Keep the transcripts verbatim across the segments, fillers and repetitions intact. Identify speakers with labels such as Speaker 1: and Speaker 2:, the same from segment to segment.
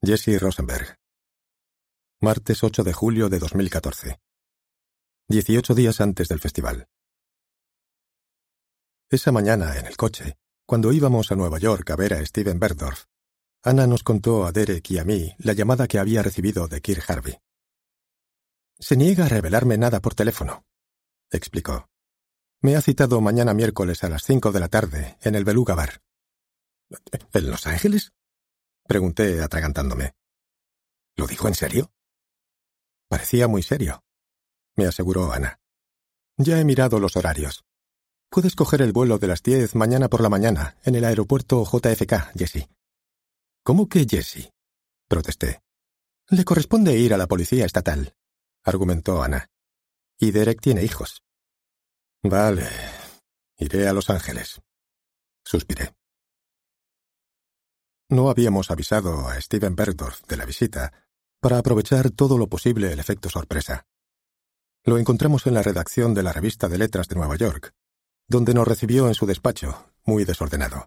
Speaker 1: Jesse Rosenberg. Martes ocho de julio de dos mil catorce. Dieciocho días antes del festival. Esa mañana, en el coche, cuando íbamos a Nueva York a ver a Steven Bergdorf, Anna nos contó a Derek y a mí la llamada que había recibido de Kirk Harvey. «Se niega a revelarme nada por teléfono», explicó. «Me ha citado mañana miércoles a las cinco de la tarde en el Beluga Bar». «¿En Los Ángeles?», pregunté atragantándome. «¿Lo dijo en serio?». «Parecía muy serio», me aseguró Ana. «Ya he mirado los horarios. Puedes coger el vuelo de las diez mañana por la mañana en el aeropuerto J F K, Jesse». «¿Cómo que Jesse?», protesté. «Le corresponde ir a la policía estatal», argumentó Ana. «Y Derek tiene hijos». «Vale, iré a Los Ángeles», suspiré. No habíamos avisado a Steven Bergdorf de la visita para aprovechar todo lo posible el efecto sorpresa. Lo encontramos en la redacción de la revista de letras de Nueva York, donde nos recibió en su despacho, muy desordenado.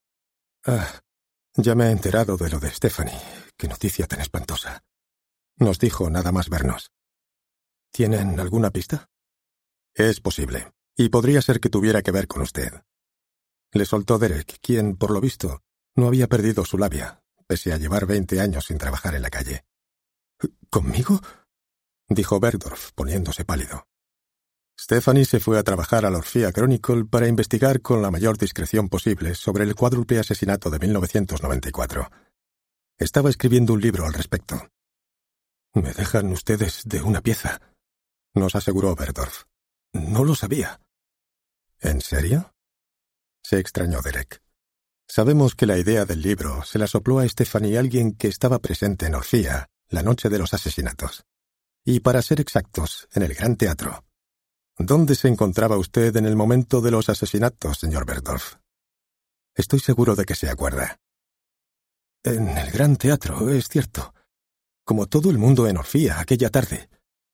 Speaker 1: «Ah, ya me he enterado de lo de Stephanie. Qué noticia tan espantosa», nos dijo nada más vernos. «¿Tienen alguna pista?» «Es posible, y podría ser que tuviera que ver con usted». Le soltó Derek, quien, por lo visto, no había perdido su labia, pese a llevar veinte años sin trabajar en la calle. «¿Conmigo?», dijo Bergdorf, poniéndose pálido. Stephanie se fue a trabajar al Orphea Chronicle para investigar con la mayor discreción posible sobre el cuádruple asesinato de mil novecientos noventa y cuatro. Estaba escribiendo un libro al respecto. «Me dejan ustedes de una pieza», nos aseguró Bergdorf. «No lo sabía». «¿En serio?», se extrañó Derek. «Sabemos que la idea del libro se la sopló a Stephanie alguien que estaba presente en Orphea la noche de los asesinatos. Y para ser exactos, en el Gran Teatro. ¿Dónde se encontraba usted en el momento de los asesinatos, señor Bergdorf? Estoy seguro de que se acuerda». «En el Gran Teatro, es cierto. Como todo el mundo en Orphea aquella tarde.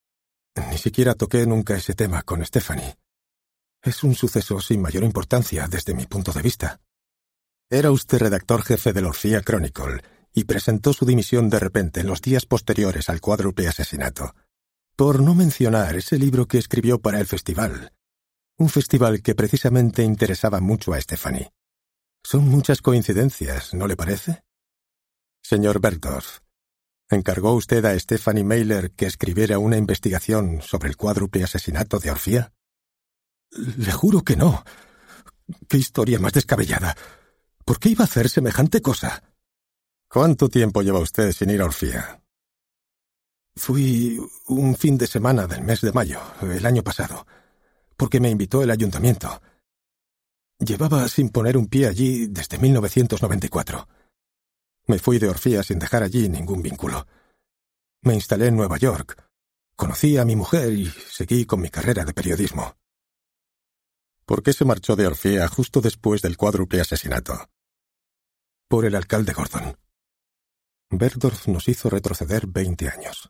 Speaker 1: Ni siquiera toqué nunca ese tema con Stephanie. Es un suceso sin mayor importancia desde mi punto de vista». «Era usted redactor jefe del Orphea Chronicle y presentó su dimisión de repente en los días posteriores al cuádruple asesinato. Por no mencionar ese libro que escribió para el festival. Un festival que precisamente interesaba mucho a Stephanie. Son muchas coincidencias, ¿no le parece?» «Señor Bergdorf, ¿encargó usted a Stephanie Mailer que escribiera una investigación sobre el cuádruple asesinato de Orphea?» «Le juro que no. ¡Qué historia más descabellada! ¿Por qué iba a hacer semejante cosa?» «¿Cuánto tiempo lleva usted sin ir a Orphea?» «Fui un fin de semana del mes de mayo, el año pasado, porque me invitó el ayuntamiento. Llevaba sin poner un pie allí desde mil novecientos noventa y cuatro. Me fui de Orphea sin dejar allí ningún vínculo. Me instalé en Nueva York, conocí a mi mujer y seguí con mi carrera de periodismo». «¿Por qué se marchó de Orphea justo después del cuádruple asesinato?» «Por el alcalde Gordon». Bergdorf nos hizo retroceder veinte años.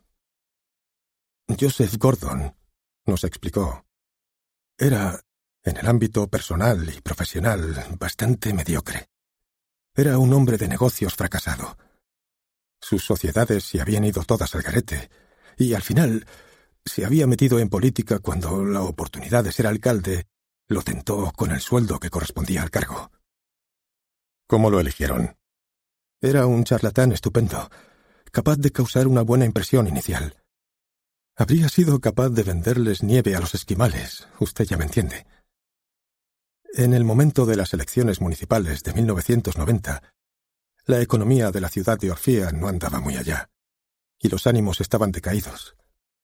Speaker 1: Joseph Gordon, nos explicó, era, en el ámbito personal y profesional, bastante mediocre. Era un hombre de negocios fracasado. Sus sociedades se habían ido todas al garete, y al final se había metido en política cuando la oportunidad de ser alcalde lo tentó con el sueldo que correspondía al cargo. ¿Cómo lo eligieron? Era un charlatán estupendo, capaz de causar una buena impresión inicial. Habría sido capaz de venderles nieve a los esquimales, usted ya me entiende. En el momento de las elecciones municipales de mil novecientos noventa, la economía de la ciudad de Orphea no andaba muy allá, y los ánimos estaban decaídos.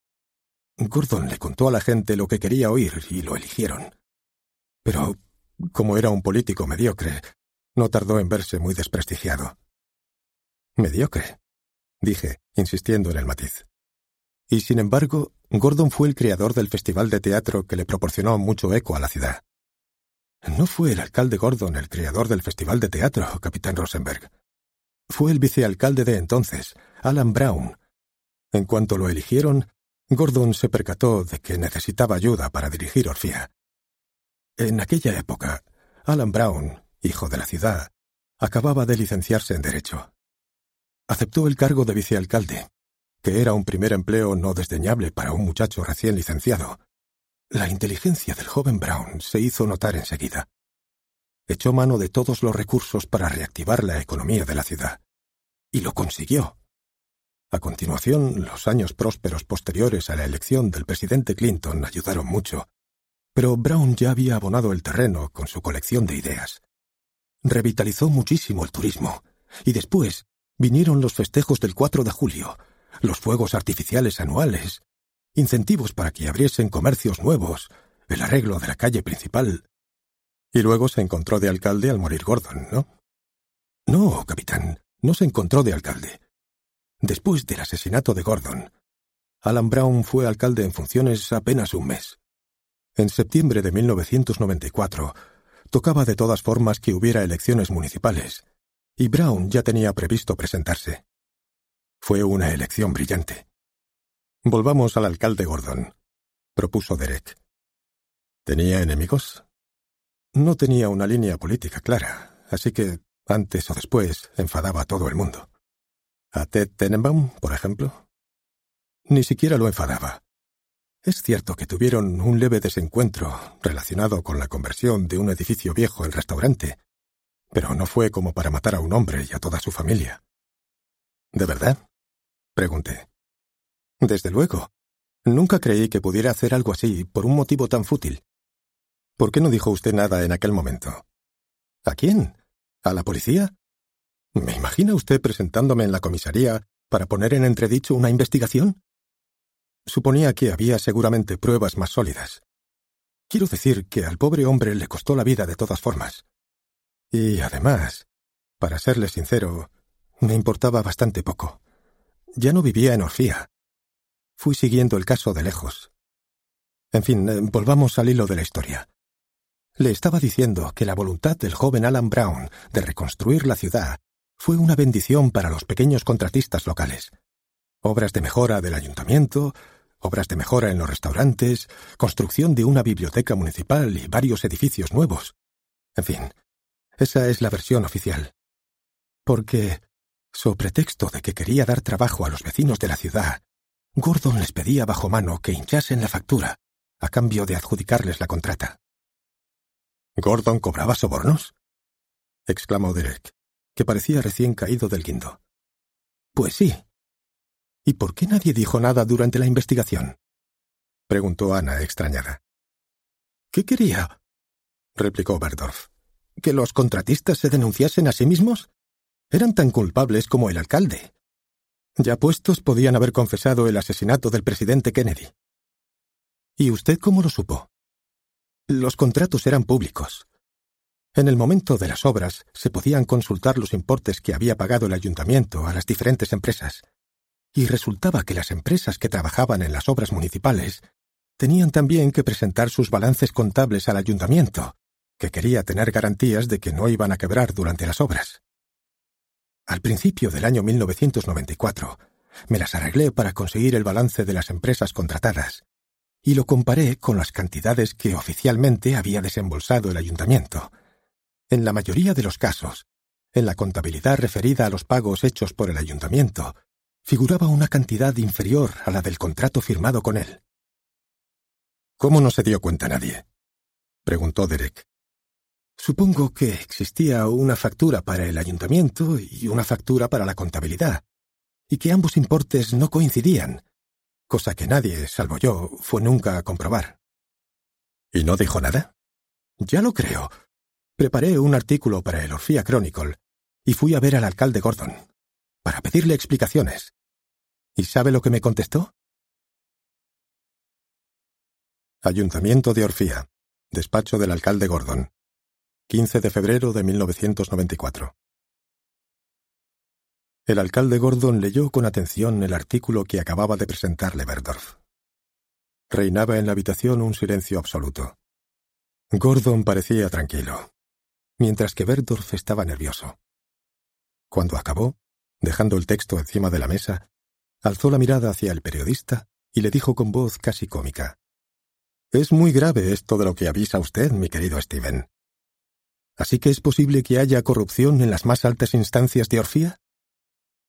Speaker 1: Gordon le contó a la gente lo que quería oír y lo eligieron. Pero, como era un político mediocre, no tardó en verse muy desprestigiado. «Mediocre», dije, insistiendo en el matiz. Y sin embargo, Gordon fue el creador del festival de teatro que le proporcionó mucho eco a la ciudad. «No fue el alcalde Gordon el creador del festival de teatro, capitán Rosenberg. Fue el vicealcalde de entonces, Alan Brown. En cuanto lo eligieron, Gordon se percató de que necesitaba ayuda para dirigir Orphea. En aquella época, Alan Brown, hijo de la ciudad, acababa de licenciarse en Derecho. Aceptó el cargo de vicealcalde, que era un primer empleo no desdeñable para un muchacho recién licenciado. La inteligencia del joven Brown se hizo notar enseguida. Echó mano de todos los recursos para reactivar la economía de la ciudad. Y lo consiguió. A continuación, los años prósperos posteriores a la elección del presidente Clinton ayudaron mucho, pero Brown ya había abonado el terreno con su colección de ideas. Revitalizó muchísimo el turismo, y después vinieron los festejos del cuatro de julio, los fuegos artificiales anuales, incentivos para que abriesen comercios nuevos, el arreglo de la calle principal. Y luego se encontró de alcalde al morir Gordon, ¿no? No, capitán, no se encontró de alcalde. Después del asesinato de Gordon, Alan Brown fue alcalde en funciones apenas un mes. En septiembre de mil novecientos noventa y cuatro, tocaba de todas formas que hubiera elecciones municipales, y Brown ya tenía previsto presentarse. Fue una elección brillante. Volvamos al alcalde Gordon, propuso Derek. ¿Tenía enemigos? No tenía una línea política clara, así que, antes o después, enfadaba a todo el mundo. ¿A Ted Tenenbaum, por ejemplo? Ni siquiera lo enfadaba. Es cierto que tuvieron un leve desencuentro relacionado con la conversión de un edificio viejo en restaurante, pero no fue como para matar a un hombre y a toda su familia. ¿De verdad? Pregunté. Desde luego. Nunca creí que pudiera hacer algo así por un motivo tan fútil. ¿Por qué no dijo usted nada en aquel momento? ¿A quién? ¿A la policía? ¿Me imagina usted presentándome en la comisaría para poner en entredicho una investigación? Suponía que había seguramente pruebas más sólidas. Quiero decir que al pobre hombre le costó la vida de todas formas. Y además, para serle sincero, me importaba bastante poco. Ya no vivía en Orfía. Fui siguiendo el caso de lejos. En fin, volvamos al hilo de la historia. Le estaba diciendo que la voluntad del joven Alan Brown de reconstruir la ciudad fue una bendición para los pequeños contratistas locales. Obras de mejora del ayuntamiento, obras de mejora en los restaurantes, construcción de una biblioteca municipal y varios edificios nuevos. En fin, esa es la versión oficial. Porque, so pretexto de que quería dar trabajo a los vecinos de la ciudad, Gordon les pedía bajo mano que hinchasen la factura, a cambio de adjudicarles la contrata. ¿Gordon cobraba sobornos?, exclamó Derek, que parecía recién caído del guindo. Pues sí. ¿Y por qué nadie dijo nada durante la investigación?, preguntó Ana, extrañada. ¿Qué quería?, replicó Berdorf. ¿Que los contratistas se denunciasen a sí mismos? Eran tan culpables como el alcalde. Ya puestos podían haber confesado el asesinato del presidente Kennedy. ¿Y usted cómo lo supo? Los contratos eran públicos. En el momento de las obras se podían consultar los importes que había pagado el ayuntamiento a las diferentes empresas, y resultaba que las empresas que trabajaban en las obras municipales tenían también que presentar sus balances contables al ayuntamiento, que quería tener garantías de que no iban a quebrar durante las obras. Al principio del año mil novecientos noventa y cuatro, me las arreglé para conseguir el balance de las empresas contratadas, y lo comparé con las cantidades que oficialmente había desembolsado el ayuntamiento. En la mayoría de los casos, en la contabilidad referida a los pagos hechos por el ayuntamiento, figuraba una cantidad inferior a la del contrato firmado con él. ¿Cómo no se dio cuenta nadie?, preguntó Derek. Supongo que existía una factura para el ayuntamiento y una factura para la contabilidad, y que ambos importes no coincidían, cosa que nadie, salvo yo, fue nunca a comprobar. ¿Y no dijo nada? Ya lo creo. Preparé un artículo para el Orfía Chronicle y fui a ver al alcalde Gordon, para pedirle explicaciones. ¿Y sabe lo que me contestó? Ayuntamiento de Orfía, despacho del alcalde Gordon, quince de febrero de mil novecientos noventa y cuatro. El alcalde Gordon leyó con atención el artículo que acababa de presentarle Berdorf. Reinaba en la habitación un silencio absoluto. Gordon parecía tranquilo, mientras que Berdorf estaba nervioso. Cuando acabó, dejando el texto encima de la mesa, alzó la mirada hacia el periodista y le dijo con voz casi cómica: «Es muy grave esto de lo que avisa usted, mi querido Steven. ¿Así que es posible que haya corrupción en las más altas instancias de Orfía?»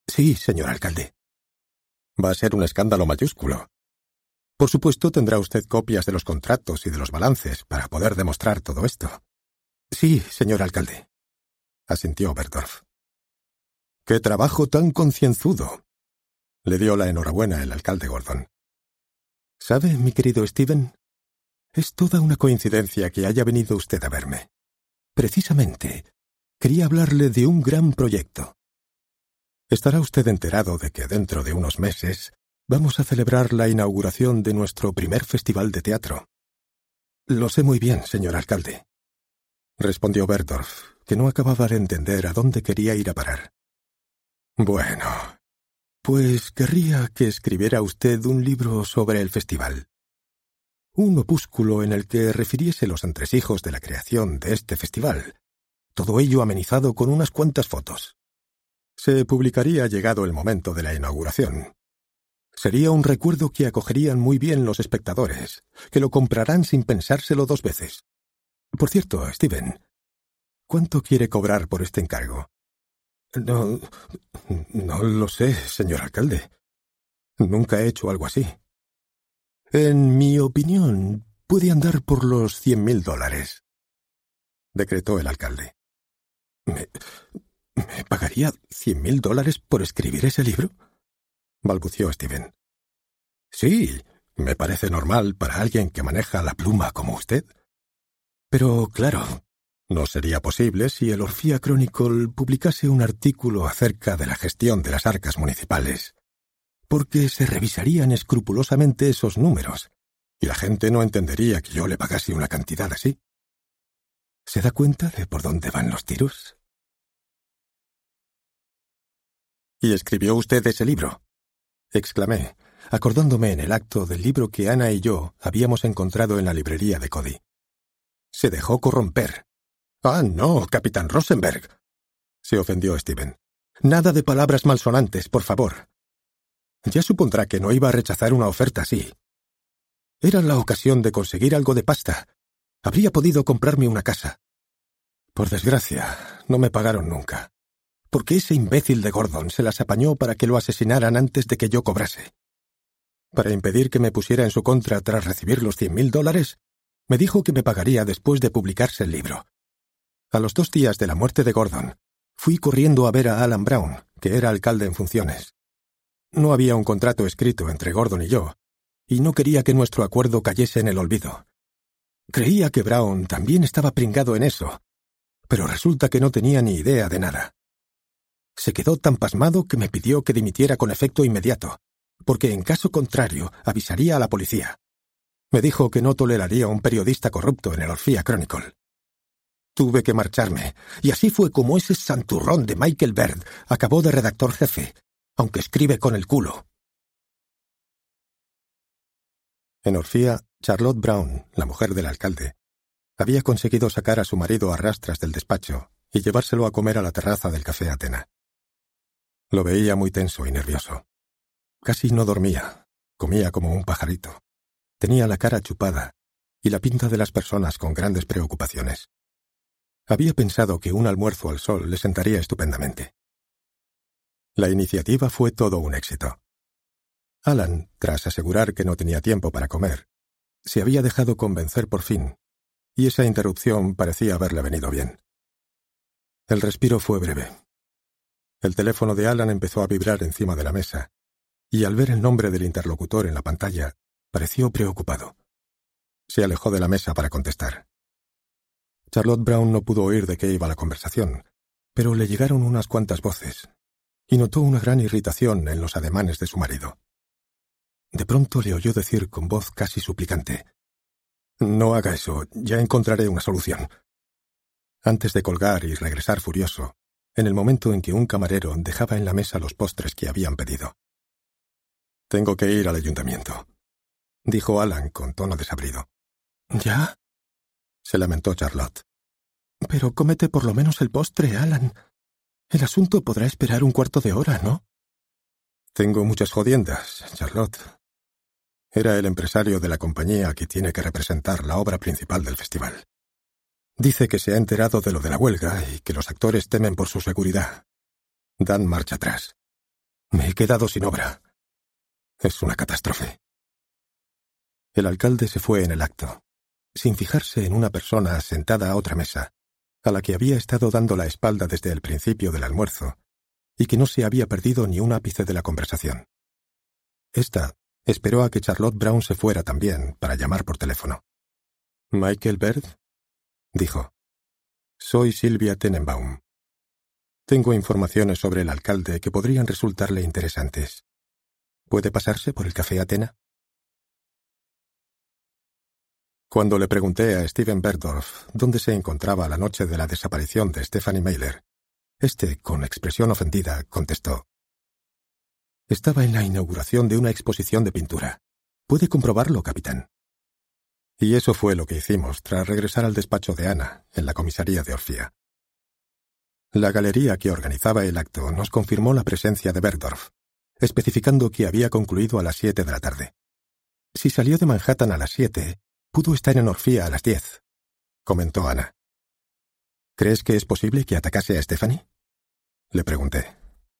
Speaker 1: Sí, señor alcalde. Va a ser un escándalo mayúsculo. Por supuesto, tendrá usted copias de los contratos y de los balances para poder demostrar todo esto. Sí, señor alcalde, asintió Bergdorf. ¡Qué trabajo tan concienzudo! Le dio la enhorabuena el alcalde Gordon. ¿Sabe, mi querido Stephen? Es toda una coincidencia que haya venido usted a verme. Precisamente, quería hablarle de un gran proyecto. Estará usted enterado de que dentro de unos meses vamos a celebrar la inauguración de nuestro primer festival de teatro. Lo sé muy bien, señor alcalde, respondió Bergdorf, que no acababa de entender a dónde quería ir a parar. Bueno, pues querría que escribiera usted un libro sobre el festival. Un opúsculo en el que refiriese los entresijos de la creación de este festival, todo ello amenizado con unas cuantas fotos. Se publicaría llegado el momento de la inauguración. Sería un recuerdo que acogerían muy bien los espectadores, que lo comprarán sin pensárselo dos veces. Por cierto, Stephen, ¿cuánto quiere cobrar por este encargo? No, no lo sé, señor alcalde. Nunca he hecho algo así. En mi opinión, puede andar por los cien mil dólares, decretó el alcalde. ¿Me, me pagaría cien mil dólares por escribir ese libro? Balbució Stephen. Sí, me parece normal para alguien que maneja la pluma como usted. Pero, claro, no sería posible si el Orphea Chronicle publicase un artículo acerca de la gestión de las arcas municipales, porque se revisarían escrupulosamente esos números, y la gente no entendería que yo le pagase una cantidad así. ¿Se da cuenta de por dónde van los tiros? ¿Y escribió usted ese libro?, exclamé, acordándome en el acto del libro que Ana y yo habíamos encontrado en la librería de Cody. Se dejó corromper. «Ah, no, capitán Rosenberg», se ofendió Stephen. «Nada de palabras malsonantes, por favor. Ya supondrá que no iba a rechazar una oferta así. Era la ocasión de conseguir algo de pasta. Habría podido comprarme una casa. Por desgracia, no me pagaron nunca, porque ese imbécil de Gordon se las apañó para que lo asesinaran antes de que yo cobrase. Para impedir que me pusiera en su contra tras recibir los cien mil dólares, me dijo que me pagaría después de publicarse el libro. A los dos días de la muerte de Gordon, fui corriendo a ver a Alan Brown, que era alcalde en funciones. No había un contrato escrito entre Gordon y yo, y no quería que nuestro acuerdo cayese en el olvido. Creía que Brown también estaba pringado en eso, pero resulta que no tenía ni idea de nada. Se quedó tan pasmado que me pidió que dimitiera con efecto inmediato, porque en caso contrario avisaría a la policía. Me dijo que no toleraría un periodista corrupto en el Orphea Chronicle. Tuve que marcharme, y así fue como ese santurrón de Michael Baird acabó de redactor jefe, aunque escribe con el culo. En Orphea, Charlotte Brown, la mujer del alcalde, había conseguido sacar a su marido a rastras del despacho y llevárselo a comer a la terraza del Café Atena. Lo veía muy tenso y nervioso. Casi no dormía, comía como un pajarito. Tenía la cara chupada y la pinta de las personas con grandes preocupaciones. Había pensado que un almuerzo al sol le sentaría estupendamente. La iniciativa fue todo un éxito. Alan, tras asegurar que no tenía tiempo para comer, se había dejado convencer por fin, y esa interrupción parecía haberle venido bien. El respiro fue breve. El teléfono de Alan empezó a vibrar encima de la mesa, y al ver el nombre del interlocutor en la pantalla, pareció preocupado. Se alejó de la mesa para contestar. Charlotte Brown no pudo oír de qué iba la conversación, pero le llegaron unas cuantas voces, y notó una gran irritación en los ademanes de su marido. De pronto le oyó decir con voz casi suplicante: «No haga eso, ya encontraré una solución». Antes de colgar y regresar furioso, en el momento en que un camarero dejaba en la mesa los postres que habían pedido. «Tengo que ir al ayuntamiento», dijo Alan con tono desabrido. «¿Ya?», se lamentó Charlotte. «Pero cómete por lo menos el postre, Alan. El asunto podrá esperar un cuarto de hora, ¿no?» «Tengo muchas jodiendas, Charlotte». Era el empresario de la compañía que tiene que representar la obra principal del festival. Dice que se ha enterado de lo de la huelga y que los actores temen por su seguridad. Dan marcha atrás. Me he quedado sin obra. Es una catástrofe. El alcalde se fue en el acto, sin fijarse en una persona sentada a otra mesa, a la que había estado dando la espalda desde el principio del almuerzo, y que no se había perdido ni un ápice de la conversación. Esta esperó a que Charlotte Brown se fuera también para llamar por teléfono. «¿Michael Bird?» dijo. «Soy Sylvia Tenenbaum. Tengo informaciones sobre el alcalde que podrían resultarle interesantes. ¿Puede pasarse por el Café Atena?» Cuando le pregunté a Steven Bergdorf dónde se encontraba la noche de la desaparición de Stephanie Mailer, este, con expresión ofendida, contestó: «Estaba en la inauguración de una exposición de pintura. ¿Puede comprobarlo, capitán?» Y eso fue lo que hicimos tras regresar al despacho de Ana, en la comisaría de Orfía. La galería que organizaba el acto nos confirmó la presencia de Bergdorf, especificando que había concluido a las siete de la tarde. Si salió de Manhattan a las siete, pudo estar en Orfía a las diez, comentó Ana. ¿Crees que es posible que atacase a Stephanie?, le pregunté.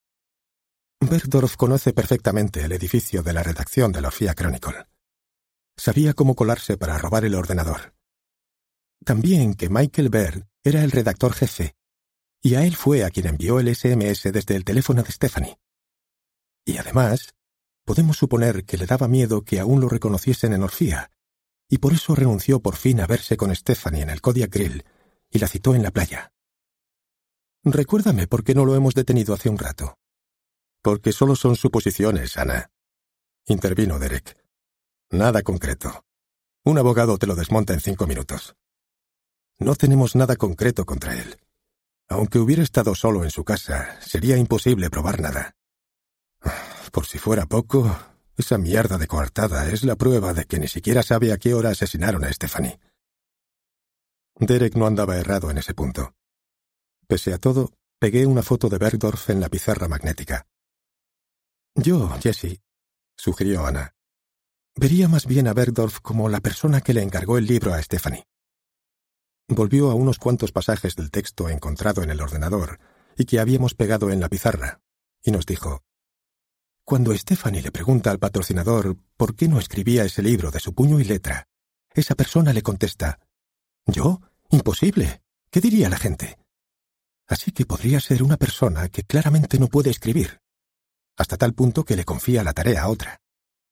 Speaker 1: Bergdorf conoce perfectamente el edificio de la redacción de la Orfía Chronicle. Sabía cómo colarse para robar el ordenador. También que Michael Bird era el redactor jefe, y a él fue a quien envió el ese eme ese desde el teléfono de Stephanie. Y además, podemos suponer que le daba miedo que aún lo reconociesen en Orfía, y por eso renunció por fin a verse con Stephanie en el Kodiak Grill y la citó en la playa. Recuérdame por qué no lo hemos detenido hace un rato. Porque solo son suposiciones, Ana, intervino Derek. Nada concreto. Un abogado te lo desmonta en cinco minutos. No tenemos nada concreto contra él. Aunque hubiera estado solo en su casa, sería imposible probar nada. Por si fuera poco, esa mierda de coartada es la prueba de que ni siquiera sabe a qué hora asesinaron a Stephanie. Derek no andaba errado en ese punto. Pese a todo, pegué una foto de Bergdorf en la pizarra magnética. Yo, Jessie, sugirió Ana, vería más bien a Bergdorf como la persona que le encargó el libro a Stephanie. Volvió a unos cuantos pasajes del texto encontrado en el ordenador y que habíamos pegado en la pizarra, y nos dijo: cuando Stephanie le pregunta al patrocinador por qué no escribía ese libro de su puño y letra, esa persona le contesta: ¿yo? Imposible. ¿Qué diría la gente? Así que podría ser una persona que claramente no puede escribir, hasta tal punto que le confía la tarea a otra.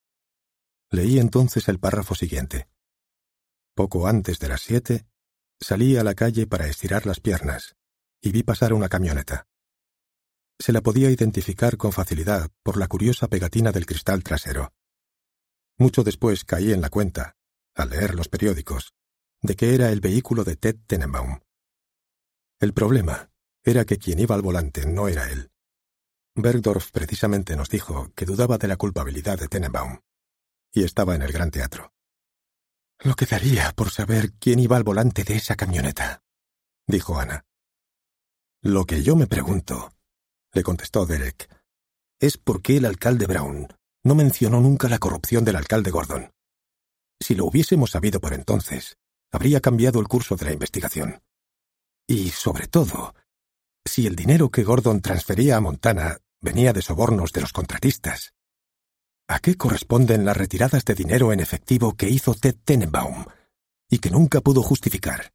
Speaker 1: Leí entonces el párrafo siguiente. Poco antes de las siete, salí a la calle para estirar las piernas y vi pasar una camioneta. Se la podía identificar con facilidad por la curiosa pegatina del cristal trasero. Mucho después caí en la cuenta, al leer los periódicos, de que era el vehículo de Ted Tenenbaum. El problema era que quien iba al volante no era él. Bergdorf precisamente nos dijo que dudaba de la culpabilidad de Tenenbaum, y estaba en el Gran Teatro. «Lo que daría por saber quién iba al volante de esa camioneta», dijo Ana. «Lo que yo me pregunto», le contestó Derek, «es por qué el alcalde Brown no mencionó nunca la corrupción del alcalde Gordon. Si lo hubiésemos sabido por entonces, habría cambiado el curso de la investigación. Y, sobre todo, si el dinero que Gordon transfería a Montana venía de sobornos de los contratistas, ¿a qué corresponden las retiradas de dinero en efectivo que hizo Ted Tenenbaum y que nunca pudo justificar?»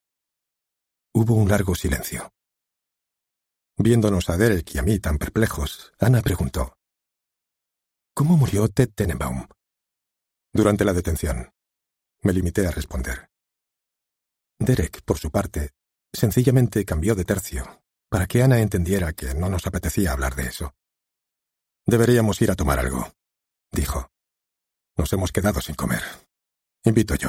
Speaker 1: Hubo un largo silencio. Viéndonos a Derek y a mí tan perplejos, Ana preguntó: «¿Cómo murió Ted Tenenbaum?» «Durante la detención», me limité a responder. Derek, por su parte, sencillamente cambió de tercio, para que Ana entendiera que no nos apetecía hablar de eso. «Deberíamos ir a tomar algo», dijo. «Nos hemos quedado sin comer. Invito yo».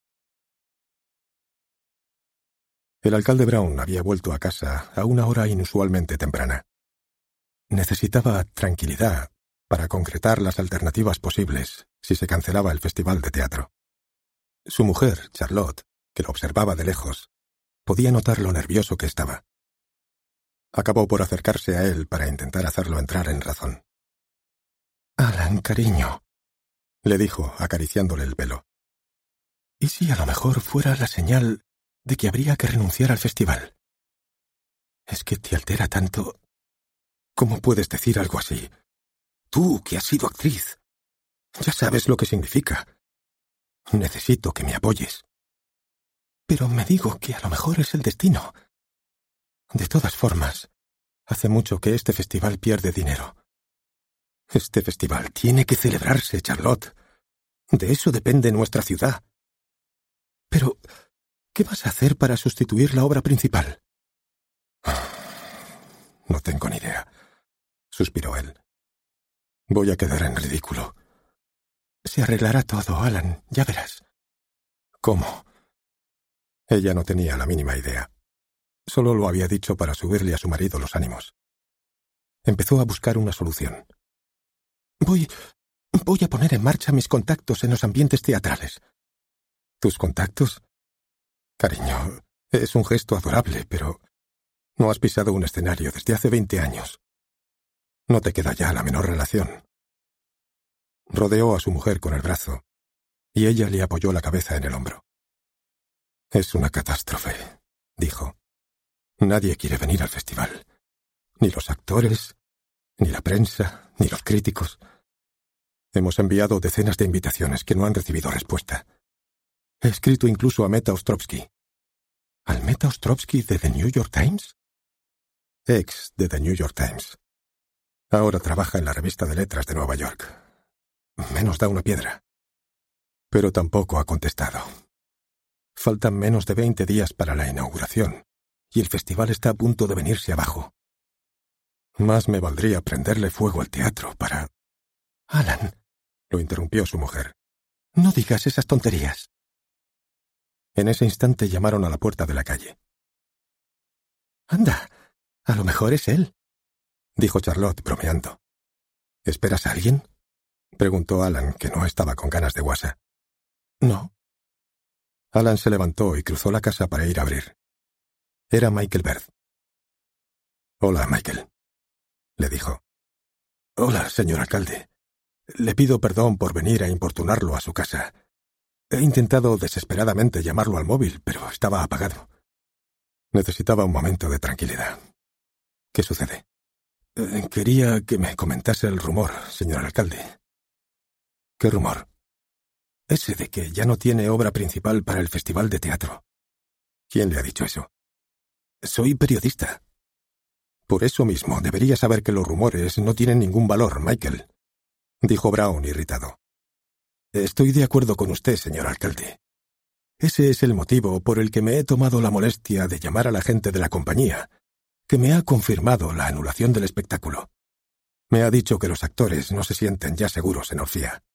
Speaker 1: El alcalde Brown había vuelto a casa a una hora inusualmente temprana. Necesitaba tranquilidad para concretar las alternativas posibles si se cancelaba el festival de teatro. Su mujer, Charlotte, que lo observaba de lejos, podía notar lo nervioso que estaba. Acabó por acercarse a él para intentar hacerlo entrar en razón. «Alan, cariño», le dijo, acariciándole el pelo. «¿Y si a lo mejor fuera la señal de que habría que renunciar al festival? Es que te altera tanto. ¿Cómo puedes decir algo así? Tú, que has sido actriz. Ya sabes lo que significa. Necesito que me apoyes. Pero me digo que a lo mejor es el destino. De todas formas, hace mucho que este festival pierde dinero. Este festival tiene que celebrarse, Charlotte. De eso depende nuestra ciudad. Pero, ¿qué vas a hacer para sustituir la obra principal? No tengo ni idea, suspiró él. Voy a quedar en ridículo. Se arreglará todo, Alan, ya verás. ¿Cómo? Ella no tenía la mínima idea. Solo lo había dicho para subirle a su marido los ánimos. Empezó a buscar una solución. Voy... voy a poner en marcha mis contactos en los ambientes teatrales. ¿Tus contactos? Cariño, es un gesto adorable, pero no has pisado un escenario desde hace veinte años. No te queda ya la menor relación. Rodeó a su mujer con el brazo, y ella le apoyó la cabeza en el hombro. Es una catástrofe, dijo. Nadie quiere venir al festival. Ni los actores, ni la prensa, ni los críticos. Hemos enviado decenas de invitaciones que no han recibido respuesta. He escrito incluso a Meta Ostrovsky. ¿Al Meta Ostrovsky de The New York Times? Ex de The New York Times. Ahora trabaja en la revista de letras de Nueva York. Menos da una piedra. Pero tampoco ha contestado. Faltan menos de veinte días para la inauguración, y el festival está a punto de venirse abajo. Más me valdría prenderle fuego al teatro para... Alan, lo interrumpió su mujer. No digas esas tonterías. En ese instante llamaron a la puerta de la calle. Anda, a lo mejor es él, dijo Charlotte bromeando. ¿Esperas a alguien? Preguntó Alan, que no estaba con ganas de guasa. No. Alan se levantó y cruzó la casa para ir a abrir. Era Michael Berth. Hola, Michael, le dijo. Hola, señor alcalde. Le pido perdón por venir a importunarlo a su casa. He intentado desesperadamente llamarlo al móvil, pero estaba apagado. Necesitaba un momento de tranquilidad. ¿Qué sucede? Eh, quería que me comentase el rumor, señor alcalde. ¿Qué rumor? Ese de que ya no tiene obra principal para el festival de teatro. ¿Quién le ha dicho eso? Soy periodista. Por eso mismo debería saber que los rumores no tienen ningún valor, Michael, dijo Brown irritado. Estoy de acuerdo con usted, señor alcalde. Ese es el motivo por el que me he tomado la molestia de llamar a la gente de la compañía, que me ha confirmado la anulación del espectáculo. Me ha dicho que los actores no se sienten ya seguros en Orfía.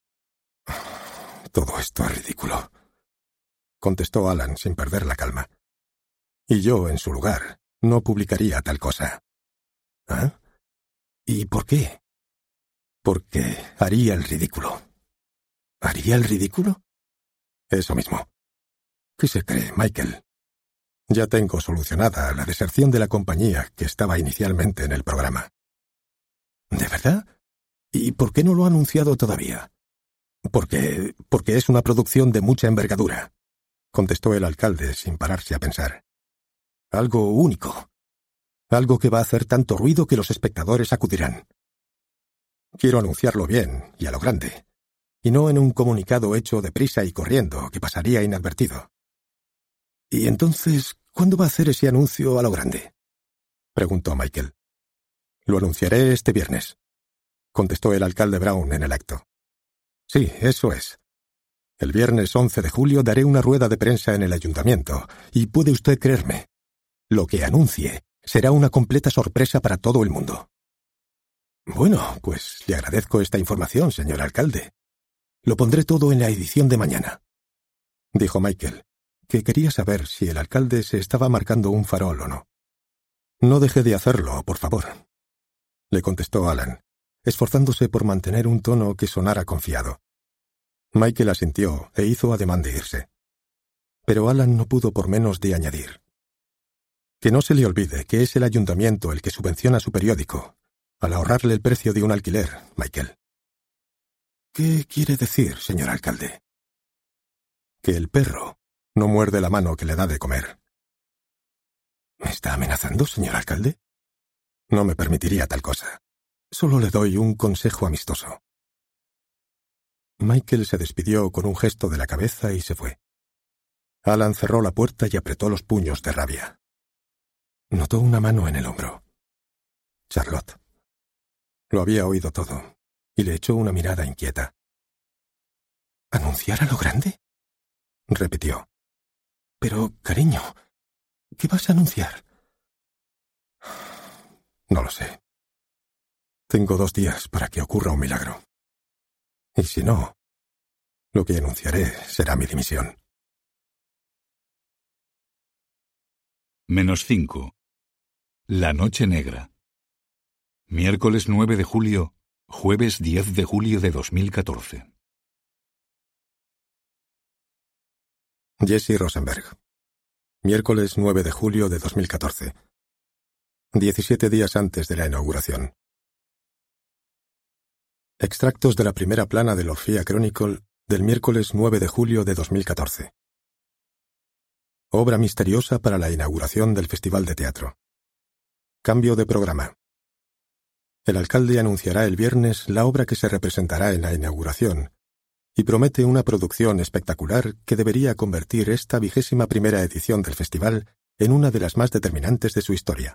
Speaker 1: Todo esto es ridículo, contestó Alan sin perder la calma. Y yo, en su lugar, no publicaría tal cosa. ¿Ah? ¿Y por qué? Porque haría el ridículo. ¿Haría el ridículo? Eso mismo. ¿Qué se cree, Michael? Ya tengo solucionada la deserción de la compañía que estaba inicialmente en el programa. ¿De verdad? ¿Y por qué no lo ha anunciado todavía? Porque... porque es una producción de mucha envergadura, contestó el alcalde sin pararse a pensar. Algo único. Algo que va a hacer tanto ruido que los espectadores acudirán. Quiero anunciarlo bien y a lo grande, y no en un comunicado hecho deprisa y corriendo que pasaría inadvertido. ¿Y entonces cuándo va a hacer ese anuncio a lo grande?, preguntó Michael. Lo anunciaré este viernes, contestó el alcalde Brown en el acto. Sí, eso es. El viernes once de julio daré una rueda de prensa en el ayuntamiento, y puede usted creerme, lo que anuncie será una completa sorpresa para todo el mundo. Bueno, pues le agradezco esta información, señor alcalde. Lo pondré todo en la edición de mañana, dijo Michael, que quería saber si el alcalde se estaba marcando un farol o no. No deje de hacerlo, por favor, le contestó Alan, esforzándose por mantener un tono que sonara confiado. Michael asintió e hizo ademán de irse. Pero Alan no pudo por menos de añadir. Que no se le olvide que es el ayuntamiento el que subvenciona su periódico, al ahorrarle el precio de un alquiler, Michael. ¿Qué quiere decir, señor alcalde? Que el perro no muerde la mano que le da de comer. ¿Me está amenazando, señor alcalde? No me permitiría tal cosa. Solo le doy un consejo amistoso. Michael se despidió con un gesto de la cabeza y se fue. Alan cerró la puerta y apretó los puños de rabia. Notó una mano en el hombro. Charlotte. Lo había oído todo, y le echó una mirada inquieta. ¿Anunciar a lo grande? Repitió. Pero, cariño, ¿qué vas a anunciar? No lo sé. Tengo dos días para que ocurra un milagro. Y si no, lo que anunciaré será mi dimisión.
Speaker 2: Menos cinco. La noche negra. Miércoles nueve de julio, jueves diez de julio de dos mil catorce.
Speaker 1: Jesse Rosenberg. Miércoles nueve de julio de dos mil catorce. diecisiete días antes de la inauguración. Extractos de la primera plana del Orphea Chronicle del miércoles nueve de julio de dos mil catorce. Obra misteriosa para la inauguración del Festival de Teatro. Cambio de programa. El alcalde anunciará el viernes la obra que se representará en la inauguración y promete una producción espectacular que debería convertir esta vigésima primera edición del festival en una de las más determinantes de su historia.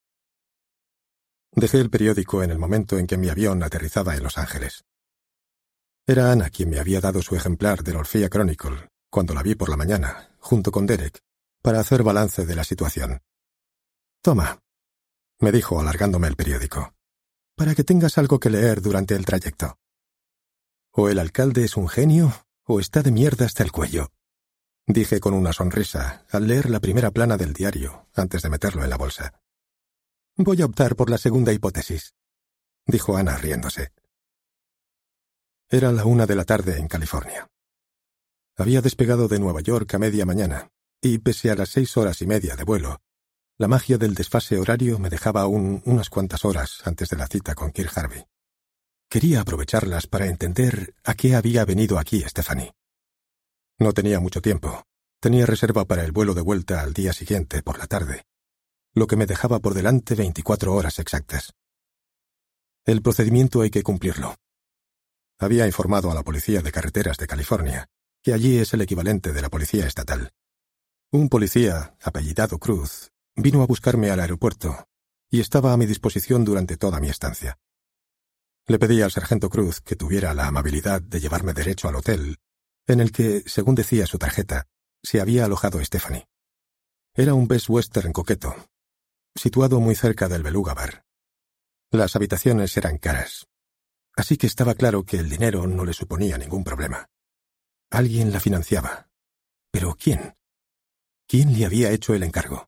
Speaker 1: Dejé el periódico en el momento en que mi avión aterrizaba en Los Ángeles. Era Ana quien me había dado su ejemplar del Orphea Chronicle cuando la vi por la mañana, junto con Derek, para hacer balance de la situación. «Toma», me dijo alargándome el periódico, «para que tengas algo que leer durante el trayecto. O el alcalde es un genio, o está de mierda hasta el cuello», dije con una sonrisa al leer la primera plana del diario antes de meterlo en la bolsa. «Voy a optar por la segunda hipótesis», dijo Ana riéndose. Era la una de la tarde en California. Había despegado de Nueva York a media mañana, y pese a las seis horas y media de vuelo, la magia del desfase horario me dejaba aún unas cuantas horas antes de la cita con Kirk Harvey. Quería aprovecharlas para entender a qué había venido aquí Stephanie. No tenía mucho tiempo. Tenía reserva para el vuelo de vuelta al día siguiente por la tarde, lo que me dejaba por delante veinticuatro horas exactas. El procedimiento hay que cumplirlo. Había informado a la Policía de Carreteras de California, que allí es el equivalente de la Policía Estatal. Un policía, apellidado Cruz, vino a buscarme al aeropuerto y estaba a mi disposición durante toda mi estancia. Le pedí al sargento Cruz que tuviera la amabilidad de llevarme derecho al hotel, en el que, según decía su tarjeta, se había alojado Stephanie. Era un Best Western coqueto, situado muy cerca del Beluga Bar. Las habitaciones eran caras, así que estaba claro que el dinero no le suponía ningún problema. Alguien la financiaba. ¿Pero quién? ¿Quién le había hecho el encargo?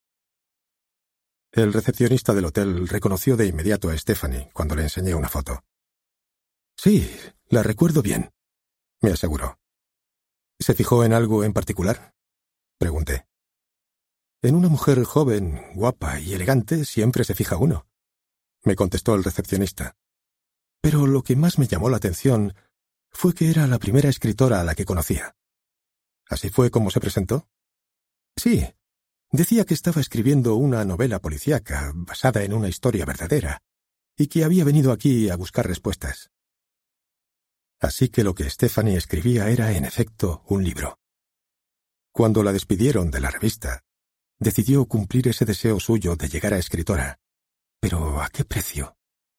Speaker 1: El recepcionista del hotel reconoció de inmediato a Stephanie cuando le enseñé una foto. «Sí, la recuerdo bien», me aseguró. «¿Se fijó en algo en particular?», pregunté. «En una mujer joven, guapa y elegante siempre se fija uno», me contestó el recepcionista. «Pero lo que más me llamó la atención fue que era la primera escritora a la que conocía». «¿Así fue como se presentó?». «Sí. Decía que estaba escribiendo una novela policíaca basada en una historia verdadera y que había venido aquí a buscar respuestas». Así que lo que Stephanie escribía era, en efecto, un libro. Cuando la despidieron de la revista, decidió cumplir ese deseo suyo de llegar a escritora. ¿Pero a qué precio?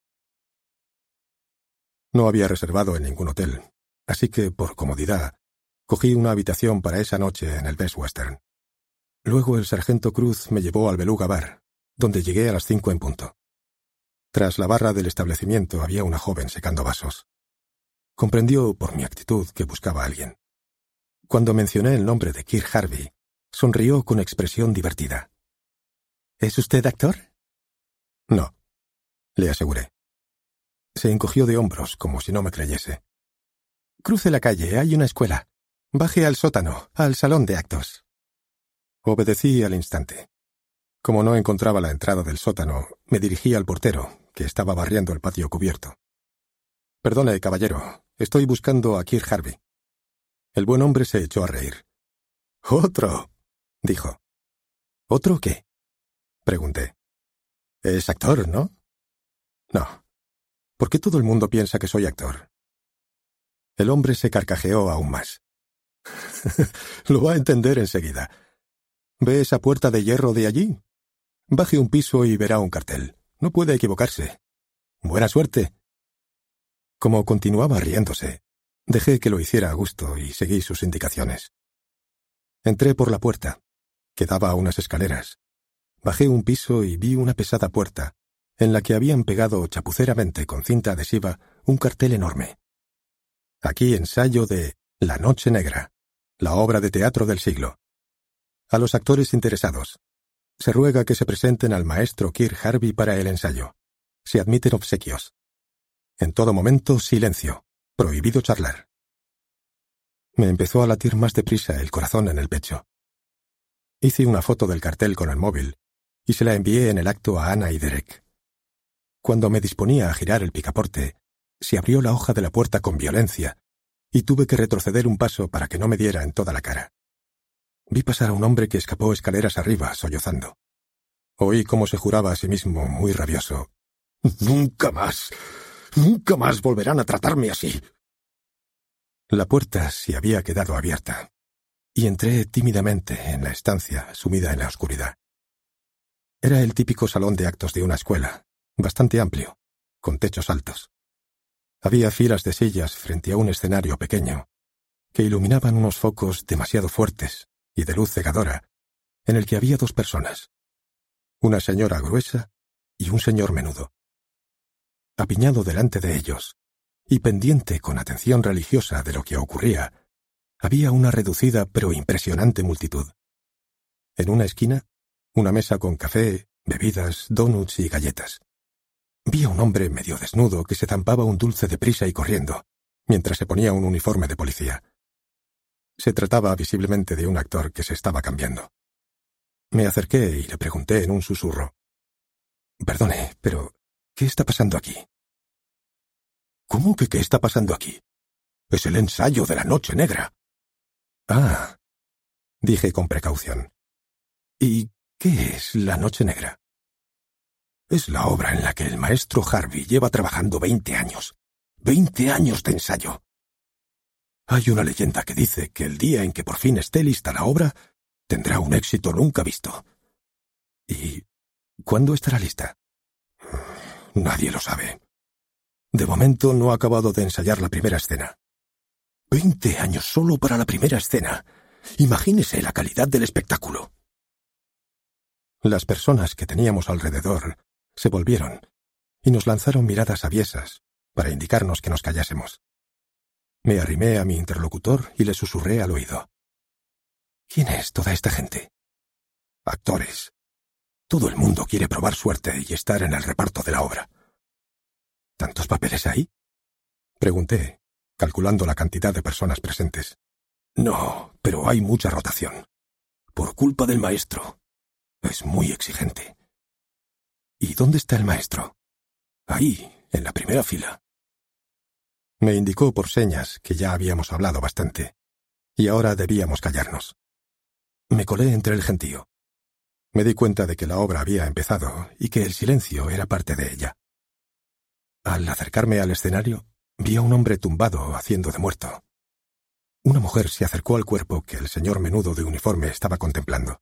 Speaker 1: No había reservado en ningún hotel, así que, por comodidad, cogí una habitación para esa noche en el Best Western. Luego el sargento Cruz me llevó al Beluga Bar, donde llegué a las cinco en punto. Tras la barra del establecimiento había una joven secando vasos. Comprendió por mi actitud que buscaba a alguien. Cuando mencioné el nombre de Kirk Harvey, sonrió con expresión divertida. «¿Es usted actor?». «No», le aseguré. Se encogió de hombros como si no me creyese. «Cruce la calle, hay una escuela. Baje al sótano, al salón de actos». Obedecí al instante. Como no encontraba la entrada del sótano, me dirigí al portero, que estaba barriendo el patio cubierto. «Perdone, caballero, estoy buscando a Kirk Harvey». El buen hombre se echó a reír. «¡Otro!», dijo. «¿Otro qué?», pregunté. «Es actor, ¿no?». «No, ¿Por qué todo el mundo piensa que soy actor? El hombre se carcajeó aún más. Lo va a entender enseguida. ¿Ve esa puerta de hierro de allí? Baje un piso y verá un cartel. No puede equivocarse. Buena suerte. Como continuaba riéndose, dejé que lo hiciera a gusto y seguí sus indicaciones. Entré por la puerta, que daba a unas escaleras. Bajé un piso y vi una pesada puerta, en la que habían pegado chapuceramente con cinta adhesiva un cartel enorme. Aquí ensayo de La Noche Negra, la obra de teatro del siglo. A los actores interesados, se ruega que se presenten al maestro Kirk Harvey para el ensayo. Se admiten obsequios. En todo momento, silencio. Prohibido charlar. Me empezó a latir más deprisa el corazón en el pecho. Hice una foto del cartel con el móvil y se la envié en el acto a Ana y Derek. Cuando me disponía a girar el picaporte, se abrió la hoja de la puerta con violencia y tuve que retroceder un paso para que no me diera en toda la cara. Vi pasar a un hombre que escapó escaleras arriba, sollozando. Oí cómo se juraba a sí mismo, muy rabioso. «Nunca más, nunca más volverán a tratarme así». La puerta se había quedado abierta, y entré tímidamente en la estancia sumida en la oscuridad. Era el típico salón de actos de una escuela, bastante amplio, con techos altos. Había filas de sillas frente a un escenario pequeño, que iluminaban unos focos demasiado fuertes y de luz cegadora, en el que había dos personas, una señora gruesa y un señor menudo. Apiñado delante de ellos, y pendiente con atención religiosa de lo que ocurría, había una reducida pero impresionante multitud. En una esquina, una mesa con café, bebidas, donuts y galletas. Vi a un hombre medio desnudo que se zampaba un dulce deprisa y corriendo, mientras se ponía un uniforme de policía. Se trataba visiblemente de un actor que se estaba cambiando. Me acerqué y le pregunté en un susurro. «Perdone, pero ¿qué está pasando aquí?» «¿Cómo que qué está pasando aquí? Es el ensayo de La Noche Negra». «Ah», dije con precaución. «¿Y qué es La Noche Negra?» «Es la obra en la que el maestro Harvey lleva trabajando veinte años. Veinte años de ensayo. Hay una leyenda que dice que el día en que por fin esté lista la obra, tendrá un éxito nunca visto». «¿Y cuándo estará lista?» «Nadie lo sabe. De momento no ha acabado de ensayar la primera escena». «Veinte años solo para la primera escena. Imagínese la calidad del espectáculo». Las personas que teníamos alrededor se volvieron y nos lanzaron miradas aviesas para indicarnos que nos callásemos. Me arrimé a mi interlocutor y le susurré al oído. «¿Quién es toda esta gente?» «Actores. Todo el mundo quiere probar suerte y estar en el reparto de la obra». «¿Tantos papeles hay?» Pregunté, calculando la cantidad de personas presentes. «No, pero hay mucha rotación. Por culpa del maestro. Es muy exigente». «¿Y dónde está el maestro?» «Ahí, en la primera fila». Me indicó por señas que ya habíamos hablado bastante, y ahora debíamos callarnos. Me colé entre el gentío. Me di cuenta de que la obra había empezado y que el silencio era parte de ella. Al acercarme al escenario, vi a un hombre tumbado haciendo de muerto. Una mujer se acercó al cuerpo que el señor menudo de uniforme estaba contemplando.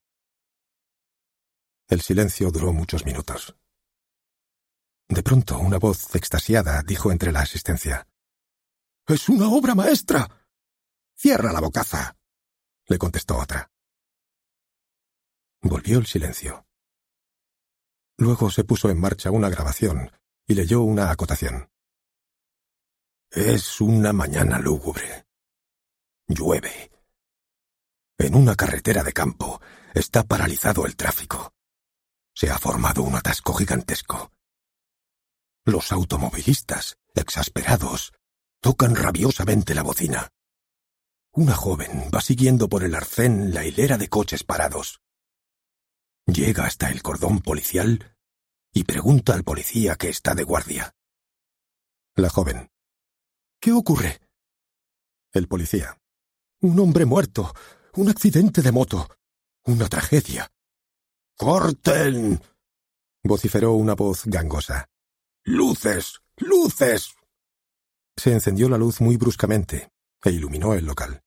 Speaker 1: El silencio duró muchos minutos. De pronto, una voz extasiada dijo entre la asistencia: «¡Es una obra maestra!» «Cierra la bocaza», le contestó otra. Volvió el silencio. Luego se puso en marcha una grabación y leyó una acotación. «Es una mañana lúgubre. Llueve. En una carretera de campo está paralizado el tráfico. Se ha formado un atasco gigantesco. Los automovilistas, exasperados, tocan rabiosamente la bocina. Una joven va siguiendo por el arcén la hilera de coches parados. Llega hasta el cordón policial y pregunta al policía que está de guardia». La joven: «¿Qué ocurre?» El policía: «Un hombre muerto, un accidente de moto, una tragedia». «¡Corten!», vociferó una voz gangosa. «¡Luces! ¡Luces! Se encendió la luz muy bruscamente e iluminó el local.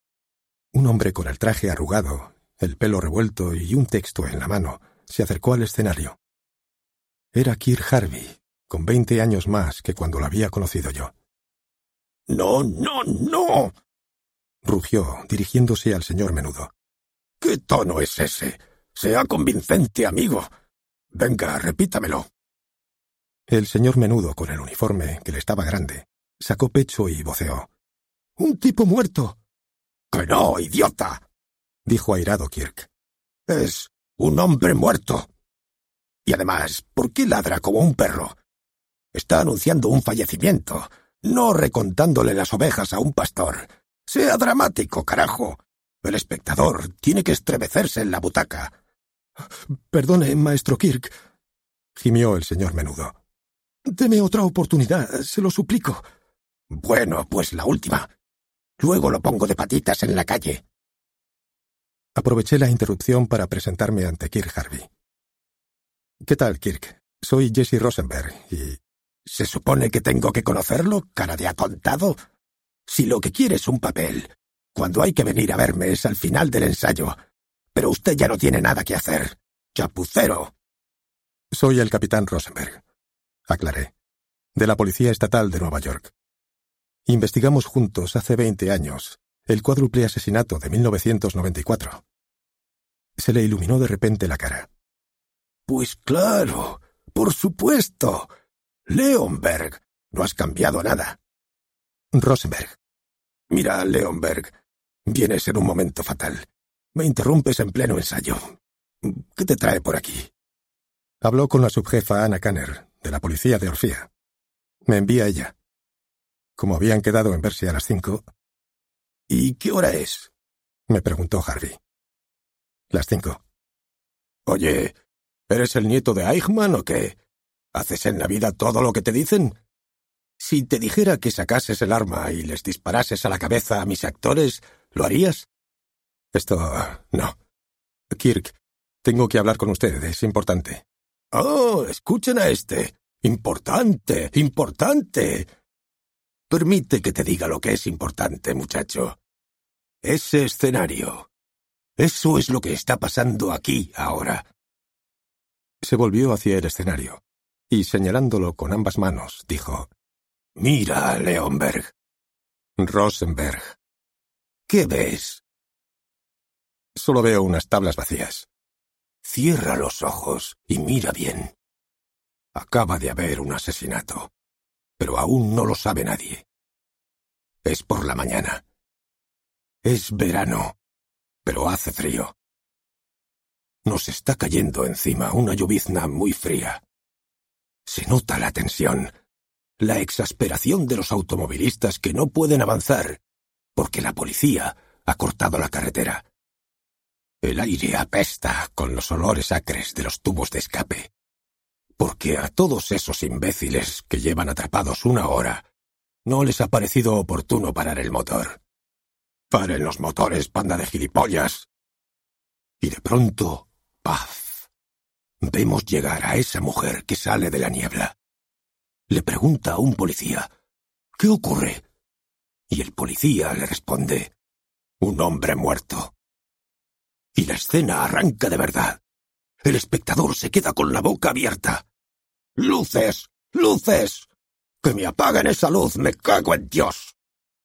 Speaker 1: Un hombre con el traje arrugado, el pelo revuelto y un texto en la mano se acercó al escenario. Era Kirk Harvey, con veinte años más que cuando lo había conocido yo. «¡No, no, no!», rugió, dirigiéndose al señor Menudo. «¿Qué tono es ese? Sea convincente, amigo. Venga, repítamelo». El señor Menudo, con el uniforme, que le estaba grande, sacó pecho y voceó. «¡Un tipo muerto!». «¡Que no, idiota!», dijo airado Kirk. «Es un hombre muerto. Y además, ¿por qué ladra como un perro? Está anunciando un fallecimiento, no recontándole las ovejas a un pastor. Sea dramático, carajo. El espectador tiene que estremecerse en la butaca». «Perdone, maestro Kirk», gimió el señor Menudo. «Deme otra oportunidad, se lo suplico». «Bueno, pues la última. Luego lo pongo de patitas en la calle». Aproveché la interrupción para presentarme ante Kirk Harvey. «¿Qué tal, Kirk? Soy Jesse Rosenberg y...» «¿Se supone que tengo que conocerlo, cara de atontado? Si lo que quiere es un papel, cuando hay que venir a verme es al final del ensayo. Pero usted ya no tiene nada que hacer. ¡Chapucero!». «Soy el capitán Rosenberg», aclaré, «de la Policía Estatal de Nueva York. Investigamos juntos hace veinte años el cuádruple asesinato de mil novecientos noventa y cuatro. Se le iluminó de repente la cara. «Pues claro, por supuesto. Leonberg, no has cambiado nada». «Rosenberg». «Mira, Leonberg, vienes en un momento fatal. Me interrumpes en pleno ensayo. ¿Qué te trae por aquí?». Habló con la subjefa Anna Kanner, de la policía de Orfía. Me envía ella. Como habían quedado en verse a las cinco... «¿Y qué hora es?», me preguntó Harvey. «Las cinco». «Oye, ¿eres el nieto de Eichmann o qué? ¿Haces en la vida todo lo que te dicen? Si te dijera que sacases el arma y les disparases a la cabeza a mis actores, ¿lo harías?». «Esto... no. Kirk, tengo que hablar con usted, es importante». «Oh, escuchen a este. Importante, importante. Permite que te diga lo que es importante, muchacho. Ese escenario. Eso es lo que está pasando aquí ahora». Se volvió hacia el escenario y, señalándolo con ambas manos, dijo: «Mira, Leonberg. Rosenberg. ¿Qué ves?». «Solo veo unas tablas vacías». «Cierra los ojos y mira bien. Acaba de haber un asesinato, pero aún no lo sabe nadie. Es por la mañana. Es verano, pero hace frío. Nos está cayendo encima una llovizna muy fría. Se nota la tensión, la exasperación de los automovilistas que no pueden avanzar, porque la policía ha cortado la carretera. El aire apesta con los olores acres de los tubos de escape, porque a todos esos imbéciles que llevan atrapados una hora no les ha parecido oportuno parar el motor. ¡Paren los motores, panda de gilipollas! Y de pronto, paz. Vemos llegar a esa mujer que sale de la niebla. Le pregunta a un policía: «¿Qué ocurre?». Y el policía le responde: «Un hombre muerto». Y la escena arranca de verdad. El espectador se queda con la boca abierta. «¡Luces! ¡Luces! ¡Que me apaguen esa luz! ¡Me cago en Dios!».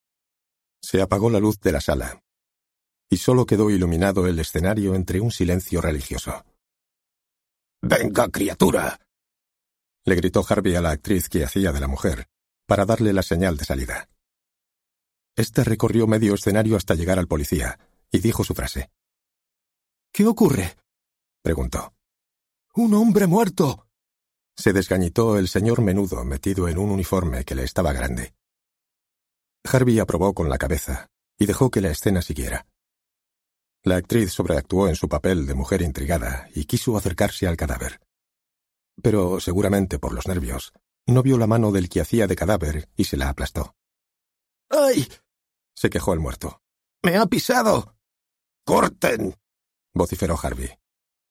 Speaker 1: Se apagó la luz de la sala, y solo quedó iluminado el escenario entre un silencio religioso. «¡Venga, criatura!», le gritó Harvey a la actriz que hacía de la mujer, para darle la señal de salida. Esta recorrió medio escenario hasta llegar al policía, y dijo su frase. «¿Qué ocurre?», preguntó. «Un hombre muerto». Se desgañitó el señor Menudo, metido en un uniforme que le estaba grande. Harvey aprobó con la cabeza y dejó que la escena siguiera. La actriz sobreactuó en su papel de mujer intrigada y quiso acercarse al cadáver. Pero, seguramente por los nervios, no vio la mano del que hacía de cadáver y se la aplastó. «¡Ay!», se quejó el muerto. «¡Me ha pisado!». «¡Corten!», vociferó Harvey.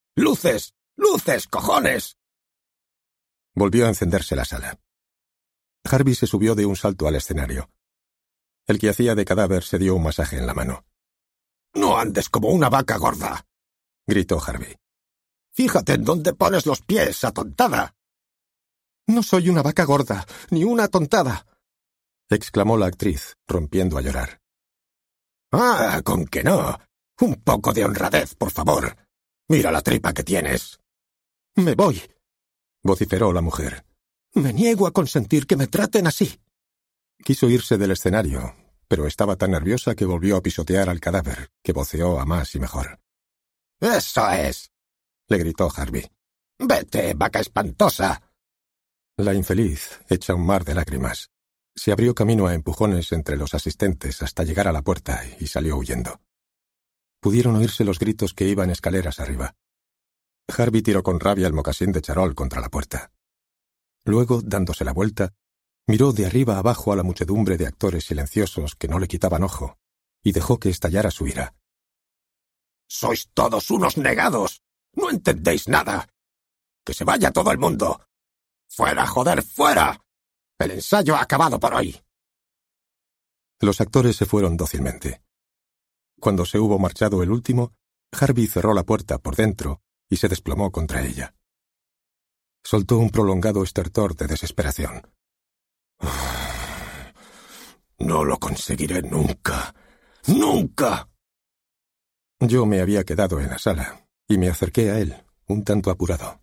Speaker 1: «¡Luces! ¡Luces, cojones!». Volvió a encenderse la sala. Harvey se subió de un salto al escenario. El que hacía de cadáver se dio un masaje en la mano.
Speaker 3: «No andes como una vaca gorda»,
Speaker 1: gritó Harvey.
Speaker 3: «Fíjate en dónde pones los pies, atontada».
Speaker 1: «No soy una vaca gorda, ni una atontada», exclamó la actriz, rompiendo a llorar.
Speaker 3: «Ah, con que no. Un poco de honradez, por favor. Mira la tripa que tienes».
Speaker 1: «Me voy», vociferó la mujer.
Speaker 3: «Me niego a consentir que me traten así».
Speaker 1: Quiso irse del escenario, pero estaba tan nerviosa que volvió a pisotear al cadáver, que voceó a más y mejor.
Speaker 3: «Eso es», le gritó Harvey. «Vete, vaca espantosa».
Speaker 1: La infeliz, hecha un mar de lágrimas, se abrió camino a empujones entre los asistentes hasta llegar a la puerta y salió huyendo. Pudieron oírse los gritos que iban escaleras arriba. Harvey tiró con rabia el mocasín de charol contra la puerta. Luego, dándose la vuelta, miró de arriba abajo a la muchedumbre de actores silenciosos que no le quitaban ojo y dejó que estallara su ira.
Speaker 3: «Sois todos unos negados. No entendéis nada. Que se vaya todo el mundo. ¡Fuera, joder, fuera! El ensayo ha acabado por hoy».
Speaker 1: Los actores se fueron dócilmente. Cuando se hubo marchado el último, Harvey cerró la puerta por dentro y se desplomó contra ella. Soltó un prolongado estertor de desesperación.
Speaker 3: «No lo conseguiré nunca. ¡Nunca!».
Speaker 1: Yo me había quedado en la sala y me acerqué a él, un tanto apurado.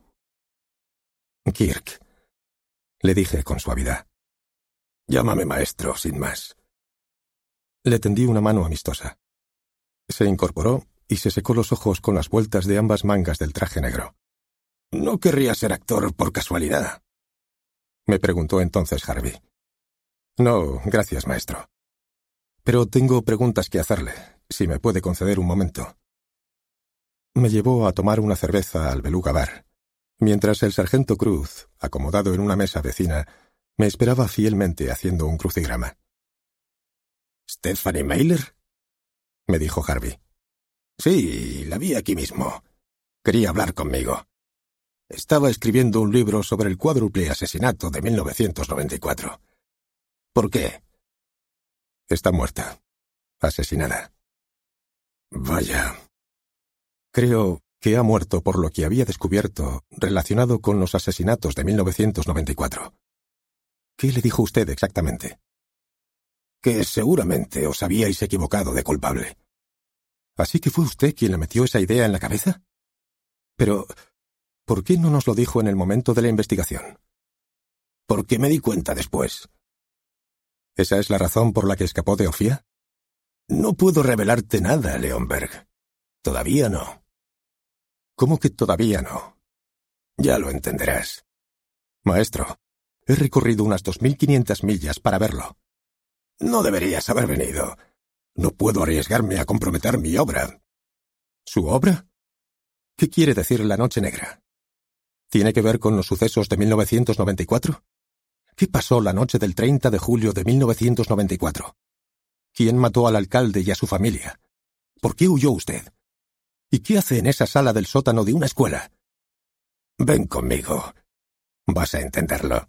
Speaker 1: «Kirk», le dije con suavidad.
Speaker 3: «Llámame maestro, sin más».
Speaker 1: Le tendí una mano amistosa. Se incorporó y se secó los ojos con las vueltas de ambas mangas del traje negro.
Speaker 3: «¿No querría ser actor por casualidad?»,
Speaker 1: me preguntó entonces Harvey. «No, gracias, maestro. Pero tengo preguntas que hacerle, si me puede conceder un momento». Me llevó a tomar una cerveza al Beluga Bar, mientras el sargento Cruz, acomodado en una mesa vecina, me esperaba fielmente haciendo un crucigrama.
Speaker 3: «¿Stephanie Mailer?»,
Speaker 1: me dijo Harvey.
Speaker 3: «Sí, la vi aquí mismo. Quería hablar conmigo. Estaba escribiendo un libro sobre el cuádruple asesinato de mil novecientos noventa y cuatro. ¿Por qué?».
Speaker 1: «Está muerta. Asesinada».
Speaker 3: «Vaya».
Speaker 1: «Creo que ha muerto por lo que había descubierto relacionado con los asesinatos de mil novecientos noventa y cuatro. ¿Qué le dijo usted exactamente?».
Speaker 3: «Que seguramente os habíais equivocado de culpable».
Speaker 1: ¿Así que fue usted quien le metió esa idea en la cabeza? Pero, ¿por qué no nos lo dijo en el momento de la investigación?
Speaker 3: «Porque me di cuenta después».
Speaker 1: ¿Esa es la razón por la que escapó de Ofía?
Speaker 3: «No puedo revelarte nada, Leonberg. Todavía no».
Speaker 1: ¿Cómo que todavía no?
Speaker 3: Ya lo entenderás.
Speaker 1: Maestro, he recorrido unas dos mil quinientas millas para verlo.
Speaker 3: No deberías haber venido. No puedo arriesgarme a comprometer mi obra.
Speaker 1: ¿Su obra? ¿Qué quiere decir La Noche Negra? ¿Tiene que ver con los sucesos de mil novecientos noventa y cuatro? ¿Qué pasó la noche del treinta de julio de mil novecientos noventa y cuatro? ¿Quién mató al alcalde y a su familia? ¿Por qué huyó usted? ¿Y qué hace en esa sala del sótano de una escuela?
Speaker 3: Ven conmigo. Vas a entenderlo.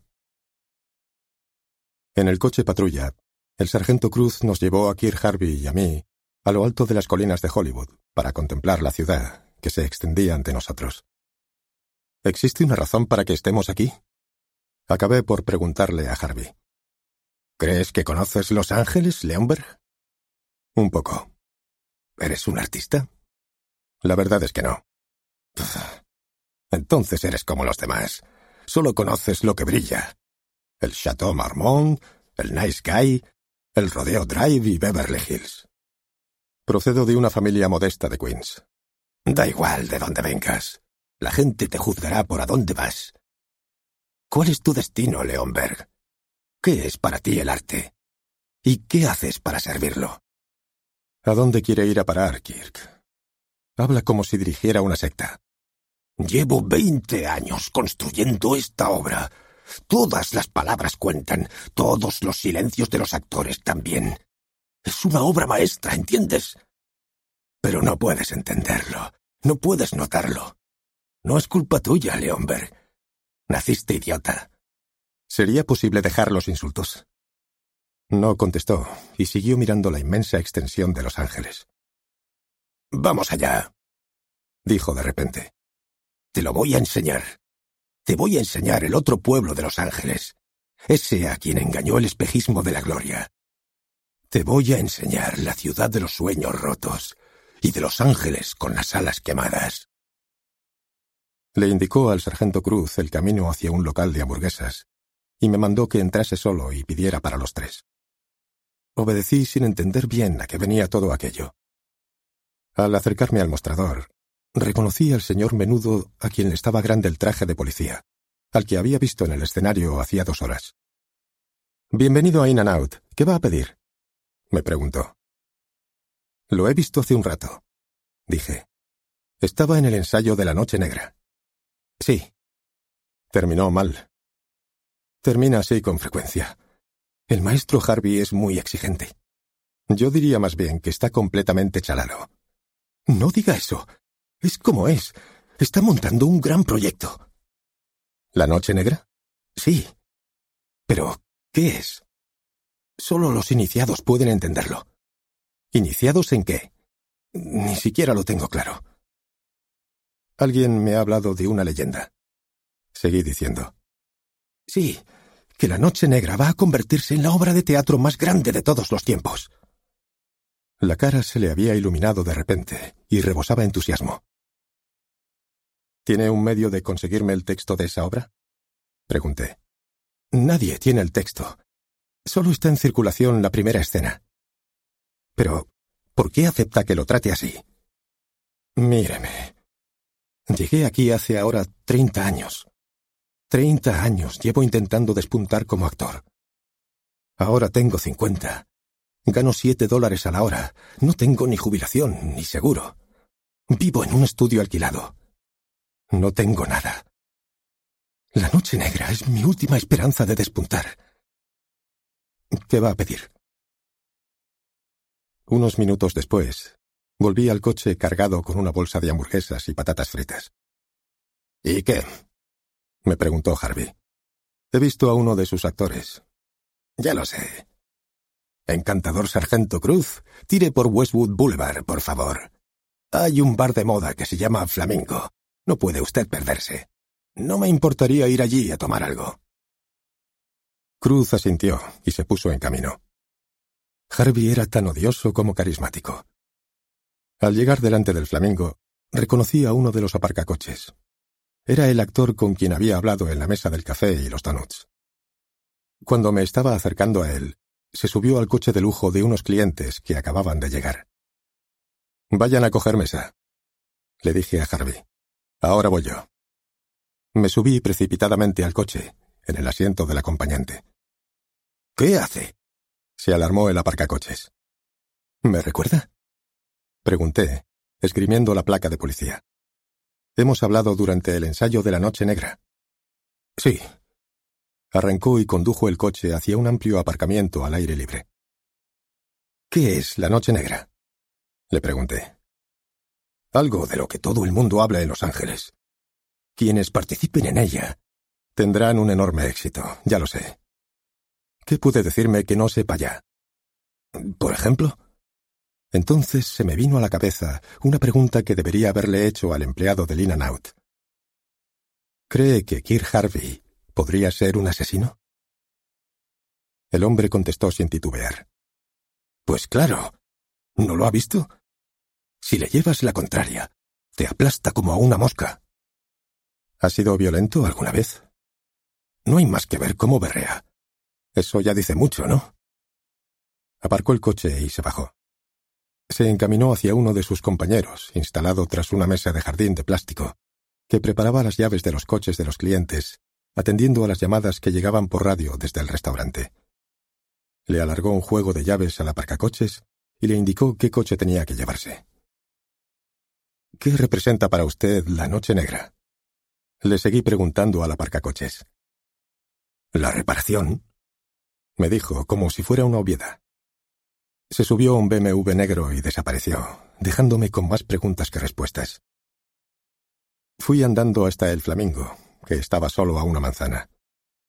Speaker 1: En el coche patrulla, el sargento Cruz nos llevó a Kirk Harvey y a mí a lo alto de las colinas de Hollywood para contemplar la ciudad que se extendía ante nosotros. ¿Existe una razón para que estemos aquí? Acabé por preguntarle a Harvey.
Speaker 3: ¿Crees que conoces Los Ángeles, Leonberg?
Speaker 1: Un poco.
Speaker 3: ¿Eres un artista?
Speaker 1: La verdad es que no.
Speaker 3: Entonces eres como los demás. Solo conoces lo que brilla. El Chateau Marmont, el Nice Guy, el Rodeo Drive y Beverly Hills.
Speaker 1: Procedo de una familia modesta de Queens.
Speaker 3: Da igual de dónde vengas. La gente te juzgará por a dónde vas. ¿Cuál es tu destino, Leonberg? ¿Qué es para ti el arte? ¿Y qué haces para servirlo?
Speaker 1: ¿A dónde quiere ir a parar, Kirk? Habla como si dirigiera una secta.
Speaker 3: Llevo veinte años construyendo esta obra. Todas las palabras cuentan, todos los silencios de los actores también. Es una obra maestra, ¿entiendes? Pero no puedes entenderlo, no puedes notarlo. No es culpa tuya, Leonberg. Naciste idiota.
Speaker 1: ¿Sería posible dejar los insultos? No contestó y siguió mirando la inmensa extensión de Los Ángeles.
Speaker 3: Vamos allá, dijo de repente. Te lo voy a enseñar. Te voy a enseñar el otro pueblo de Los Ángeles, ese a quien engañó el espejismo de la gloria. Te voy a enseñar la ciudad de los sueños rotos y de los ángeles con las alas quemadas.
Speaker 1: Le indicó al sargento Cruz el camino hacia un local de hamburguesas y me mandó que entrase solo y pidiera para los tres. Obedecí sin entender bien a qué venía todo aquello. Al acercarme al mostrador, reconocí al señor menudo a quien le estaba grande el traje de policía, al que había visto en el escenario hacía dos horas. «Bienvenido a In and Out. ¿Qué va a pedir?», me preguntó. «Lo he visto hace un rato», dije. «Estaba en el ensayo de La Noche Negra». «Sí». Terminó mal. Termina así con frecuencia. El maestro Harvey es muy exigente. Yo diría más bien que está completamente chalado. «No diga eso. Es como es. Está montando un gran proyecto». «¿La Noche Negra?» «Sí». «¿Pero qué es?» «Solo los iniciados pueden entenderlo». «¿Iniciados en qué?» «Ni siquiera lo tengo claro». «Alguien me ha hablado de una leyenda». Seguí diciendo. «Sí, que La Noche Negra va a convertirse en la obra de teatro más grande de todos los tiempos». La cara se le había iluminado de repente y rebosaba entusiasmo. «¿Tiene un medio de conseguirme el texto de esa obra?», pregunté. «Nadie tiene el texto. Solo está en circulación la primera escena». «Pero, ¿por qué acepta que lo trate así?». «Míreme. Llegué aquí hace ahora treinta años. Treinta años llevo intentando despuntar como actor. Ahora tengo cincuenta. Gano siete dólares a la hora. No tengo ni jubilación ni seguro. Vivo en un estudio alquilado. No tengo nada. La Noche Negra es mi última esperanza de despuntar». «¿Qué va a pedir?». Unos minutos después, volví al coche cargado con una bolsa de hamburguesas y patatas fritas. «¿Y qué?», me preguntó Harvey. «He visto a uno de sus actores». «Ya lo sé. Encantador sargento Cruz, tire por Westwood Boulevard, por favor. Hay un bar de moda que se llama Flamingo. No puede usted perderse. No me importaría ir allí a tomar algo». Cruz asintió y se puso en camino. Harvey era tan odioso como carismático. Al llegar delante del Flamingo, reconocí a uno de los aparcacoches. Era el actor con quien había hablado en la mesa del café y los donuts. Cuando me estaba acercando a él, se subió al coche de lujo de unos clientes que acababan de llegar. «Vayan a coger mesa», le dije a Harvey. «Ahora voy yo». Me subí precipitadamente al coche, en el asiento del acompañante. «¿Qué hace?», se alarmó el aparcacoches. «¿Me recuerda?», pregunté, esgrimiendo la placa de policía. «Hemos hablado durante el ensayo de La Noche Negra». «Sí». Arrancó y condujo el coche hacia un amplio aparcamiento al aire libre. «¿Qué es La Noche Negra?», le pregunté. «Algo de lo que todo el mundo habla en Los Ángeles. Quienes participen en ella tendrán un enorme éxito, ya lo sé. ¿Qué puede decirme que no sepa ya?». «¿Por ejemplo?». Entonces se me vino a la cabeza una pregunta que debería haberle hecho al empleado del In and Out. ¿Cree que Kirk Harvey podría ser un asesino? El hombre contestó sin titubear. «Pues claro. ¿No lo ha visto? Si le llevas la contraria, te aplasta como a una mosca». ¿Ha sido violento alguna vez? No hay más que ver cómo berrea. Eso ya dice mucho, ¿no? Aparcó el coche y se bajó. Se encaminó hacia uno de sus compañeros, instalado tras una mesa de jardín de plástico, que preparaba las llaves de los coches de los clientes, atendiendo a las llamadas que llegaban por radio desde el restaurante. Le alargó un juego de llaves al aparcacoches y le indicó qué coche tenía que llevarse. «¿Qué representa para usted La Noche Negra?», le seguí preguntando al aparcacoches. «La reparación», me dijo como si fuera una obviedad. Se subió a un B M W negro y desapareció, dejándome con más preguntas que respuestas. Fui andando hasta el Flamingo, que estaba solo a una manzana.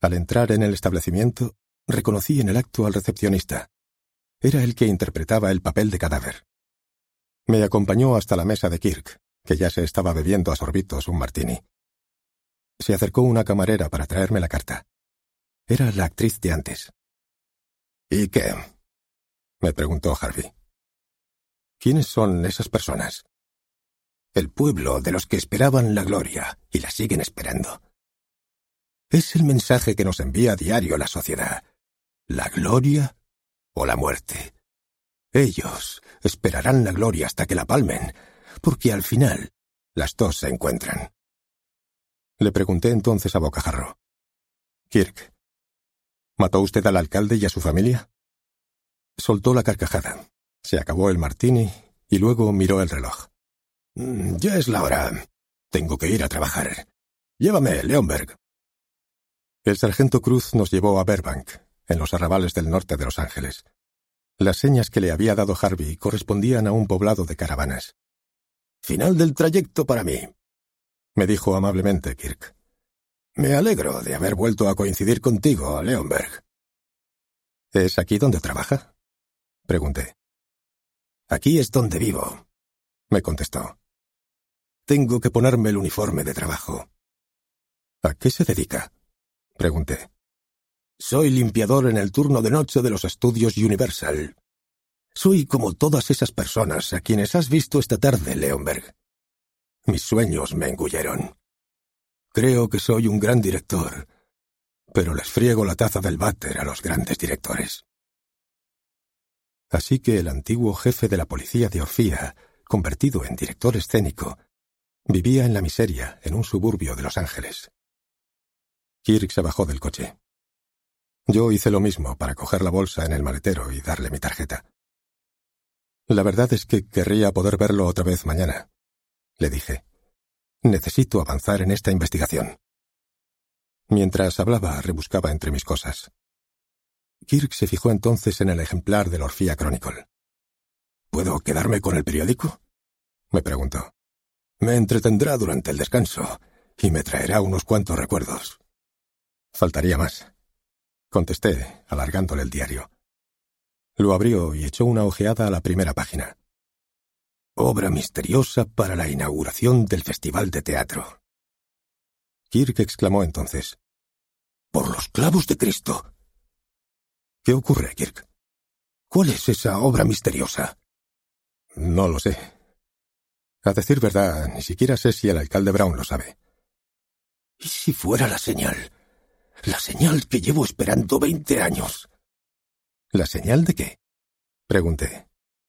Speaker 1: Al entrar en el establecimiento, reconocí en el acto al recepcionista. Era el que interpretaba el papel de cadáver. Me acompañó hasta la mesa de Kirk, que ya se estaba bebiendo a sorbitos un martini. Se acercó una camarera para traerme la carta. Era la actriz de antes. ¿Y qué?, me preguntó Harvey. ¿Quiénes son esas personas? El pueblo de los que esperaban la gloria y la siguen esperando. Es el mensaje que nos envía a diario la sociedad. ¿La gloria o la muerte? Ellos esperarán la gloria hasta que la palmen, porque al final las dos se encuentran. Le pregunté entonces a bocajarro. Kirk, ¿mató usted al alcalde y a su familia? Soltó la carcajada. Se acabó el martini y luego miró el reloj. Mm, ya es la hora. Tengo que ir a trabajar. Llévame, Leonberg. El sargento Cruz nos llevó a Burbank, en los arrabales del norte de Los Ángeles. Las señas que le había dado Harvey correspondían a un poblado de caravanas. «Final del trayecto para mí», me dijo amablemente Kirk. «Me alegro de haber vuelto a coincidir contigo, Leonberg». «¿Es aquí donde trabaja?», pregunté. «Aquí es donde vivo», me contestó. «Tengo que ponerme el uniforme de trabajo». «¿A qué se dedica?», pregunté. «Soy limpiador en el turno de noche de los estudios Universal. Soy como todas esas personas a quienes has visto esta tarde, Leonberg. Mis sueños me engulleron. Creo que soy un gran director, pero les friego la taza del váter a los grandes directores». Así que el antiguo jefe de la policía de Orfía, convertido en director escénico, vivía en la miseria en un suburbio de Los Ángeles. Kirk se bajó del coche. Yo hice lo mismo para coger la bolsa en el maletero y darle mi tarjeta. «La verdad es que querría poder verlo otra vez mañana», le dije. «Necesito avanzar en esta investigación». Mientras hablaba, rebuscaba entre mis cosas. Kirk se fijó entonces en el ejemplar del Orfía Chronicle. «¿Puedo quedarme con el periódico?», me preguntó. «Me entretendrá durante el descanso y me traerá unos cuantos recuerdos». «Faltaría más», contesté, alargándole el diario. Lo abrió y echó una ojeada a la primera página. «Obra misteriosa para la inauguración del Festival de Teatro». Kirk exclamó entonces. «¡Por los clavos de Cristo!». «¿Qué ocurre, Kirk? ¿Cuál es esa obra misteriosa?». «No lo sé. A decir verdad, ni siquiera sé si el alcalde Brown lo sabe». «¿Y si fuera la señal? La señal que llevo esperando veinte años». «¿La señal de qué?», pregunté.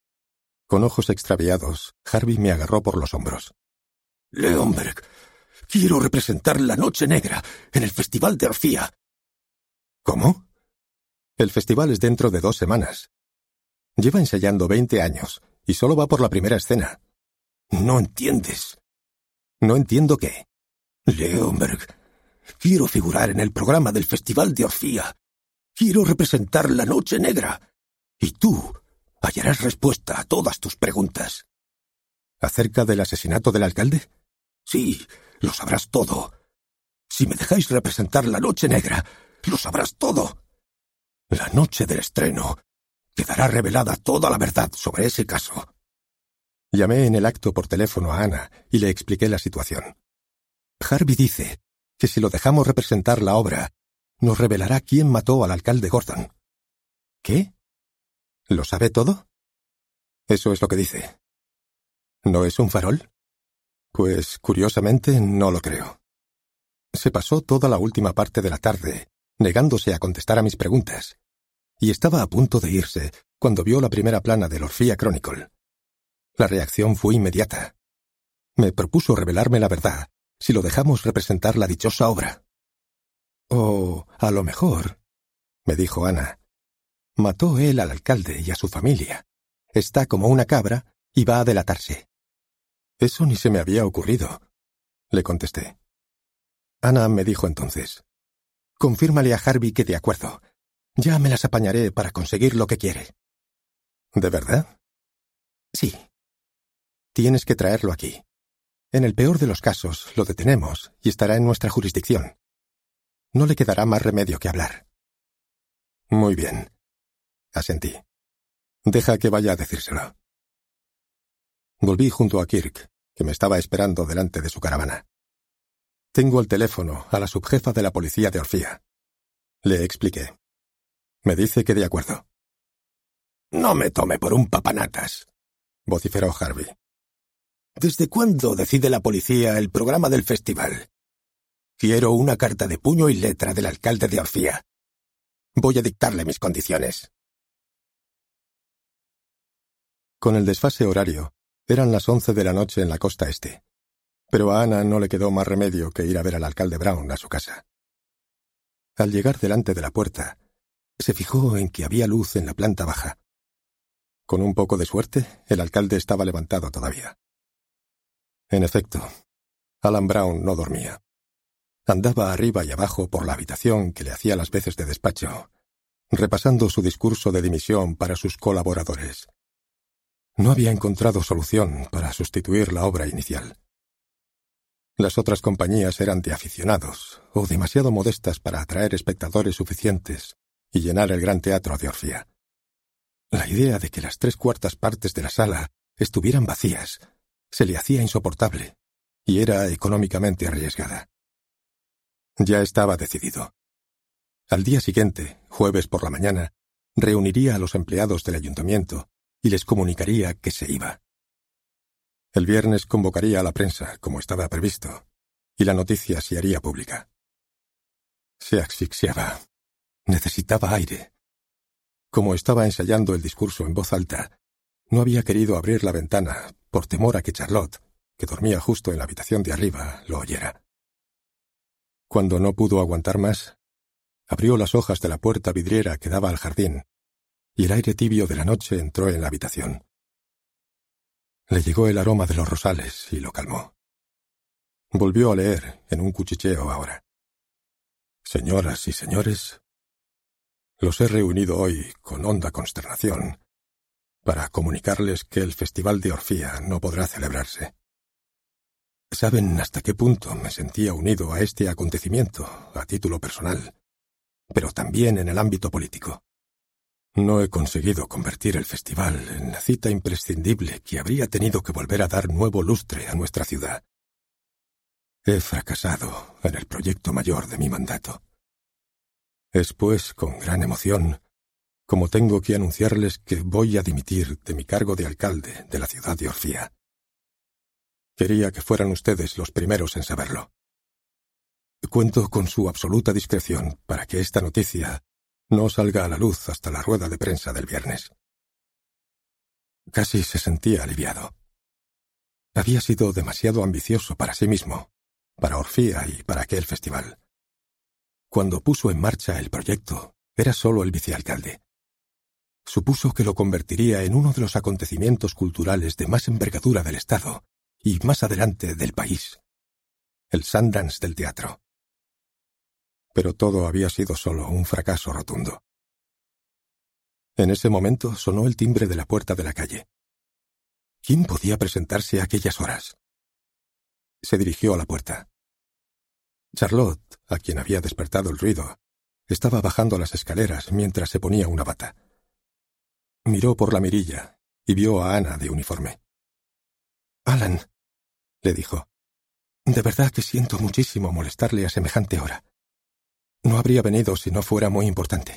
Speaker 1: Con ojos extraviados, Harvey me agarró por los hombros. «Leonberg, quiero representar la Noche Negra en el Festival de Orfía». «¿Cómo?». «El festival es dentro de dos semanas. Lleva ensayando veinte años y solo va por la primera escena». «No entiendes». «¿No entiendo qué?». «Leonberg, quiero figurar en el programa del Festival de Orfía. Quiero representar la Noche Negra. Y tú hallarás respuesta a todas tus preguntas». «¿Acerca del asesinato del alcalde?». «Sí, lo sabrás todo. Si me dejáis representar la Noche Negra, lo sabrás todo. La noche del estreno quedará revelada toda la verdad sobre ese caso». Llamé en el acto por teléfono a Ana y le expliqué la situación. «Harvey dice que si lo dejamos representar la obra, nos revelará quién mató al alcalde Gordon». «¿Qué? ¿Lo sabe todo?». «Eso es lo que dice». «¿No es un farol?». «Pues, curiosamente, no lo creo». Se pasó toda la última parte de la tarde negándose a contestar a mis preguntas, y estaba a punto de irse cuando vio la primera plana del Orfía Chronicle. La reacción fue inmediata. Me propuso revelarme la verdad si lo dejamos representar la dichosa obra. «O, a lo mejor», me dijo Ana, «mató él al alcalde y a su familia. Está como una cabra y va a delatarse». «Eso ni se me había ocurrido», le contesté. Ana me dijo entonces, «Confírmale a Harvey que de acuerdo. Ya me las apañaré para conseguir lo que quiere». «¿De verdad?». «Sí. Tienes que traerlo aquí. En el peor de los casos, lo detenemos y estará en nuestra jurisdicción. no le quedará más remedio que hablar. Muy bien, asentí. Deja que vaya a decírselo. Volví junto a Kirk, que me estaba esperando delante de su caravana. Tengo el teléfono a la subjefa de la policía de Orfía. Le expliqué. Me dice que de acuerdo.
Speaker 3: No me tome por un papanatas,
Speaker 1: vociferó Harvey.
Speaker 3: ¿Desde cuándo decide la policía el programa del festival? Quiero una carta de puño y letra del alcalde de Orfía. Voy a dictarle mis condiciones.
Speaker 1: Con el desfase horario, eran las once de la noche en la costa este, pero a Ana no le quedó más remedio que ir a ver al alcalde Brown a su casa. Al llegar delante de la puerta, se fijó en que había luz en la planta baja. Con un poco de suerte, el alcalde estaba levantado todavía. En efecto, Alan Brown no dormía. Andaba arriba y abajo por la habitación que le hacía las veces de despacho, repasando su discurso de dimisión para sus colaboradores. No había encontrado solución para sustituir la obra inicial. Las otras compañías eran de aficionados o demasiado modestas para atraer espectadores suficientes y llenar el gran teatro de Orfía. La idea de que las tres cuartas partes de la sala estuvieran vacías se le hacía insoportable y era económicamente arriesgada. Ya estaba decidido. Al día siguiente, jueves por la mañana, reuniría a los empleados del ayuntamiento y les comunicaría que se iba. El viernes convocaría a la prensa, como estaba previsto, y la noticia se haría pública. Se asfixiaba. Necesitaba aire. Como estaba ensayando el discurso en voz alta, no había querido abrir la ventana por temor a que Charlotte, que dormía justo en la habitación de arriba, lo oyera. Cuando no pudo aguantar más, abrió las hojas de la puerta vidriera que daba al jardín, y el aire tibio de la noche entró en la habitación. Le llegó el aroma de los rosales y lo calmó. Volvió a leer en un cuchicheo ahora. Señoras y señores, los he reunido hoy con honda consternación para comunicarles que el Festival de Orfía no podrá celebrarse. ¿Saben hasta qué punto me sentía unido a este acontecimiento a título personal, pero también en el ámbito político? No he conseguido convertir el festival en la cita imprescindible que habría tenido que volver a dar nuevo lustre a nuestra ciudad. He fracasado en el proyecto mayor de mi mandato. Es pues con gran emoción como tengo que anunciarles que voy a dimitir de mi cargo de alcalde de la ciudad de Orfía. Quería que fueran ustedes los primeros en saberlo. Cuento con su absoluta discreción para que esta noticia no salga a la luz hasta la rueda de prensa del viernes. Casi se sentía aliviado. Había sido demasiado ambicioso para sí mismo, para Orfía y para aquel festival. Cuando puso en marcha el proyecto, era solo el vicealcalde. Supuso que lo convertiría en uno de los acontecimientos culturales de más envergadura del Estado y más adelante del país. El Sundance del teatro. Pero todo había sido solo un fracaso rotundo. En ese momento sonó el timbre de la puerta de la calle. ¿Quién podía presentarse a aquellas horas? Se dirigió a la puerta. Charlotte, a quien había despertado el ruido, estaba bajando las escaleras mientras se ponía una bata. Miró por la mirilla y vio a Ana de uniforme. «Alan», le dijo, «de verdad que siento muchísimo molestarle a semejante hora. No habría venido si no fuera muy importante».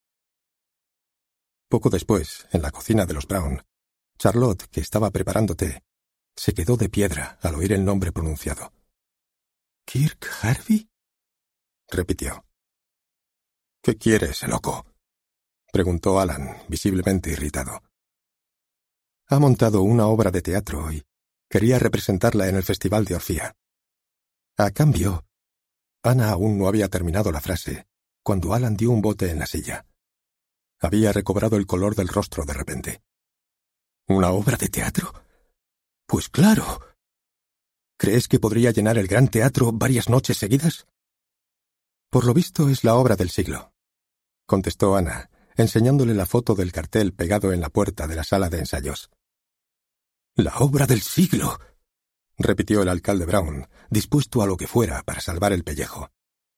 Speaker 1: Poco después, en la cocina de los Brown, Charlotte, que estaba preparando té, se quedó de piedra al oír el nombre pronunciado. «¿Kirk Harvey?», repitió. «¿Qué quiere ese loco?», preguntó Alan, visiblemente irritado. «Ha montado una obra de teatro y quería representarla en el Festival de Orfía. A cambio...» Ana aún no había terminado la frase cuando Alan dio un bote en la silla. Había recobrado el color del rostro de repente. «¿Una obra de teatro? Pues claro. ¿Crees que podría llenar el gran teatro varias noches seguidas?» «Por lo visto es la obra del siglo», contestó Ana, enseñándole la foto del cartel pegado en la puerta de la sala de ensayos. «La obra del siglo», repitió el alcalde Brown, dispuesto a lo que fuera para salvar el pellejo.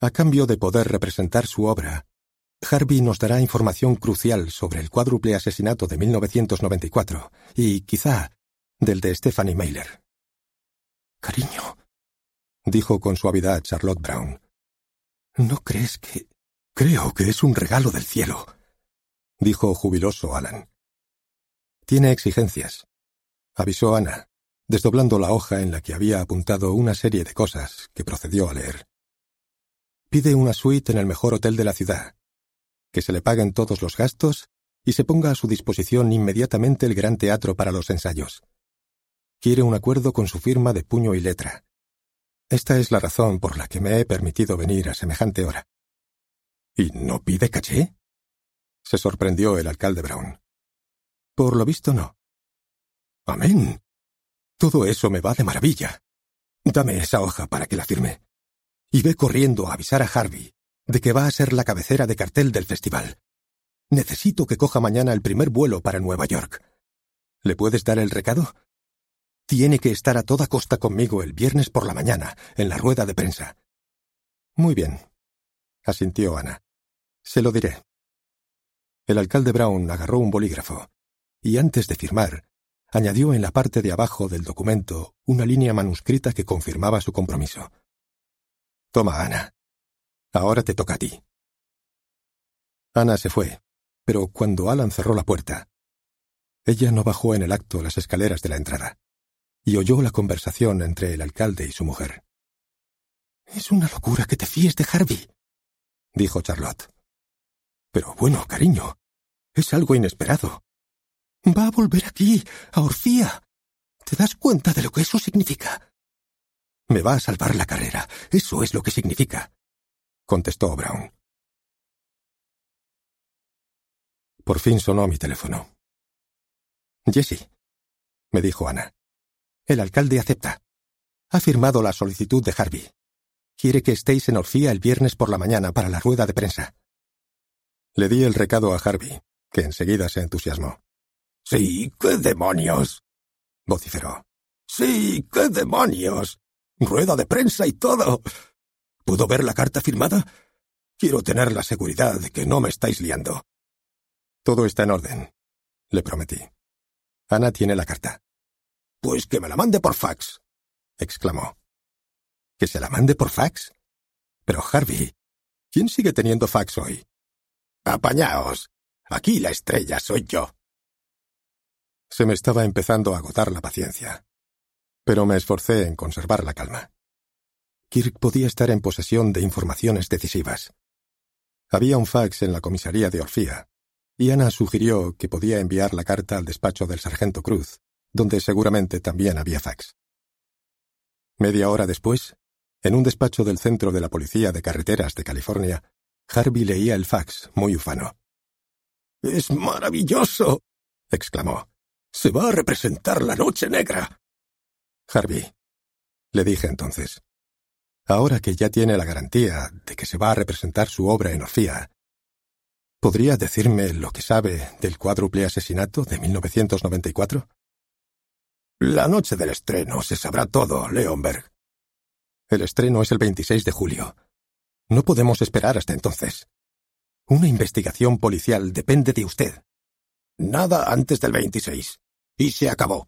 Speaker 1: A cambio de poder representar su obra, Harvey nos dará información crucial sobre el cuádruple asesinato de mil novecientos noventa y cuatro y, quizá, del de Stephanie Mailer.
Speaker 3: Cariño,
Speaker 1: dijo con suavidad Charlotte Brown.
Speaker 3: ¿No crees que...? Creo que es un regalo del cielo,
Speaker 1: dijo jubiloso Alan. Tiene exigencias, avisó Ana, desdoblando la hoja en la que había apuntado una serie de cosas que procedió a leer. Pide una suite en el mejor hotel de la ciudad, que se le paguen todos los gastos y se ponga a su disposición inmediatamente el gran teatro para los ensayos. Quiere un acuerdo con su firma de puño y letra. Esta es la razón por la que me he permitido venir a semejante hora.
Speaker 3: ¿Y no pide caché?
Speaker 1: Se sorprendió el alcalde Brown. Por lo visto no.
Speaker 3: Amén. Todo eso me va de maravilla. Dame esa hoja para que la firme. Y ve corriendo a avisar a Harvey de que va a ser la cabecera de cartel del festival. Necesito que coja mañana el primer vuelo para Nueva York. ¿Le puedes dar el recado? Tiene que estar a toda costa conmigo el viernes por la mañana, en la rueda de prensa.
Speaker 1: Muy bien, asintió Ana. Se lo diré. El alcalde Brown agarró un bolígrafo y, antes de firmar, añadió en la parte de abajo del documento una línea manuscrita que confirmaba su compromiso. Toma, Ana. Ahora te toca a ti. Ana se fue, pero cuando Alan cerró la puerta, ella no bajó en el acto las escaleras de la entrada y oyó la conversación entre el alcalde y su mujer.
Speaker 3: «Es una locura que te fíes de Harvey», dijo Charlotte. «Pero bueno, cariño, es algo inesperado. Va a volver aquí, a Orfía. ¿Te das cuenta de lo que eso significa?» «Me va a salvar la carrera, eso es lo que significa», contestó Brown.
Speaker 1: Por fin sonó mi teléfono. «Jessie», me dijo Ana. «El alcalde acepta. Ha firmado la solicitud de Harvey. Quiere que estéis en Orfía el viernes por la mañana para la rueda de prensa». Le di el recado a Harvey, que enseguida se entusiasmó.
Speaker 3: «Sí, qué demonios», vociferó. «Sí, qué demonios. Rueda de prensa y todo. ¿Puedo ver la carta firmada? Quiero tener la seguridad de que no me estáis liando».
Speaker 1: «Todo está en orden», le prometí. «Ana tiene la carta».
Speaker 3: «Pues que me la mande por fax», exclamó.
Speaker 1: ¿Que se la mande por fax? Pero, Harvey, ¿quién sigue teniendo fax hoy?
Speaker 3: «Apañaos. Aquí la estrella soy yo».
Speaker 1: Se me estaba empezando a agotar la paciencia, pero me esforcé en conservar la calma. Kirk podía estar en posesión de informaciones decisivas. Había un fax en la comisaría de Orfía, y Ana sugirió que podía enviar la carta al despacho del sargento Cruz, donde seguramente también había fax. Media hora después, en un despacho del Centro de la Policía de Carreteras de California, Harvey leía el fax, muy ufano.
Speaker 3: «Es maravilloso», exclamó. «Se va a representar la Noche Negra».
Speaker 1: «Harvey», le dije entonces, ahora que ya tiene la garantía de que se va a representar su obra en Orfía, ¿podría decirme lo que sabe del cuádruple asesinato de mil novecientos noventa y cuatro?
Speaker 3: La noche del estreno se sabrá todo, Leonberg.
Speaker 1: El estreno es el veintiséis de julio. No podemos esperar hasta entonces. Una investigación policial depende de usted.
Speaker 3: Nada antes del veintiséis. Y se acabó.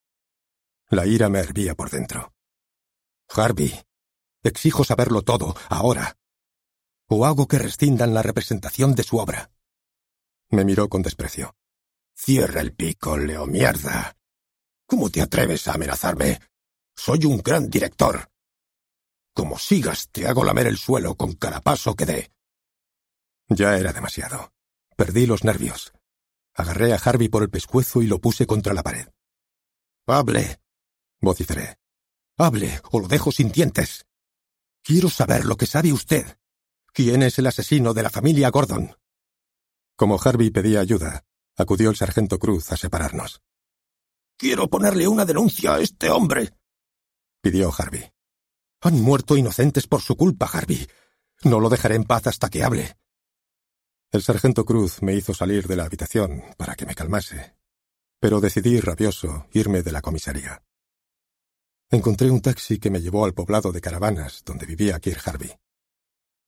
Speaker 1: La ira me hervía por dentro. Harvey, exijo saberlo todo, ahora. O hago que rescindan la representación de su obra. Me miró con desprecio.
Speaker 3: Cierra el pico, Leo mierda. ¿Cómo te atreves a amenazarme? Soy un gran director. Como sigas, te hago lamer el suelo con cada paso que dé.
Speaker 1: Ya era demasiado. Perdí los nervios. Agarré a Harvey por el pescuezo y lo puse contra la pared.
Speaker 3: «Hable», vociferé. «Hable, o lo dejo sin dientes. Quiero saber lo que sabe usted. ¿Quién es el asesino de la familia Gordon?»
Speaker 1: Como Harvey pedía ayuda, acudió el sargento Cruz a separarnos.
Speaker 3: «Quiero ponerle una denuncia a este hombre»,
Speaker 1: pidió Harvey.
Speaker 3: «Han muerto inocentes por su culpa, Harvey. No lo dejaré en paz hasta que hable».
Speaker 1: El sargento Cruz me hizo salir de la habitación para que me calmase, pero decidí, rabioso, irme de la comisaría. Encontré un taxi que me llevó al poblado de caravanas donde vivía Kirk Harvey.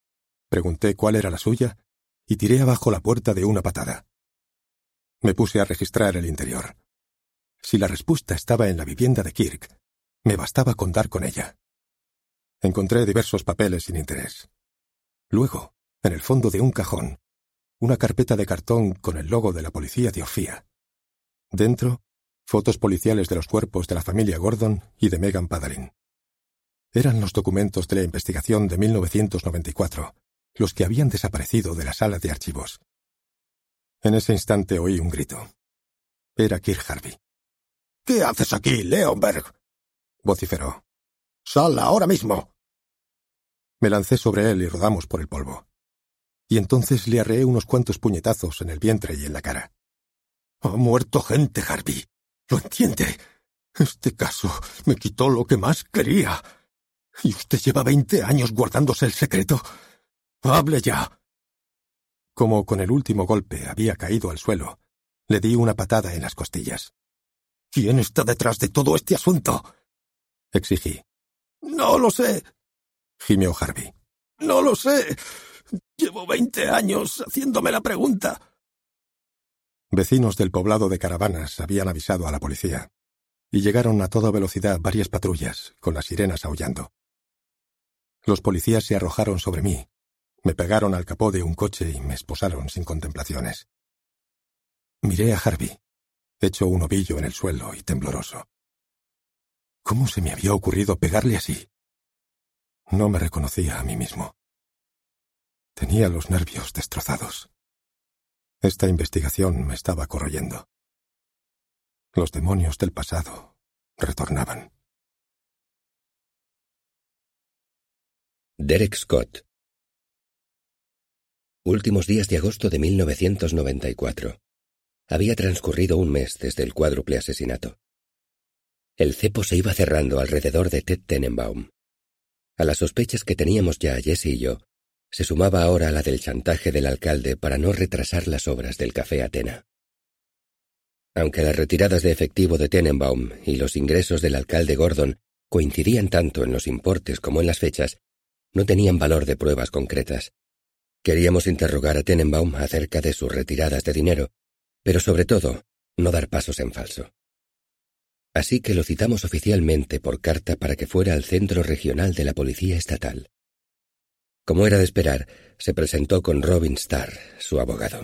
Speaker 1: Pregunté cuál era la suya y tiré abajo la puerta de una patada. Me puse a registrar el interior. Si la respuesta estaba en la vivienda de Kirk, me bastaba con dar con ella. Encontré diversos papeles sin interés. Luego, en el fondo de un cajón, una carpeta de cartón con el logo de la policía de Ofía. Dentro, fotos policiales de los cuerpos de la familia Gordon y de Megan Padarin. Eran los documentos de la investigación de mil novecientos noventa y cuatro, los que habían desaparecido de la sala de archivos. En ese instante oí un grito. Era Kirk Harvey.
Speaker 3: ¿Qué haces aquí, Leonberg?,
Speaker 1: vociferó.
Speaker 3: ¡Sal ahora mismo!
Speaker 1: Me lancé sobre él y rodamos por el polvo. Y entonces le arreé unos cuantos puñetazos en el vientre y en la cara.
Speaker 3: Ha muerto gente, Harvey. ¿Lo entiende? Este caso me quitó lo que más quería. ¿Y usted lleva veinte años guardándose el secreto? ¡Hable ya!
Speaker 1: Como con el último golpe había caído al suelo, le di una patada en las costillas.
Speaker 3: ¿Quién está detrás de todo este asunto?,
Speaker 1: exigí.
Speaker 3: No lo sé,
Speaker 1: gimió Harvey.
Speaker 3: No lo sé. Llevo veinte años haciéndome la pregunta.
Speaker 1: Vecinos del poblado de Caravanas habían avisado a la policía, y llegaron a toda velocidad varias patrullas, con las sirenas aullando. Los policías se arrojaron sobre mí, me pegaron al capó de un coche y me esposaron sin contemplaciones. Miré a Harvey, hecho un ovillo en el suelo y tembloroso. ¿Cómo se me había ocurrido pegarle así? No me reconocía a mí mismo. Tenía los nervios destrozados. Esta investigación me estaba corroyendo. Los demonios del pasado retornaban.
Speaker 4: Derek Scott. Últimos días de agosto de mil novecientos noventa y cuatro. Había transcurrido un mes desde el cuádruple asesinato. El cepo se iba cerrando alrededor de Ted Tenenbaum. A las sospechas que teníamos ya Jesse y yo, se sumaba ahora la del chantaje del alcalde para no retrasar las obras del Café Atena. Aunque las retiradas de efectivo de Tenenbaum y los ingresos del alcalde Gordon coincidían tanto en los importes como en las fechas, no tenían valor de pruebas concretas. Queríamos interrogar a Tenenbaum acerca de sus retiradas de dinero, pero sobre todo, no dar pasos en falso. Así que lo citamos oficialmente por carta para que fuera al centro regional de la policía estatal. Como era de esperar, se presentó con Robin Starr, su abogado.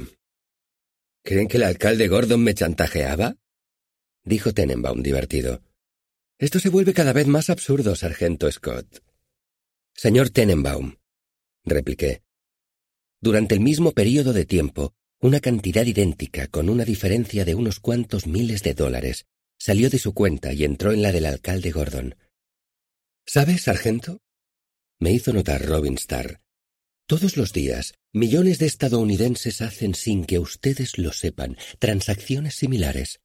Speaker 4: ¿Creen que el alcalde Gordon me chantajeaba?, dijo Tenenbaum divertido. Esto se vuelve cada vez más absurdo, sargento Scott. Señor Tenenbaum, repliqué. Durante el mismo período de tiempo, una cantidad idéntica con una diferencia de unos cuantos miles de dólares salió de su cuenta y entró en la del alcalde Gordon. ¿Sabe, sargento?, me hizo notar Robin Starr. Todos los días, millones de estadounidenses hacen, sin que ustedes lo sepan, transacciones similares.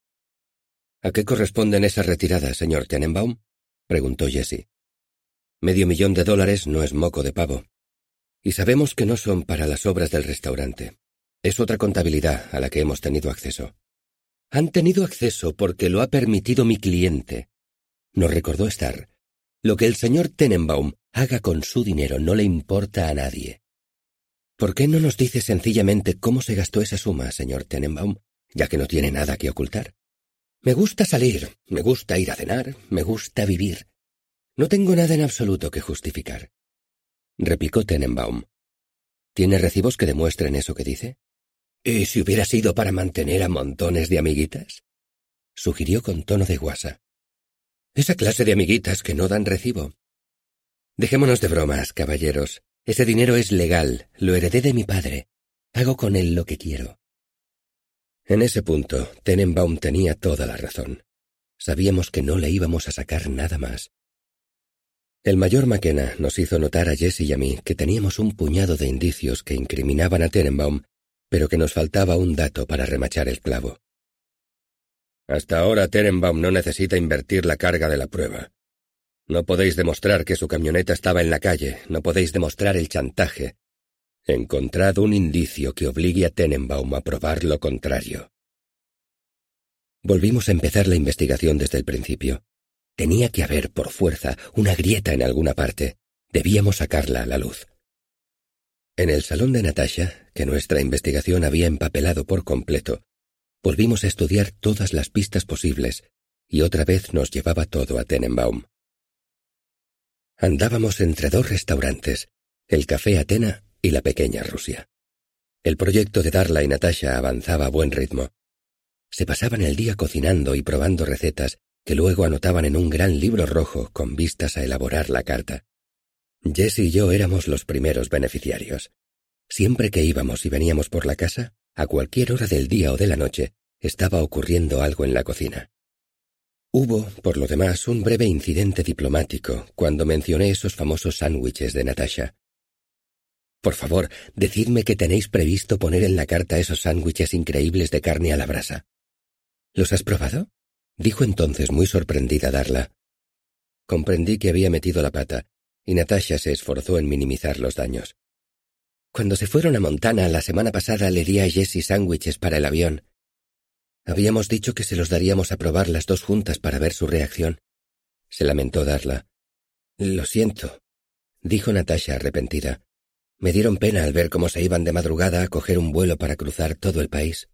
Speaker 4: ¿A qué corresponden esas retiradas, señor Tenenbaum?, preguntó Jesse. Medio millón de dólares no es moco de pavo. Y sabemos que no son para las obras del restaurante. Es otra contabilidad a la que hemos tenido acceso. Han tenido acceso porque lo ha permitido mi cliente. Nos recordó Starr. Lo que el señor Tenenbaum haga con su dinero no le importa a nadie. ¿Por qué no nos dice sencillamente cómo se gastó esa suma, señor Tenenbaum, ya que no tiene nada que ocultar? Me gusta salir, me gusta ir a cenar, me gusta vivir. No tengo nada en absoluto que justificar, replicó Tenenbaum. ¿Tiene recibos que demuestren eso que dice? ¿Y si hubiera sido para mantener a montones de amiguitas?, sugirió con tono de guasa. Esa clase de amiguitas que no dan recibo. Dejémonos de bromas, caballeros. Ese dinero es legal, lo heredé de mi padre. Hago con él lo que quiero. En ese punto, Tenenbaum tenía toda la razón. Sabíamos que no le íbamos a sacar nada más. El mayor McKenna nos hizo notar a Jesse y a mí que teníamos un puñado de indicios que incriminaban a Tenenbaum, pero que nos faltaba un dato para remachar el clavo. Hasta ahora Tenenbaum no necesita invertir la carga de la prueba. No podéis demostrar que su camioneta estaba en la calle, no podéis demostrar el chantaje. Encontrad un indicio que obligue a Tenenbaum a probar lo contrario. Volvimos a empezar la investigación desde el principio. Tenía que haber, por fuerza, una grieta en alguna parte. Debíamos sacarla a la luz. En el salón de Natasha, que nuestra investigación había empapelado por completo, volvimos a estudiar todas las pistas posibles y otra vez nos llevaba todo a Tenenbaum. Andábamos entre dos restaurantes, el Café Atena y la Pequeña Rusia. El proyecto de Darla y Natasha avanzaba a buen ritmo. Se pasaban el día cocinando y probando recetas que luego anotaban en un gran libro rojo con vistas a elaborar la carta. Jesse y yo éramos los primeros beneficiarios. Siempre que íbamos y veníamos por la casa, a cualquier hora del día o de la noche, estaba ocurriendo algo en la cocina. Hubo, por lo demás, un breve incidente diplomático cuando mencioné esos famosos sándwiches de Natasha. Por favor, decidme que tenéis previsto poner en la carta esos sándwiches increíbles de carne a la brasa. ¿Los has probado?, dijo entonces muy sorprendida Darla. Comprendí que había metido la pata, y Natasha se esforzó en minimizar los daños. Cuando se fueron a Montana la semana pasada le di a Jessie sándwiches para el avión. Habíamos dicho que se los daríamos a probar las dos juntas para ver su reacción. Se lamentó Darla. Lo siento, dijo Natasha arrepentida. Me dieron pena al ver cómo se iban de madrugada a coger un vuelo para cruzar todo el país.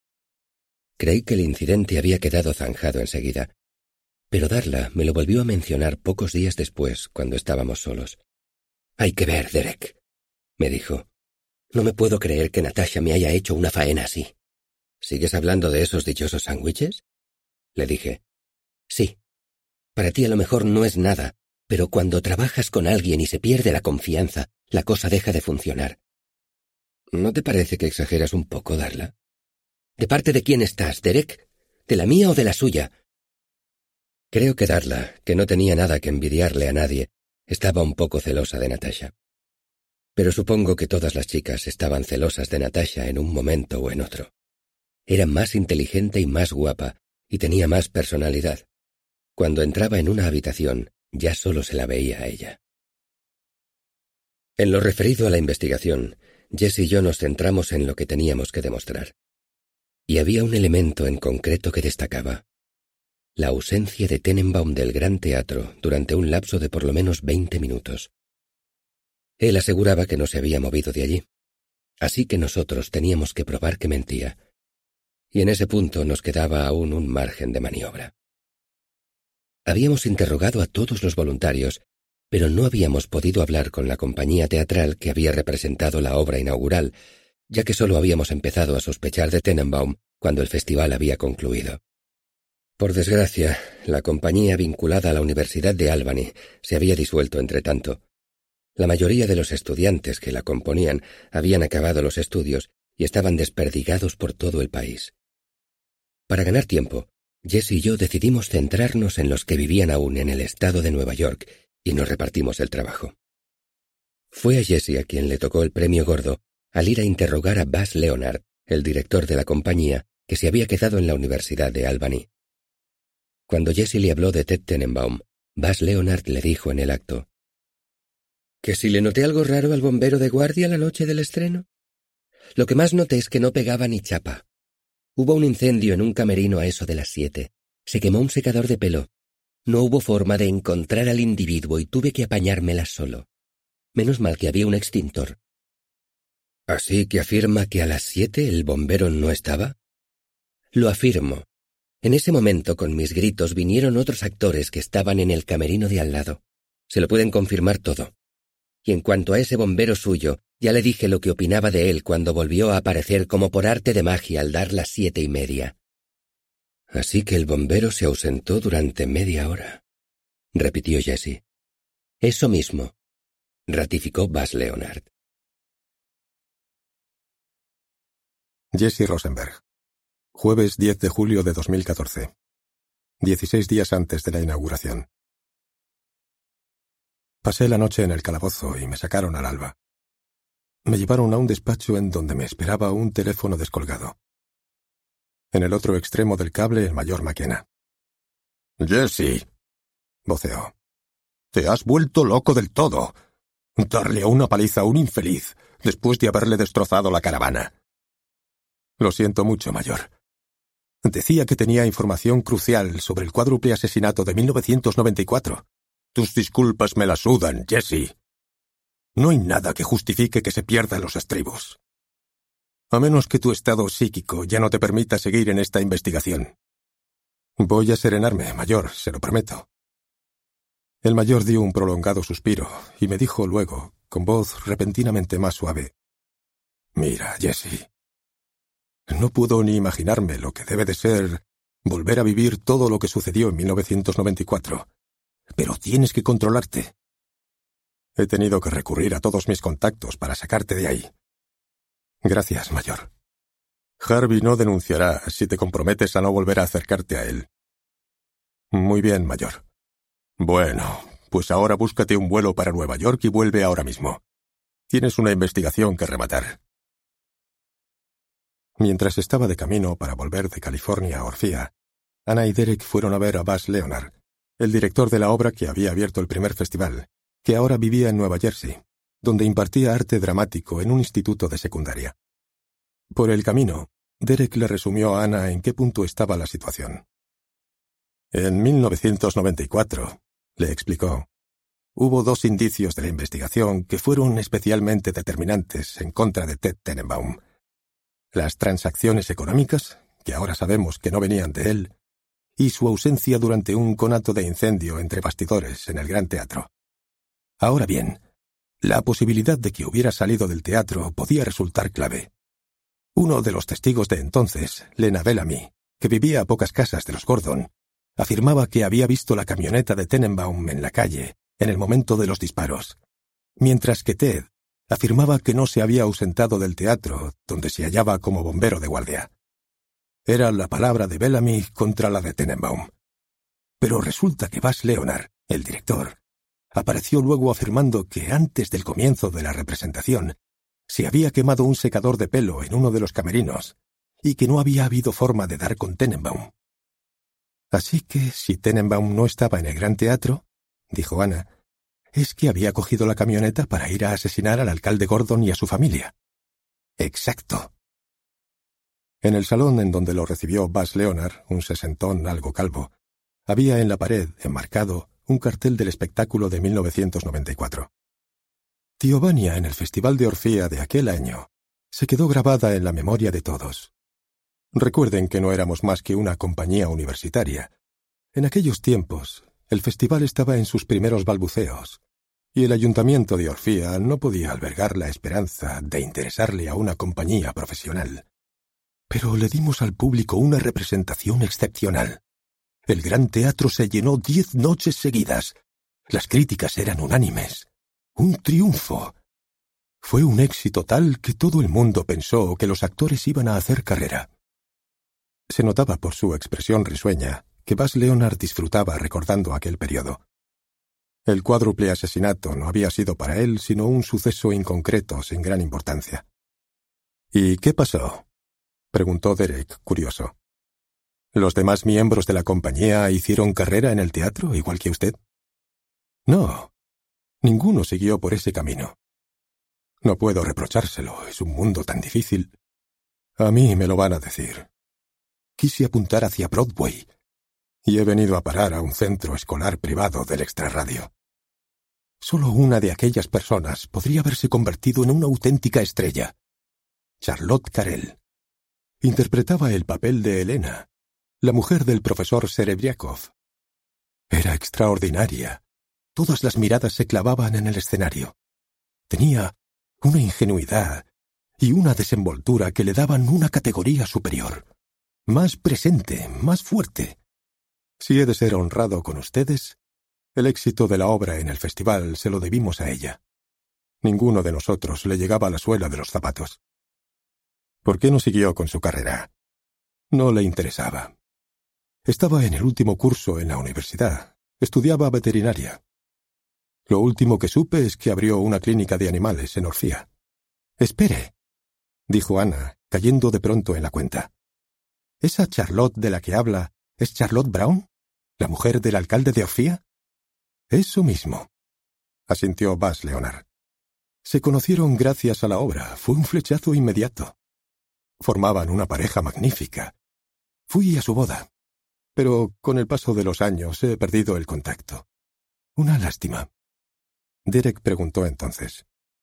Speaker 4: Creí que el incidente había quedado zanjado enseguida, pero Darla me lo volvió a mencionar pocos días después, cuando estábamos solos. Hay que ver, Derek, me dijo. No me puedo creer que Natasha me haya hecho una faena así. ¿Sigues hablando de esos dichosos sándwiches?, le dije. Sí. Para ti a lo mejor no es nada, pero cuando trabajas con alguien y se pierde la confianza, la cosa deja de funcionar. ¿No te parece que exageras un poco, Darla? ¿De parte de quién estás, Derek? ¿De la mía o de la suya? Creo que Darla, que no tenía nada que envidiarle a nadie, estaba un poco celosa de Natasha. Pero supongo que todas las chicas estaban celosas de Natasha en un momento o en otro. Era más inteligente y más guapa, y tenía más personalidad. Cuando entraba en una habitación, ya solo se la veía a ella. En lo referido a la investigación, Jess y yo nos centramos en lo que teníamos que demostrar. Y había un elemento en concreto que destacaba: la ausencia de Tenenbaum del Gran Teatro durante un lapso de por lo menos veinte minutos. Él aseguraba que no se había movido de allí, así que nosotros teníamos que probar que mentía. Y en ese punto nos quedaba aún un margen de maniobra. Habíamos interrogado a todos los voluntarios, pero no habíamos podido hablar con la compañía teatral que había representado la obra inaugural, ya que solo habíamos empezado a sospechar de Tenenbaum cuando el festival había concluido. Por desgracia, la compañía vinculada a la Universidad de Albany se había disuelto entre tanto. La mayoría de los estudiantes que la componían habían acabado los estudios y estaban desperdigados por todo el país. Para ganar tiempo, Jess y yo decidimos centrarnos en los que vivían aún en el estado de Nueva York y nos repartimos el trabajo. Fue a Jesse a quien le tocó el premio gordo al ir a interrogar a Buzz Leonard, el director de la compañía, que se había quedado en la Universidad de Albany. Cuando Jesse le habló de Ted Tenenbaum, Buzz Leonard le dijo en el acto: ¿Que si le noté algo raro al bombero de guardia la noche del estreno? Lo que más noté es que no pegaba ni chapa. Hubo un incendio en un camerino a eso de las siete. Se quemó un secador de pelo. No hubo forma de encontrar al individuo y tuve que apañármela solo. Menos mal que había un extintor. ¿Así que afirma que a las siete el bombero no estaba? Lo afirmo. En ese momento, con mis gritos, vinieron otros actores que estaban en el camerino de al lado. Se lo pueden confirmar todo. Y en cuanto a ese bombero suyo, ya le dije lo que opinaba de él cuando volvió a aparecer como por arte de magia al dar las siete y media. Así que el bombero se ausentó durante media hora, repitió Jesse. Eso mismo, ratificó Buzz Leonard.
Speaker 1: Jesse Rosenberg. Jueves diez de julio de dos mil catorce. dieciséis días antes de la inauguración. Pasé la noche en el calabozo y me sacaron al alba. Me llevaron a un despacho en donde me esperaba un teléfono descolgado. En el otro extremo del cable, el mayor McKenna.
Speaker 3: Jesse,
Speaker 1: voceó.
Speaker 3: Te has vuelto loco del todo. Darle a una paliza a un infeliz después de haberle destrozado la caravana.
Speaker 1: Lo siento mucho, mayor. Decía que tenía información crucial sobre el cuádruple asesinato de mil novecientos noventa y cuatro.
Speaker 3: Tus disculpas me la sudan, Jesse. No hay nada que justifique que se pierdan los estribos. A menos que tu estado psíquico ya no te permita seguir en esta investigación. Voy a serenarme, mayor, se lo prometo. El mayor dio un prolongado suspiro y me dijo luego, con voz repentinamente más suave: Mira, Jesse, no puedo ni imaginarme lo que debe de ser volver a vivir todo lo que sucedió en mil novecientos noventa y cuatro. Pero tienes que controlarte. He tenido que recurrir a todos mis contactos para sacarte de ahí. Gracias, mayor. Harvey no denunciará si te comprometes a no volver a acercarte a él. Muy bien, mayor. Bueno, pues ahora búscate un vuelo para Nueva York y vuelve ahora mismo. Tienes una investigación que rematar. Mientras estaba de camino para volver de California a Orfía, Anna y Derek fueron a ver a Buzz Leonard, el director de la obra que había abierto el primer festival, que ahora vivía en Nueva Jersey, donde impartía arte dramático en un instituto de secundaria. Por el camino, Derek le resumió a Anna en qué punto estaba la situación. En mil novecientos noventa y cuatro, le explicó, hubo dos indicios de la investigación que fueron especialmente determinantes en contra de Ted Tenenbaum. Las transacciones económicas, que ahora sabemos que no venían de él, y su ausencia durante un conato de incendio entre bastidores en el Gran Teatro. Ahora bien, la posibilidad de que hubiera salido del teatro podía resultar clave. Uno de los testigos de entonces, Lena Bellamy, que vivía a pocas casas de los Gordon, afirmaba que había visto la camioneta de Tenenbaum en la calle en el momento de los disparos, mientras que Ted afirmaba que no se había ausentado del teatro, donde se hallaba como bombero de guardia. Era la palabra de Bellamy contra la de Tenenbaum. Pero resulta que Buzz Leonard, el director, apareció luego afirmando que antes del comienzo de la representación se había quemado un secador de pelo en uno de los camerinos y que no había habido forma de dar con Tenenbaum. Así que, si Tenenbaum no estaba en el Gran Teatro, dijo Anna, es que había cogido la camioneta para ir a asesinar al alcalde Gordon y a su familia. Exacto. En el salón en donde lo recibió Buzz Leonard, un sesentón algo calvo, había en la pared, enmarcado, un cartel del espectáculo de mil novecientos noventa y cuatro. Teobaldo en el Festival de Orfía de aquel año se quedó grabada en la memoria de todos. Recuerden que no éramos más que una compañía universitaria. En aquellos tiempos, el festival estaba en sus primeros balbuceos, y el ayuntamiento de Orfía no podía albergar la esperanza de interesarle a una compañía profesional. Pero le dimos al público una representación excepcional. El Gran Teatro se llenó diez noches seguidas. Las críticas eran unánimes. Un triunfo. Fue un éxito tal que todo el mundo pensó que los actores iban a hacer carrera. Se notaba por su expresión risueña que Buzz Leonard disfrutaba recordando aquel periodo. El cuádruple asesinato no había sido para él sino un suceso inconcreto sin gran importancia. ¿Y qué pasó?, preguntó Derek, curioso. ¿Los demás miembros de la compañía hicieron carrera en el teatro, igual que usted? No, ninguno siguió por ese camino. No puedo reprochárselo, es un mundo tan difícil. A mí me lo van a decir. Quise apuntar hacia Broadway, y he venido a parar a un centro escolar privado del extrarradio. Solo una de aquellas personas podría haberse convertido en una auténtica estrella. Charlotte Carell. Interpretaba el papel de Elena, la mujer del profesor Serebriakov. Era extraordinaria. Todas las miradas se clavaban en el escenario. Tenía una ingenuidad y una desenvoltura que le daban una categoría superior. Más presente, más fuerte. Si he de ser honrado con ustedes, el éxito de la obra en el festival se lo debimos a ella. Ninguno de nosotros le llegaba a la suela de los zapatos. ¿Por qué no siguió con su carrera? No le interesaba. Estaba en el último curso en la universidad. Estudiaba veterinaria. Lo último que supe es que abrió una clínica de animales en Orfía. «Espere», dijo Anna, cayendo de pronto en la cuenta. ¿Esa Charlotte de la que habla es Charlotte Brown? ¿La mujer del alcalde de Orfía? Eso mismo, asintió Buzz Leonard. Se conocieron gracias a la obra. Fue un flechazo inmediato. Formaban una pareja magnífica. Fui a su boda, pero con el paso de los años he perdido el contacto. Una lástima. Derek preguntó entonces.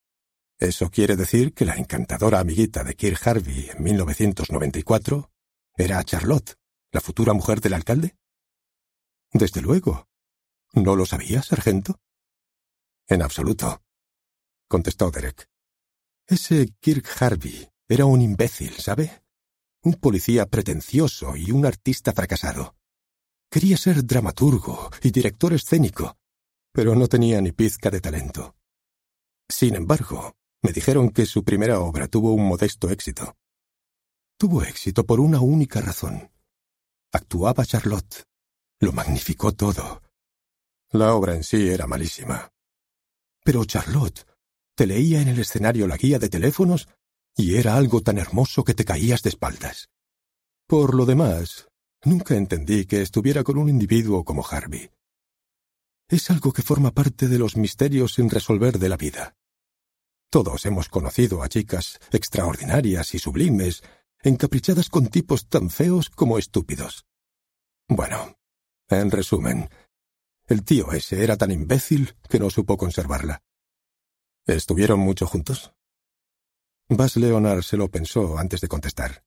Speaker 1: ¿Eso quiere decir que la encantadora amiguita de Kirk Harvey en mil novecientos noventa y cuatro era Charlotte, la futura mujer del alcalde? Desde luego. ¿No lo sabía, sargento? En absoluto, contestó Derek. Ese Kirk Harvey era un imbécil, ¿sabe? Un policía pretencioso y un artista fracasado. Quería ser dramaturgo y director escénico, pero no tenía ni pizca de talento. Sin embargo, me dijeron que su primera obra tuvo un modesto éxito. Tuvo éxito por una única razón. Actuaba Charlotte. Lo magnificó todo. La obra en sí era malísima. Pero Charlotte te leía en el escenario la guía de teléfonos y era algo tan hermoso que te caías de espaldas. Por lo demás, nunca entendí que estuviera con un individuo como Harvey. Es algo que forma parte de los misterios sin resolver de la vida. Todos hemos conocido a chicas extraordinarias y sublimes, encaprichadas con tipos tan feos como estúpidos. Bueno, en resumen, el tío ese era tan imbécil que no supo conservarla. ¿Estuvieron mucho juntos? Buzz Leonard se lo pensó antes de contestar.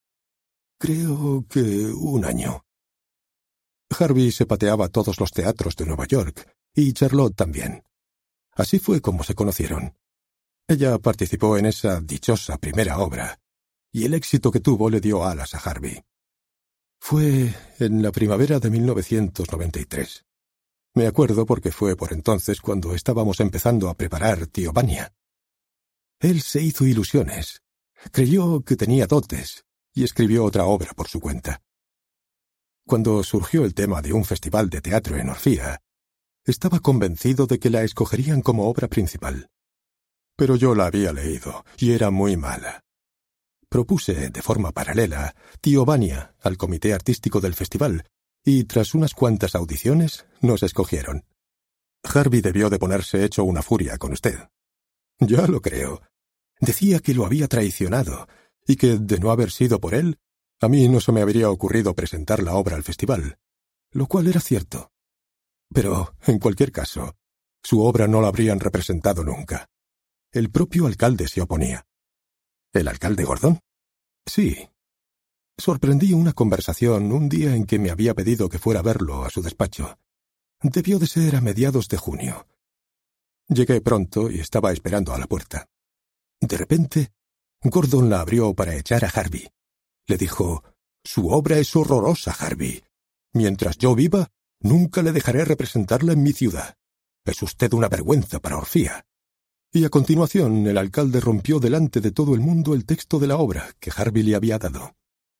Speaker 1: Creo que un año. Harvey se pateaba todos los teatros de Nueva York, y Charlotte también. Así fue como se conocieron. Ella participó en esa dichosa primera obra, y el éxito que tuvo le dio alas a Harvey. Fue en la primavera de mil novecientos noventa y tres. Me acuerdo porque fue por entonces cuando estábamos empezando a preparar Tío Vania. Él se hizo ilusiones, creyó que tenía dotes y escribió otra obra por su cuenta. Cuando surgió el tema de un festival de teatro en Orfía, estaba convencido de que la escogerían como obra principal. Pero yo la había leído y era muy mala. Propuse, de forma paralela, Tío Vania al comité artístico del festival, y tras unas cuantas audiciones nos escogieron. Harvey debió de ponerse hecho una furia con usted. Ya lo creo. Decía que lo había traicionado, y que, de no haber sido por él, a mí no se me habría ocurrido presentar la obra al festival, lo cual era cierto. Pero, en cualquier caso, su obra no la habrían representado nunca. El propio alcalde se oponía. ¿El alcalde Gordon? Sí. Sorprendí una conversación un día en que me había pedido que fuera a verlo a su despacho. Debió de ser a mediados de junio. Llegué pronto y estaba esperando a la puerta. De repente, Gordon la abrió para echar a Harvey. Le dijo, «Su obra es horrorosa, Harvey. Mientras yo viva, nunca le dejaré representarla en mi ciudad. Es usted una vergüenza para Orfía». Y a continuación el alcalde rompió delante de todo el mundo el texto de la obra que Harvey le había dado.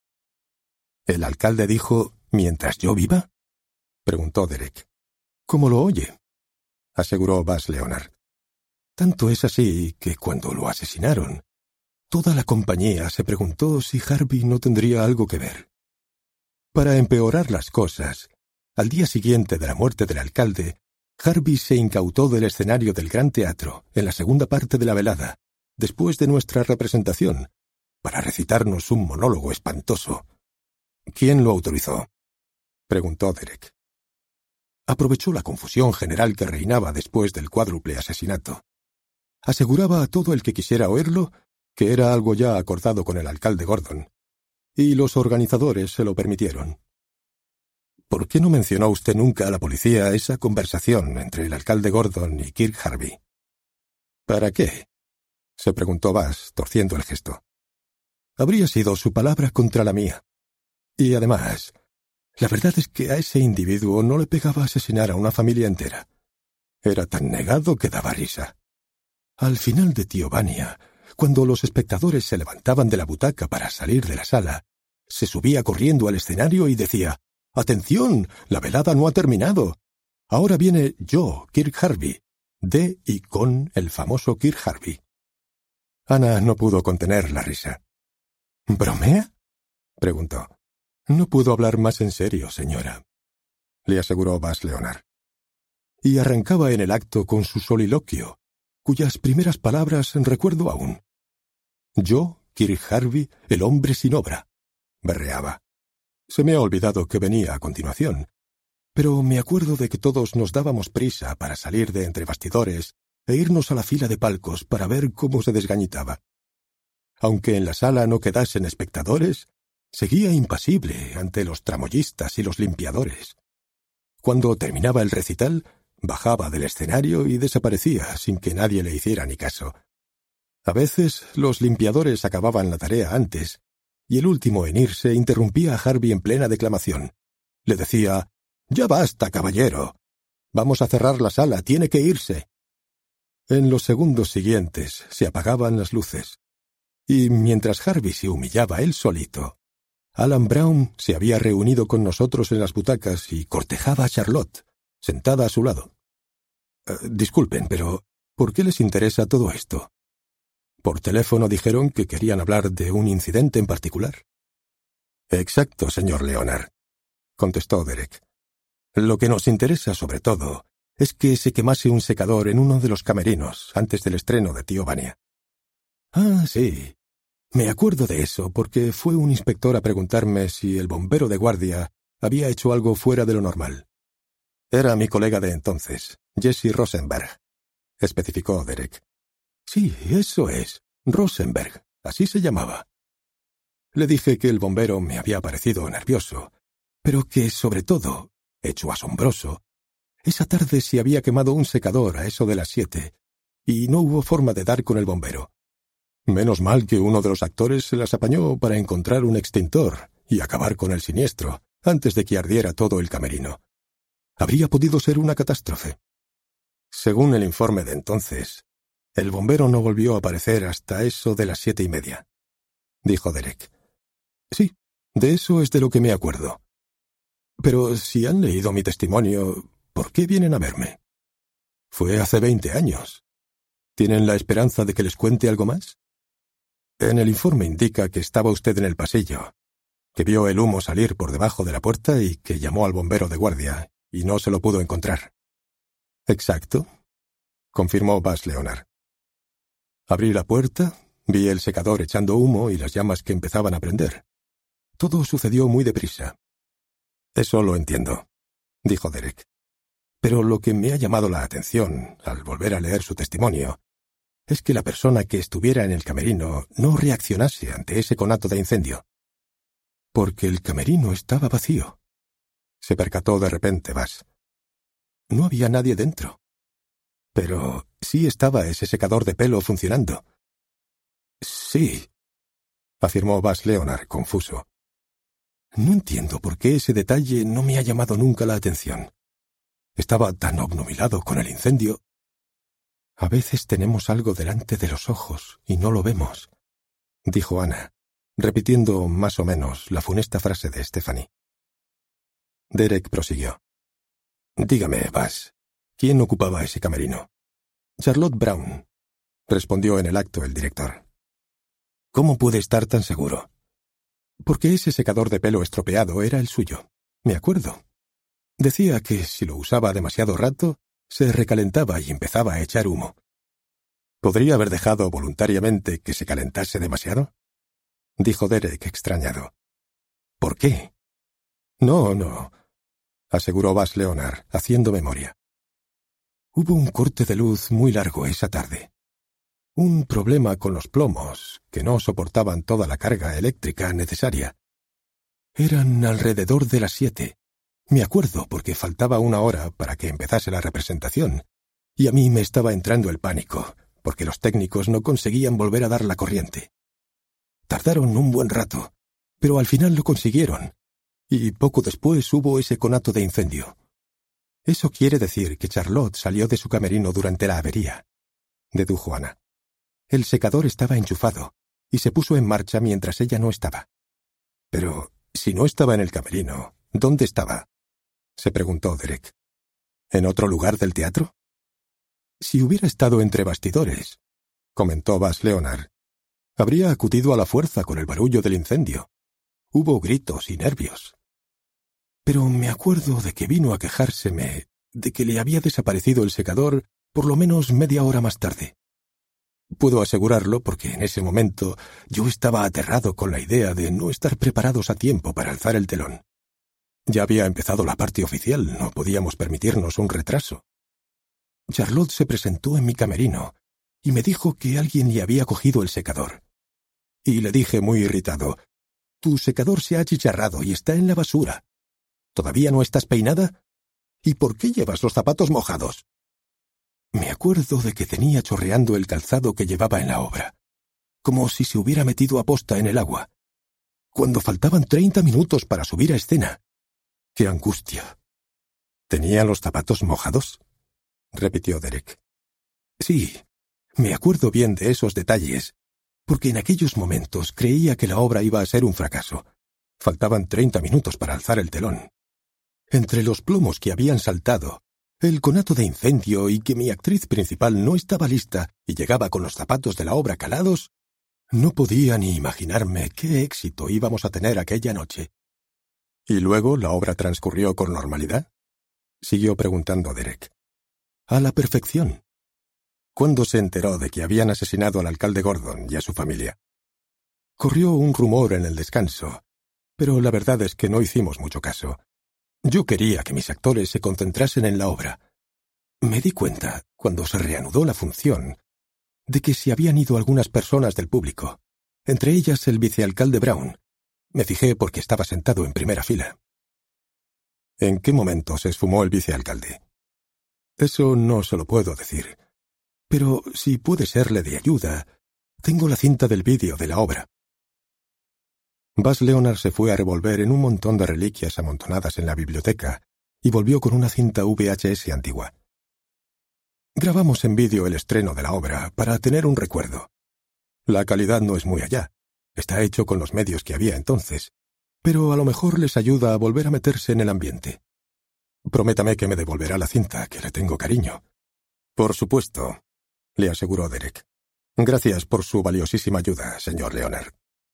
Speaker 1: ¿El alcalde dijo, «mientras yo viva»? Preguntó Derek. «¿Cómo lo oye?», aseguró Buzz Leonard. Tanto es así que cuando lo asesinaron, toda la compañía se preguntó si Harvey no tendría algo que ver. Para empeorar las cosas, al día siguiente de la muerte del alcalde, Harvey se incautó del escenario del Gran Teatro en la segunda parte de la velada, después de nuestra representación, para recitarnos un monólogo espantoso. ¿Quién lo autorizó?, preguntó Derek. Aprovechó la confusión general que reinaba después del cuádruple asesinato. Aseguraba a todo el que quisiera oírlo que era algo ya acordado con el alcalde Gordon, y los organizadores se lo permitieron. ¿Por qué no mencionó usted nunca a la policía esa conversación entre el alcalde Gordon y Kirk Harvey? ¿Para qué?, se preguntó Buzz, torciendo el gesto. Habría sido su palabra contra la mía. Y además, la verdad es que a ese individuo no le pegaba asesinar a una familia entera. Era tan negado que daba risa. Al final de Tío Vania, cuando los espectadores se levantaban de la butaca para salir de la sala, se subía corriendo al escenario y decía, «¡Atención! La velada no ha terminado. Ahora viene yo, Kirk Harvey, de y con el famoso Kirk Harvey». Ana no pudo contener la risa. «¿Bromea?», preguntó. «No pudo hablar más en serio, señora», le aseguró Buzz Leonard. Y arrancaba en el acto con su soliloquio, cuyas primeras palabras recuerdo aún. «Yo, Kirk Harvey, el hombre sin obra», berreaba. Se me ha olvidado que venía a continuación, pero me acuerdo de que todos nos dábamos prisa para salir de entre bastidores e irnos a la fila de palcos para ver cómo se desgañitaba. Aunque en la sala no quedasen espectadores, seguía impasible ante los tramoyistas y los limpiadores. Cuando terminaba el recital, bajaba del escenario y desaparecía sin que nadie le hiciera ni caso. A veces los limpiadores acababan la tarea antes, y el último en irse interrumpía a Harvey en plena declamación. Le decía: «Ya basta, caballero. Vamos a cerrar la sala, tiene que irse». En los segundos siguientes se apagaban las luces, y mientras Harvey se humillaba él solito, Alan Brown se había reunido con nosotros en las butacas y cortejaba a Charlotte, sentada a su lado. Eh, disculpen, pero ¿por qué les interesa todo esto? Por teléfono dijeron que querían hablar de un incidente en particular. Exacto, señor Leonard, contestó Derek. Lo que nos interesa sobre todo es que se quemase un secador en uno de los camerinos antes del estreno de Tío Vania. Ah, sí. Me acuerdo de eso porque fue un inspector a preguntarme si el bombero de guardia había hecho algo fuera de lo normal. Era mi colega de entonces, Jesse Rosenberg, especificó Derek. Sí, eso es, Rosenberg, así se llamaba. Le dije que el bombero me había parecido nervioso, pero que, sobre todo, hecho asombroso, esa tarde se había quemado un secador a eso de las siete, y no hubo forma de dar con el bombero. Menos mal que uno de los actores se las apañó para encontrar un extintor y acabar con el siniestro, antes de que ardiera todo el camerino. Habría podido ser una catástrofe. Según el informe de entonces, el bombero no volvió a aparecer hasta eso de las siete y media, dijo Derek. Sí, de eso es de lo que me acuerdo. Pero si han leído mi testimonio, ¿por qué vienen a verme? Fue hace veinte años. ¿Tienen la esperanza de que les cuente algo más? En el informe indica que estaba usted en el pasillo, que vio el humo salir por debajo de la puerta y que llamó al bombero de guardia, y no se lo pudo encontrar. Exacto, confirmó Buzz Leonard. Abrí la puerta, vi el secador echando humo y las llamas que empezaban a prender. Todo sucedió muy deprisa. Eso lo entiendo, dijo Derek. Pero lo que me ha llamado la atención, al volver a leer su testimonio, es que la persona que estuviera en el camerino no reaccionase ante ese conato de incendio. Porque el camerino estaba vacío. Se percató de repente Buzz. No había nadie dentro. Pero sí estaba ese secador de pelo funcionando. Sí, afirmó Buzz Leonard, confuso. No entiendo por qué ese detalle no me ha llamado nunca la atención. Estaba tan obnubilado con el incendio. A veces tenemos algo delante de los ojos y no lo vemos, dijo Ana, repitiendo más o menos la funesta frase de Stephanie. Derek prosiguió. Dígame, Buzz, ¿quién ocupaba ese camerino? Charlotte Brown, respondió en el acto el director. ¿Cómo puede estar tan seguro? Porque ese secador de pelo estropeado era el suyo, me acuerdo. Decía que si lo usaba demasiado rato, se recalentaba y empezaba a echar humo. ¿Podría haber dejado voluntariamente que se calentase demasiado? Dijo Derek extrañado. ¿Por qué? No, no, aseguró Buzz Leonard, haciendo memoria. Hubo un corte de luz muy largo esa tarde. Un problema con los plomos, que no soportaban toda la carga eléctrica necesaria. Eran alrededor de las siete. Me acuerdo porque faltaba una hora para que empezase la representación, y a mí me estaba entrando el pánico, porque los técnicos no conseguían volver a dar la corriente. Tardaron un buen rato, pero al final lo consiguieron, y poco después hubo ese conato de incendio. Eso quiere decir que Charlotte salió de su camerino durante la avería, dedujo Ana. El secador estaba enchufado, y se puso en marcha mientras ella no estaba. Pero, si no estaba en el camerino, ¿dónde estaba? Se preguntó Derek. ¿En otro lugar del teatro? Si hubiera estado entre bastidores, comentó Buzz Leonard, habría acudido a la fuerza con el barullo del incendio. Hubo gritos y nervios. Pero me acuerdo de que vino a quejárseme de que le había desaparecido el secador por lo menos media hora más tarde. Puedo asegurarlo porque en ese momento yo estaba aterrado con la idea de no estar preparados a tiempo para alzar el telón. Ya había empezado la parte oficial, no podíamos permitirnos un retraso.
Speaker 3: Charlotte se presentó en mi camerino y me dijo que alguien le había cogido el secador. Y le dije muy irritado: «Tu secador se ha achicharrado y está en la basura. ¿Todavía no estás peinada? ¿Y por qué llevas los zapatos mojados?» Me acuerdo de que tenía chorreando el calzado que llevaba en la obra, como si se hubiera metido aposta en el agua, cuando faltaban treinta minutos para subir a escena. ¡Qué angustia! ¿Tenía los zapatos mojados?, repitió Derek. Sí, me acuerdo bien de esos detalles, porque en aquellos momentos creía que la obra iba a ser un fracaso. Faltaban treinta minutos para alzar el telón. Entre los plomos que habían saltado, el conato de incendio y que mi actriz principal no estaba lista y llegaba con los zapatos de la obra calados, no podía ni imaginarme qué éxito íbamos a tener aquella noche. ¿Y luego la obra transcurrió con normalidad?, siguió preguntando Derek. A la perfección. ¿Cuándo se enteró de que habían asesinado al alcalde Gordon y a su familia? Corrió un rumor en el descanso, pero la verdad es que no hicimos mucho caso. Yo quería que mis actores se concentrasen en la obra. Me di cuenta, cuando se reanudó la función, de que se habían ido algunas personas del público, entre ellas el vicealcalde Brown. Me fijé porque estaba sentado en primera fila. ¿En qué momento se esfumó el vicealcalde? Eso no se lo puedo decir. Pero si puede serle de ayuda, tengo la cinta del vídeo de la obra. Baz Leonard se fue a revolver en un montón de reliquias amontonadas en la biblioteca y volvió con una cinta V H S antigua. Grabamos en vídeo el estreno de la obra para tener un recuerdo. La calidad no es muy allá. Está hecho con los medios que había entonces, pero a lo mejor les ayuda a volver a meterse en el ambiente. Prométame que me devolverá la cinta, que le tengo cariño. Por supuesto, le aseguró Derek. Gracias por su valiosísima ayuda, señor Leonard.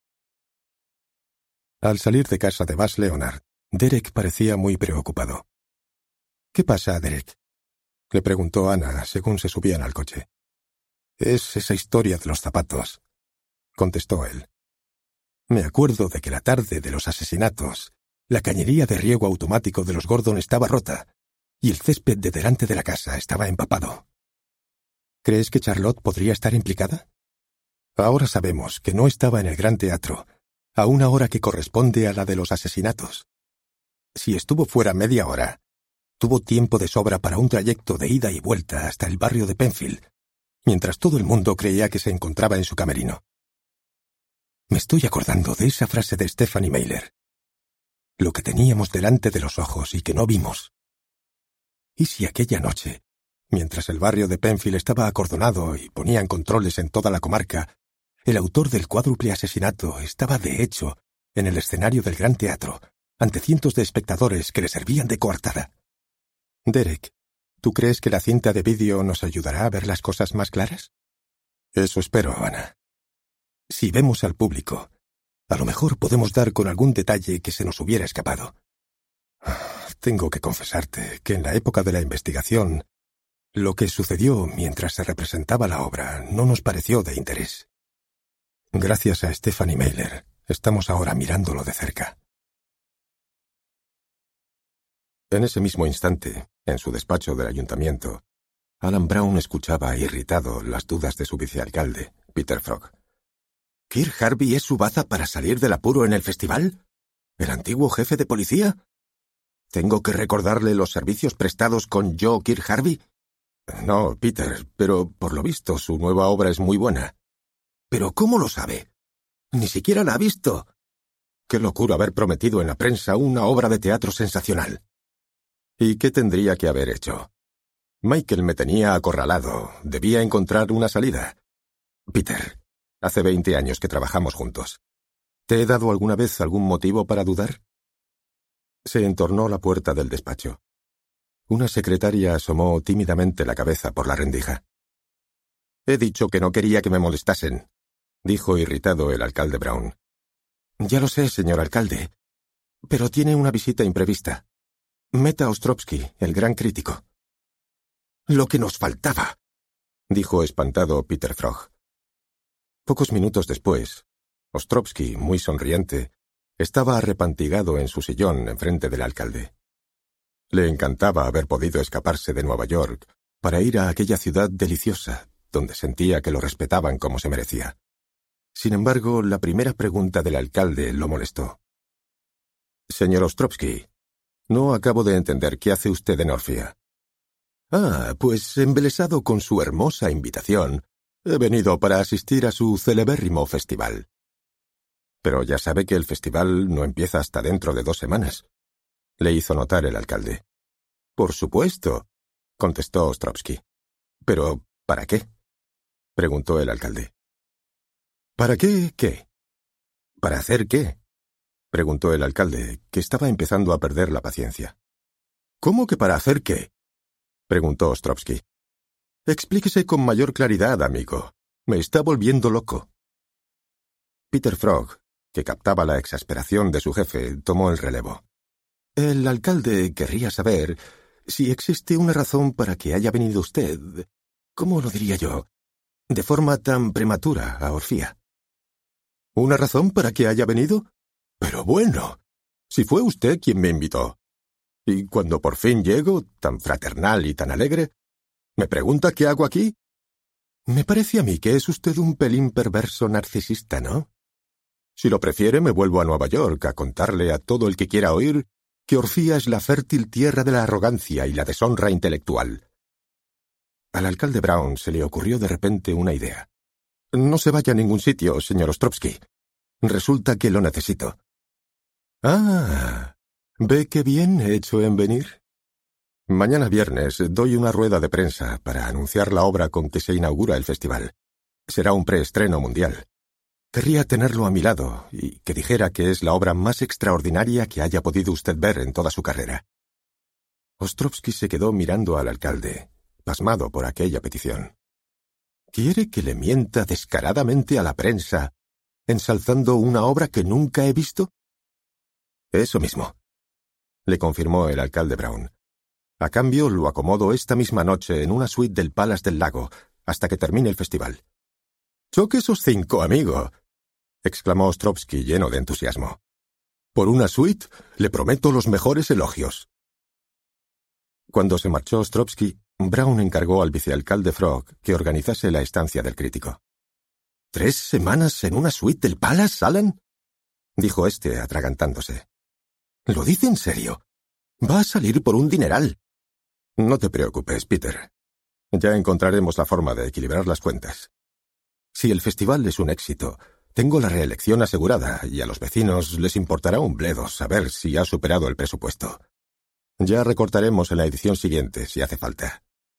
Speaker 3: Al salir de casa de Baz Leonard, Derek parecía muy preocupado. ¿Qué pasa, Derek?, le preguntó Ana según se subían al coche. Es esa historia de los zapatos, contestó él. Me acuerdo de que la tarde de los asesinatos, la cañería de riego automático de los Gordon estaba rota y el césped de delante de la casa estaba empapado. ¿Crees que Charlotte podría estar implicada? Ahora sabemos que no estaba en el Gran Teatro, a una hora que corresponde a la de los asesinatos. Si estuvo fuera media hora, tuvo tiempo de sobra para un trayecto de ida y vuelta hasta el barrio de Penfield, mientras todo el mundo creía que se encontraba en su camerino. Me estoy acordando de esa frase de Stephanie Meyer. Lo que teníamos delante de los ojos y que no vimos. ¿Y si aquella noche, mientras el barrio de Penfield estaba acordonado y ponían controles en toda la comarca, el autor del cuádruple asesinato estaba de hecho en el escenario del Gran Teatro, ante cientos de espectadores que le servían de coartada? Derek, ¿tú crees que la cinta de vídeo nos ayudará a ver las cosas más claras? Eso espero, Ana. Si vemos al público, a lo mejor podemos dar con algún detalle que se nos hubiera escapado. Tengo que confesarte que en la época de la investigación, lo que sucedió mientras se representaba la obra no nos pareció de interés. Gracias a Stephanie Meyer, estamos ahora mirándolo de cerca. En ese mismo instante, en su despacho del ayuntamiento, Alan Brown escuchaba irritado las dudas de su vicealcalde, Peter Frog. ¿Kirk Harvey es su baza para salir del apuro en el festival? ¿El antiguo jefe de policía? ¿Tengo que recordarle los servicios prestados con Joe Kirk Harvey? No, Peter, pero por lo visto su nueva obra es muy buena. ¿Pero cómo lo sabe? Ni siquiera la ha visto. Qué locura haber prometido en la prensa una obra de teatro sensacional. ¿Y qué tendría que haber hecho? Michael me tenía acorralado. Debía encontrar una salida. Peter, hace veinte años que trabajamos juntos. ¿Te he dado alguna vez algún motivo para dudar? Se entornó la puerta del despacho. Una secretaria asomó tímidamente la cabeza por la rendija. He dicho que no quería que me molestasen, dijo irritado el alcalde Brown. Ya lo sé, señor alcalde, pero tiene una visita imprevista. Meta Ostrovsky, el gran crítico. Lo que nos faltaba, dijo espantado Peter Frog. Pocos minutos después, Ostrovsky, muy sonriente, estaba arrepantigado en su sillón enfrente del alcalde. Le encantaba haber podido escaparse de Nueva York
Speaker 1: para ir a aquella ciudad deliciosa, donde sentía que lo respetaban como se merecía. Sin embargo, la primera pregunta del alcalde lo molestó. «Señor Ostrovsky, no acabo de entender qué hace usted en Orfia». «Ah, pues embelesado con su hermosa invitación, he venido para asistir a su celebérrimo festival». «Pero ya sabe que el festival no empieza hasta dentro de dos semanas», le hizo notar el alcalde. «Por supuesto», contestó Ostrovsky. «¿Pero para qué?», preguntó el alcalde. «¿Para qué qué? ¿Para hacer qué?», preguntó el alcalde, que estaba empezando a perder la paciencia. «¿Cómo que para hacer qué?», preguntó Ostrovsky. «Explíquese con mayor claridad, amigo. Me está volviendo loco». Peter Frog, que captaba la exasperación de su jefe, tomó el relevo. «El alcalde querría saber si existe una razón para que haya venido usted, ¿cómo lo diría yo?, de forma tan prematura a Orfía». «¿Una razón para que haya venido? Pero bueno, si fue usted quien me invitó. Y cuando por fin llego, tan fraternal y tan alegre, ¿me pregunta qué hago aquí? Me parece a mí que es usted un pelín perverso narcisista, ¿no? Si lo prefiere, me vuelvo a Nueva York a contarle a todo el que quiera oír que Orfía es la fértil tierra de la arrogancia y la deshonra intelectual». Al alcalde Brown se le ocurrió de repente una idea. «No se vaya a ningún sitio, señor Ostrovsky. Resulta que lo necesito». «Ah, ¿ve qué bien he hecho en venir? Mañana viernes doy una rueda de prensa para anunciar la obra con que se inaugura el festival. Será un preestreno mundial. Querría tenerlo a mi lado y que dijera que es la obra más extraordinaria que haya podido usted ver en toda su carrera». Ostrovsky se quedó mirando al alcalde, pasmado por aquella petición. «¿Quiere que le mienta descaradamente a la prensa, ensalzando una obra que nunca he visto?» «Eso mismo», le confirmó el alcalde Brown. «A cambio, lo acomodo esta misma noche en una suite del Palace del Lago, hasta que termine el festival». «Choque esos cinco, amigo», exclamó Ostrovsky lleno de entusiasmo. «Por una suite, le prometo los mejores elogios». Cuando se marchó Ostrovsky, Brown encargó al vicealcalde Frog que organizase la estancia del crítico. «¿Tres semanas en una suite del Palace, Alan?», dijo éste atragantándose. «¿Lo dice en serio? Va a salir por un dineral». «No te preocupes, Peter. Ya encontraremos la forma de equilibrar las cuentas. Si el festival es un éxito, tengo la reelección asegurada y a los vecinos les importará un bledo saber si ha superado el presupuesto. Ya recortaremos en la edición siguiente si hace falta».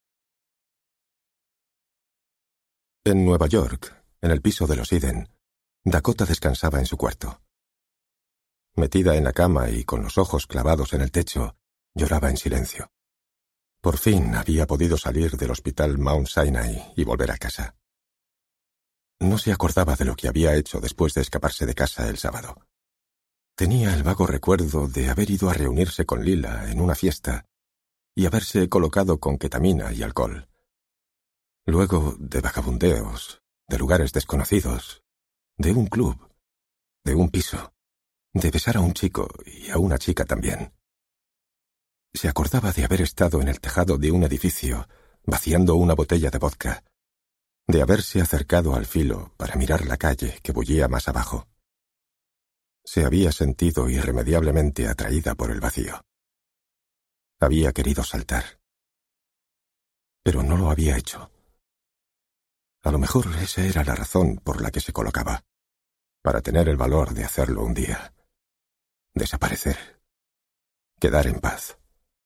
Speaker 1: En Nueva York, en el piso de los Eden, Dakota descansaba en su cuarto. Metida en la cama y con los ojos clavados en el techo, lloraba en silencio. Por fin había podido salir del hospital Mount Sinai y volver a casa. No se acordaba de lo que había hecho después de escaparse de casa el sábado. Tenía el vago recuerdo de haber ido a reunirse con Lila en una fiesta y haberse colocado con ketamina y alcohol. Luego de vagabundeos, de lugares desconocidos, de un club, de un piso, de besar a un chico y a una chica también. Se acordaba de haber estado en el tejado de un edificio vaciando una botella de vodka, de haberse acercado al filo para mirar la calle que bullía más abajo. Se había sentido irremediablemente atraída por el vacío. Había querido saltar. Pero no lo había hecho. A lo mejor esa era la razón por la que se colocaba, para tener el valor de hacerlo un día. Desaparecer. Quedar en paz.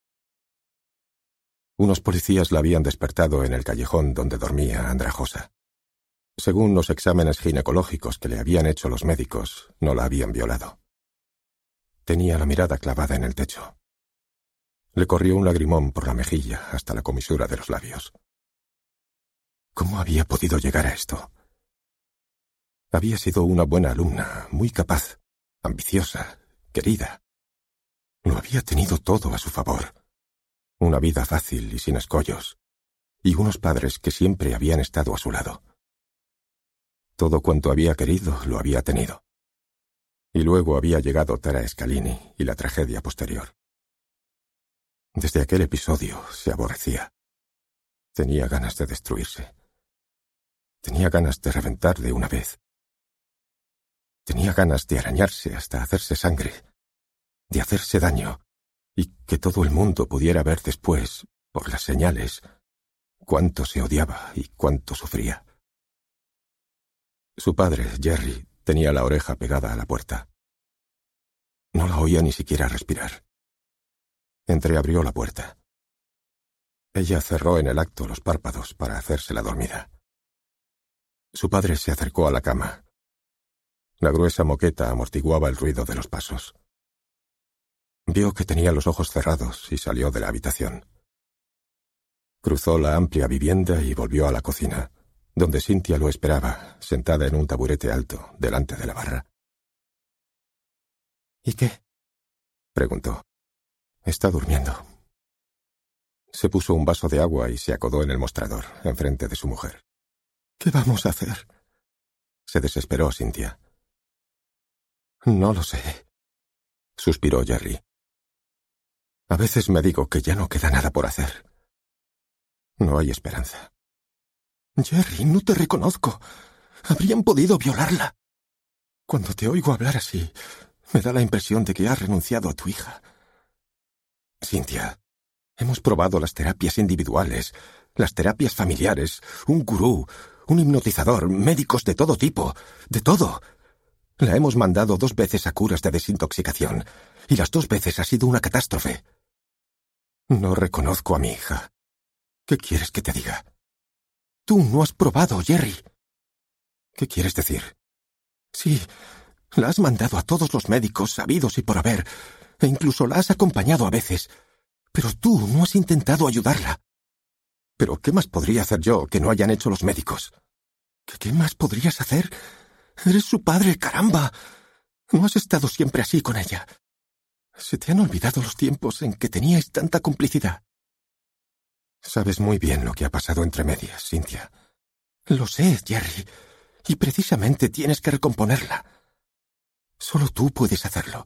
Speaker 1: Unos policías la habían despertado en el callejón donde dormía andrajosa. Según los exámenes ginecológicos que le habían hecho los médicos, no la habían violado. Tenía la mirada clavada en el techo. Le corrió un lagrimón por la mejilla hasta la comisura de los labios. ¿Cómo había podido llegar a esto? Había sido una buena alumna, muy capaz, ambiciosa, querida. Lo había tenido todo a su favor. Una vida fácil y sin escollos, y unos padres que siempre habían estado a su lado. Todo cuanto había querido lo había tenido. Y luego había llegado Tara Scalini y la tragedia posterior. Desde aquel episodio se aborrecía. Tenía ganas de destruirse. Tenía ganas de reventar de una vez. Tenía ganas de arañarse hasta hacerse sangre, de hacerse daño, y que todo el mundo pudiera ver después, por las señales, cuánto se odiaba y cuánto sufría. Su padre, Jerry, tenía la oreja pegada a la puerta. No la oía ni siquiera respirar. Entreabrió la puerta. Ella cerró en el acto los párpados para hacerse la dormida. Su padre se acercó a la cama. La gruesa moqueta amortiguaba el ruido de los pasos. Vio que tenía los ojos cerrados y salió de la habitación. Cruzó la amplia vivienda y volvió a la cocina, donde Cynthia lo esperaba, sentada en un taburete alto, delante de la barra. ¿Y qué? Preguntó. Está durmiendo. Se puso un vaso de agua y se acodó en el mostrador, enfrente de su mujer. ¿Qué vamos a hacer? Se desesperó Cynthia. No lo sé, suspiró Jerry. A veces me digo que ya no queda nada por hacer. No hay esperanza. Jerry, no te reconozco. Habrían podido violarla. Cuando te oigo hablar así, me da la impresión de que has renunciado a tu hija. Cynthia, hemos probado las terapias individuales, las terapias familiares, un gurú, un hipnotizador, médicos de todo tipo, de todo. La hemos mandado dos veces a curas de desintoxicación, y las dos veces ha sido una catástrofe. No reconozco a mi hija. ¿Qué quieres que te diga? Tú no has probado, Jerry. ¿Qué quieres decir? Sí, la has mandado a todos los médicos sabidos y por haber, e incluso la has acompañado a veces, pero tú no has intentado ayudarla. ¿Pero qué más podría hacer yo que no hayan hecho los médicos? ¿Qué, qué más podrías hacer? Eres su padre, caramba. No has estado siempre así con ella. Se te han olvidado los tiempos en que teníais tanta complicidad. Sabes muy bien lo que ha pasado entre medias, Cynthia. Lo sé, Jerry, y precisamente tienes que recomponerla. Solo tú puedes hacerlo.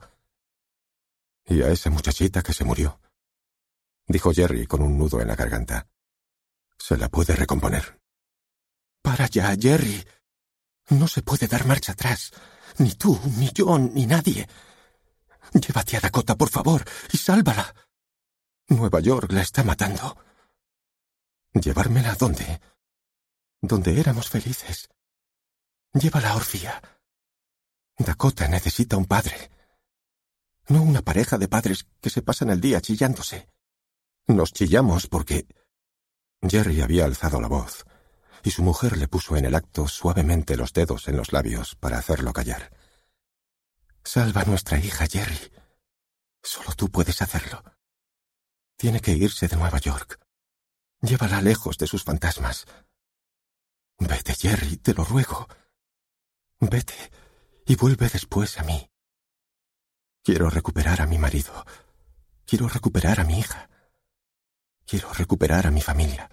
Speaker 1: ¿Y a esa muchachita que se murió? Dijo Jerry con un nudo en la garganta. Se la puede recomponer. Para ya, Jerry. No se puede dar marcha atrás. Ni tú, ni yo, ni nadie. Llévate a Dakota, por favor, y sálvala. Nueva York la está matando. ¿Llevármela a dónde? Donde éramos felices. Llévala a Orfía. Dakota necesita un padre. No una pareja de padres que se pasan el día chillándose. Nos chillamos porque... Jerry había alzado la voz, y su mujer le puso en el acto suavemente los dedos en los labios para hacerlo callar. Salva a nuestra hija, Jerry. Solo tú puedes hacerlo. Tiene que irse de Nueva York. Llévala lejos de sus fantasmas. Vete, Jerry, te lo ruego. Vete y vuelve después a mí. Quiero recuperar a mi marido. Quiero recuperar a mi hija. Quiero recuperar a mi familia.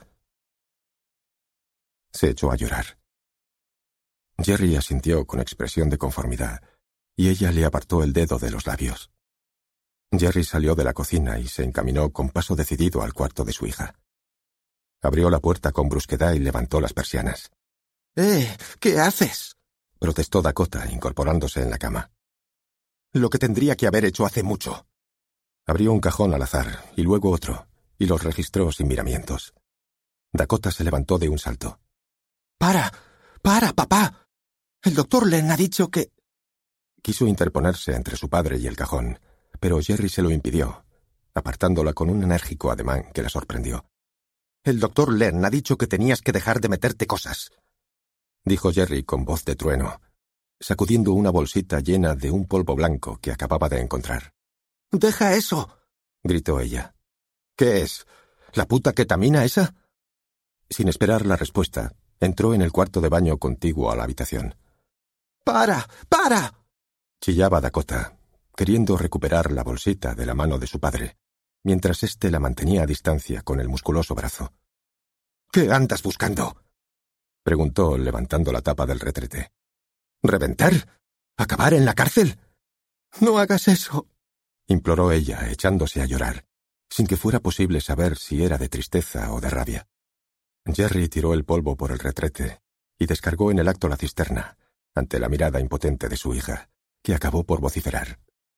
Speaker 1: Se echó a llorar. Jerry asintió con expresión de conformidad, y ella le apartó el dedo de los labios. Jerry salió de la cocina y se encaminó con paso decidido al cuarto de su hija. Abrió la puerta con brusquedad y levantó las persianas. —¡Eh! ¿Qué haces? —protestó Dakota, incorporándose en la cama. —Lo que tendría que haber hecho hace mucho. Abrió un cajón al azar, y luego otro, y los registró sin miramientos. Dakota se levantó de un salto. —¡Para! ¡Para, papá! El doctor Len ha dicho que... Quiso interponerse entre su padre y el cajón, pero Jerry se lo impidió, apartándola con un enérgico ademán que la sorprendió. —El doctor Len ha dicho que tenías que dejar de meterte cosas —dijo Jerry con voz de trueno, sacudiendo una bolsita llena de un polvo blanco que acababa de encontrar. —¡Deja eso! —gritó ella. —¿Qué es? ¿La puta ketamina esa? Sin esperar la respuesta, entró en el cuarto de baño contiguo a la habitación. —¡Para! ¡Para! —chillaba Dakota, queriendo recuperar la bolsita de la mano de su padre, mientras éste la mantenía a distancia con el musculoso brazo. —¿Qué andas buscando? —preguntó, levantando la tapa del retrete. —¿Reventar? ¿Acabar en la cárcel? —No hagas eso —imploró ella, echándose a llorar, sin que fuera posible saber si era de tristeza o de rabia. Jerry tiró el polvo por el retrete y descargó en el acto la cisterna, ante la mirada impotente de su hija, que acabó por vociferar.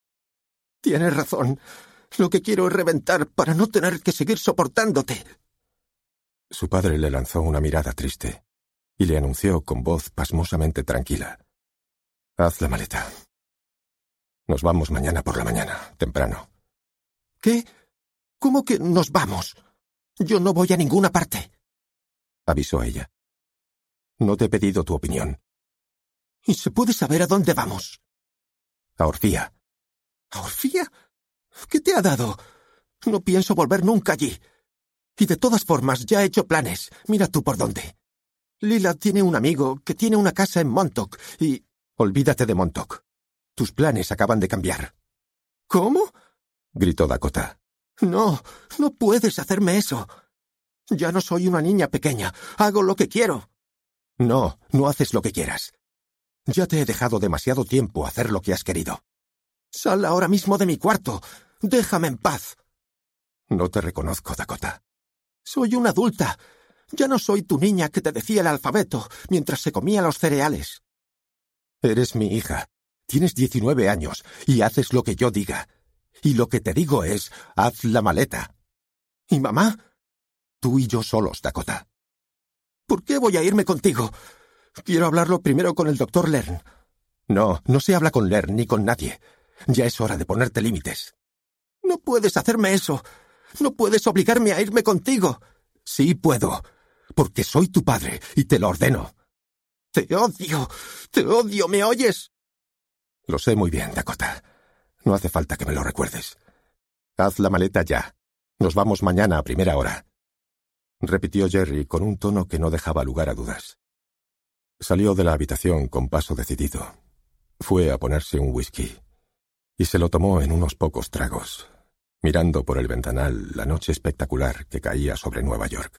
Speaker 3: Tienes razón. Lo que quiero es reventar para no tener que seguir soportándote.
Speaker 1: Su padre le lanzó una mirada triste y le anunció con voz pasmosamente tranquila. Haz la maleta. Nos vamos mañana por la mañana, temprano.
Speaker 3: ¿Qué? ¿Cómo que nos vamos? Yo no voy a ninguna parte.
Speaker 1: Avisó ella. No te he pedido tu opinión.
Speaker 3: ¿Y se puede saber a dónde vamos?
Speaker 1: A Orfía.
Speaker 3: ¿A Orfía? ¿Qué te ha dado? No pienso volver nunca allí. Y de todas formas, ya he hecho planes. Mira tú por dónde. Lila tiene un amigo que tiene una casa en Montauk y...
Speaker 1: Olvídate de Montauk. Tus planes acaban de cambiar.
Speaker 3: ¿Cómo?
Speaker 1: Gritó Dakota.
Speaker 3: No, no puedes hacerme eso. Ya no soy una niña pequeña. Hago lo que quiero.
Speaker 1: No, no haces lo que quieras. Ya te he dejado demasiado tiempo hacer lo que has querido.
Speaker 3: Sal ahora mismo de mi cuarto. Déjame en paz.
Speaker 1: No te reconozco, Dakota.
Speaker 3: Soy una adulta. Ya no soy tu niña que te decía el alfabeto mientras se comía los cereales.
Speaker 1: Eres mi hija. Tienes diecinueve años y haces lo que yo diga. Y lo que te digo es, haz la maleta.
Speaker 3: ¿Y mamá?
Speaker 1: Tú y yo solos, Dakota.
Speaker 3: ¿Por qué voy a irme contigo? Quiero hablarlo primero con el doctor Lern.
Speaker 1: No, no se habla con Lern ni con nadie. Ya es hora de ponerte límites.
Speaker 3: No puedes hacerme eso. No puedes obligarme a irme contigo.
Speaker 1: Sí puedo, porque soy tu padre y te lo ordeno.
Speaker 3: Te odio, te odio, ¿me oyes?
Speaker 1: Lo sé muy bien, Dakota. No hace falta que me lo recuerdes. Haz la maleta ya. Nos vamos mañana a primera hora. Repitió Jerry con un tono que no dejaba lugar a dudas. Salió de la habitación con paso decidido. Fue a ponerse un whisky y se lo tomó en unos pocos tragos, mirando por el ventanal la noche espectacular que caía sobre Nueva York.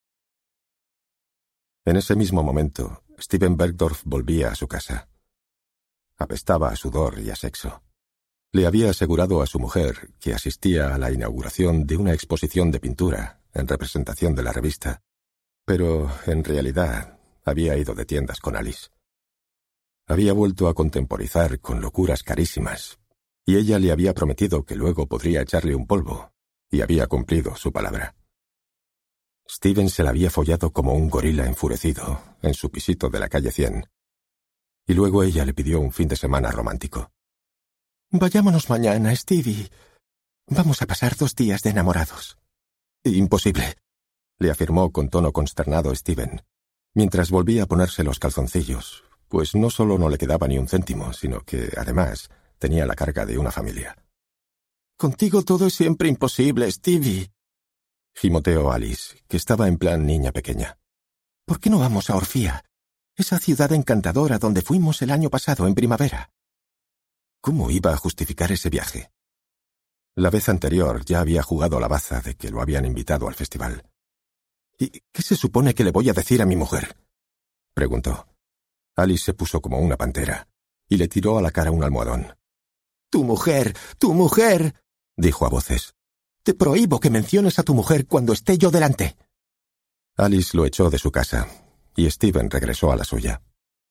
Speaker 1: En ese mismo momento, Steven Bergdorf volvía a su casa. Apestaba a sudor y a sexo. Le había asegurado a su mujer que asistía a la inauguración de una exposición de pintura en representación de la revista, pero, en realidad, había ido de tiendas con Alice. Había vuelto a contemporizar con locuras carísimas, y ella le había prometido que luego podría echarle un polvo, y había cumplido su palabra. Steven se la había follado como un gorila enfurecido en su pisito de la calle cien, y luego ella le pidió un fin de semana romántico.
Speaker 3: Vayámonos mañana, Stevie. Vamos a pasar dos días de enamorados.
Speaker 1: Imposible, le afirmó con tono consternado Steven, mientras volvía a ponerse los calzoncillos, pues no solo no le quedaba ni un céntimo, sino que, además, tenía la carga de una familia.
Speaker 3: Contigo todo es siempre imposible, Stevie.
Speaker 1: Gimoteó Alice, que estaba en plan niña pequeña.
Speaker 3: ¿Por qué no vamos a Orfía? Esa ciudad encantadora donde fuimos el año pasado en primavera.
Speaker 1: ¿Cómo iba a justificar ese viaje? La vez anterior ya había jugado la baza de que lo habían invitado al festival. ¿Y qué se supone que le voy a decir a mi mujer?, preguntó. Alice se puso como una pantera y le tiró a la cara un almohadón.
Speaker 3: «Tu mujer, tu mujer»,
Speaker 1: dijo a voces.
Speaker 3: «Te prohíbo que menciones a tu mujer cuando esté yo delante».
Speaker 1: Alice lo echó de su casa y Steven regresó a la suya.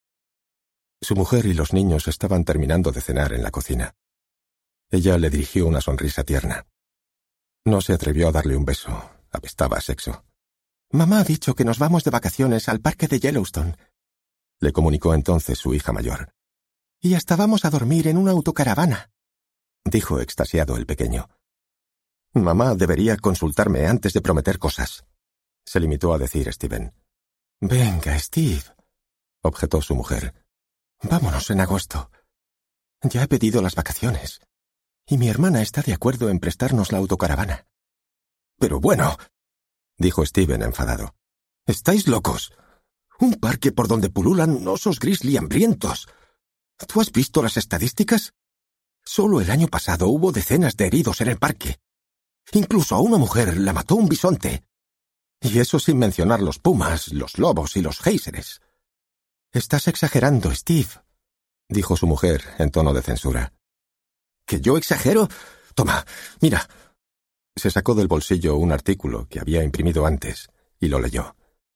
Speaker 1: Su mujer y los niños estaban terminando de cenar en la cocina. Ella le dirigió una sonrisa tierna. No se atrevió a darle un beso, apestaba a sexo.
Speaker 3: «Mamá ha dicho que nos vamos de vacaciones al parque de Yellowstone»,
Speaker 1: le comunicó entonces su hija mayor.
Speaker 3: «Y hasta vamos a dormir en una autocaravana»,
Speaker 1: dijo extasiado el pequeño. «Mamá debería consultarme antes de prometer cosas», se limitó a decir Steven.
Speaker 3: «Venga, Steve»,
Speaker 1: objetó su mujer.
Speaker 3: «Vámonos en agosto. Ya he pedido las vacaciones. Y mi hermana está de acuerdo en prestarnos la autocaravana».
Speaker 1: «Pero bueno», dijo Steven enfadado.
Speaker 3: «¿Estáis locos? Un parque por donde pululan osos grizzly hambrientos. ¿Tú has visto las estadísticas? Solo el año pasado hubo decenas de heridos en el parque. Incluso a una mujer la mató un bisonte. Y eso sin mencionar los pumas, los lobos y los géiseres». «Estás exagerando, Steve», dijo su mujer en tono de censura.
Speaker 1: ¿Que yo exagero? Toma, mira. Se sacó del bolsillo un artículo que había imprimido antes y lo leyó.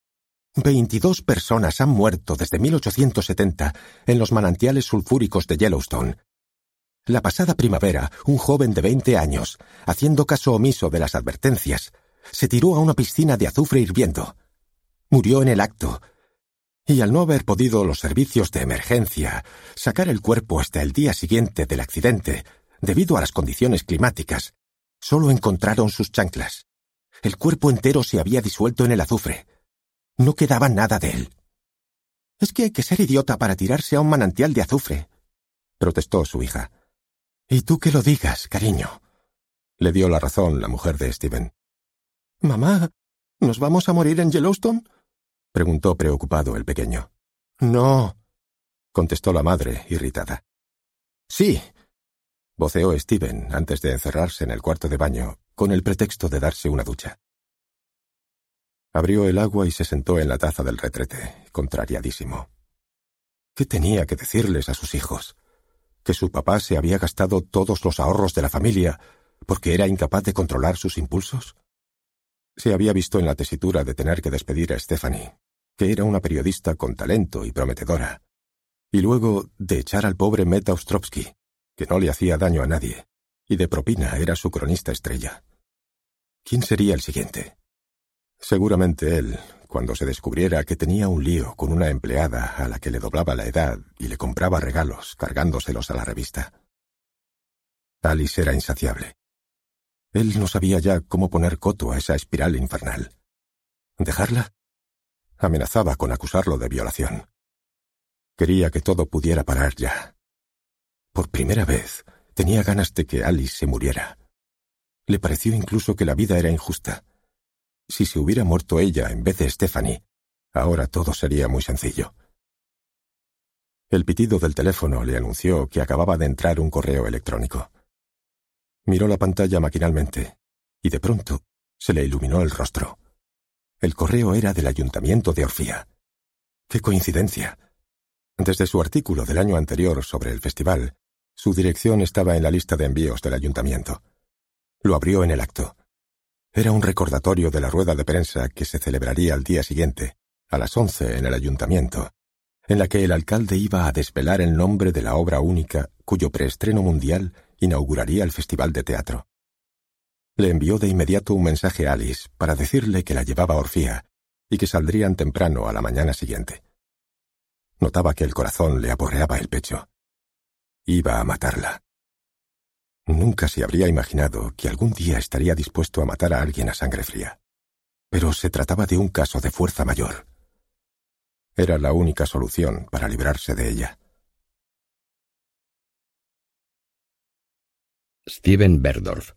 Speaker 3: Veintidós personas han muerto desde mil ochocientos setenta en los manantiales sulfúricos de Yellowstone. La pasada primavera, un joven de veinte años, haciendo caso omiso de las advertencias, se tiró a una piscina de azufre hirviendo. Murió en el acto, y al no haber podido los servicios de emergencia sacar el cuerpo hasta el día siguiente del accidente, debido a las condiciones climáticas, solo encontraron sus chanclas. El cuerpo entero se había disuelto en el azufre. No quedaba nada de él. «Es que hay que ser idiota para tirarse a un manantial de azufre», protestó su hija. «Y tú que lo digas, cariño», le dio la razón la mujer de Steven. «Mamá, ¿nos vamos a morir en Yellowstone?», preguntó preocupado el pequeño. «No», contestó la madre, irritada. «Sí», voceó Steven antes de encerrarse en el cuarto de baño con el pretexto de darse una ducha. Abrió el agua y se sentó en la taza del retrete, contrariadísimo. ¿Qué tenía que decirles a sus hijos? ¿Que su papá se había gastado todos los ahorros de la familia porque era incapaz de controlar sus impulsos? Se había visto en la tesitura de tener que despedir a Stephanie, que era una periodista con talento y prometedora, y luego de echar al pobre Meta Ostrovsky, que no le hacía daño a nadie, y de propina era su cronista estrella. ¿Quién sería el siguiente? Seguramente él, cuando se descubriera que tenía un lío con una empleada a la que le doblaba la edad y le compraba regalos cargándoselos a la revista. Alice era insaciable. Él no sabía ya cómo poner coto a esa espiral infernal. ¿Dejarla? Amenazaba con acusarlo de violación. Quería que todo pudiera parar ya. Por primera vez, tenía ganas de que Alice se muriera. Le pareció incluso que la vida era injusta. Si se hubiera muerto ella en vez de Stephanie, ahora todo sería muy sencillo. El pitido del teléfono le anunció que acababa de entrar un correo electrónico. Miró la pantalla maquinalmente, y de pronto se le iluminó el rostro. El correo era del Ayuntamiento de Orfía. ¡Qué coincidencia! Desde su artículo del año anterior sobre el festival, su dirección estaba en la lista de envíos del ayuntamiento. Lo abrió en el acto. Era un recordatorio de la rueda de prensa que se celebraría al día siguiente, a las once en el ayuntamiento, en la que el alcalde iba a desvelar el nombre de la obra única cuyo preestreno mundial inauguraría el festival de teatro. Le envió de inmediato un mensaje a Alice para decirle que la llevaba a Orfía y que saldrían temprano a la mañana siguiente. Notaba que el corazón le aporreaba el pecho. Iba a matarla. Nunca se habría imaginado que algún día estaría dispuesto a matar a alguien a sangre fría. Pero se trataba de un caso de fuerza mayor. Era la única solución para librarse de ella.
Speaker 5: Steven Bergdorf.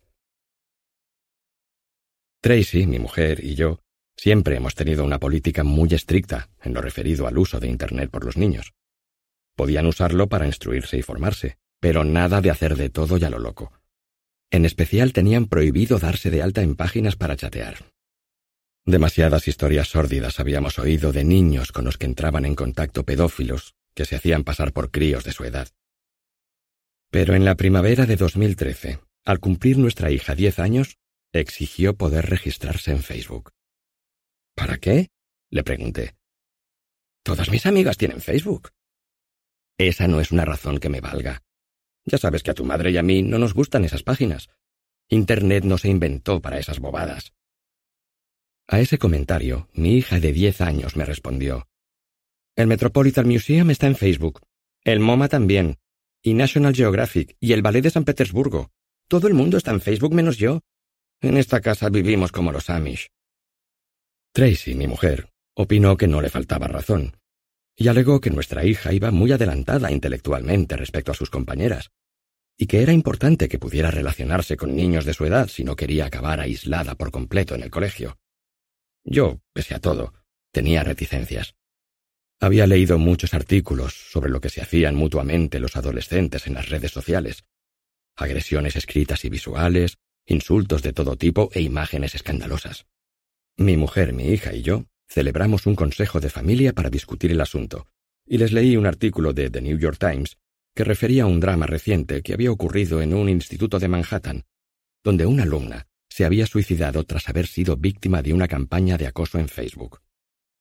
Speaker 5: Tracy, mi mujer, y yo siempre hemos tenido una política muy estricta en lo referido al uso de Internet por los niños. Podían usarlo para instruirse y formarse, pero nada de hacer de todo y a lo loco. En especial tenían prohibido darse de alta en páginas para chatear. Demasiadas historias sórdidas habíamos oído de niños con los que entraban en contacto pedófilos que se hacían pasar por críos de su edad. Pero en la primavera de dos mil trece, al cumplir nuestra hija diez años, exigió poder registrarse en Facebook. ¿Para qué?, le pregunté. Todas mis amigas tienen Facebook. Esa no es una razón que me valga. Ya sabes que a tu madre y a mí no nos gustan esas páginas. Internet no se inventó para esas bobadas. A ese comentario, mi hija de diez años me respondió. El Metropolitan Museum está en Facebook, el MoMA también, y National Geographic y el Ballet de San Petersburgo. Todo el mundo está en Facebook menos yo. En esta casa vivimos como los Amish. Tracy, mi mujer, opinó que no le faltaba razón, y alegó que nuestra hija iba muy adelantada intelectualmente respecto a sus compañeras, y que era importante que pudiera relacionarse con niños de su edad si no quería acabar aislada por completo en el colegio. Yo, pese a todo, tenía reticencias. Había leído muchos artículos sobre lo que se hacían mutuamente los adolescentes en las redes sociales. Agresiones escritas y visuales, insultos de todo tipo e imágenes escandalosas. Mi mujer, mi hija y yo celebramos un consejo de familia para discutir el asunto, y les leí un artículo de The New York Times que refería a un drama reciente que había ocurrido en un instituto de Manhattan, donde una alumna se había suicidado tras haber sido víctima de una campaña de acoso en Facebook.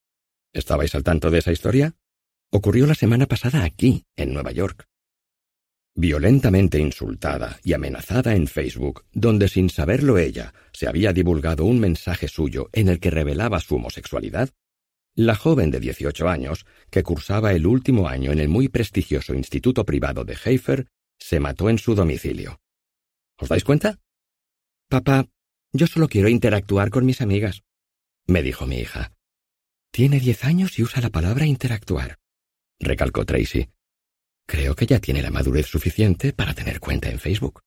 Speaker 5: ¿Estabais al tanto de esa historia? Ocurrió la semana pasada aquí, en Nueva York. Violentamente insultada y amenazada en Facebook, donde sin saberlo ella se había divulgado un mensaje suyo en el que revelaba su homosexualidad, la joven de dieciocho años, que cursaba el último año en el muy prestigioso instituto privado de Hafer, se mató en su domicilio. ¿Os dais cuenta? Papá, yo solo quiero interactuar con mis amigas, me dijo mi hija. Tiene diez años y usa la palabra interactuar, recalcó Tracy. Creo que ya tiene la madurez suficiente para tener cuenta en Facebook.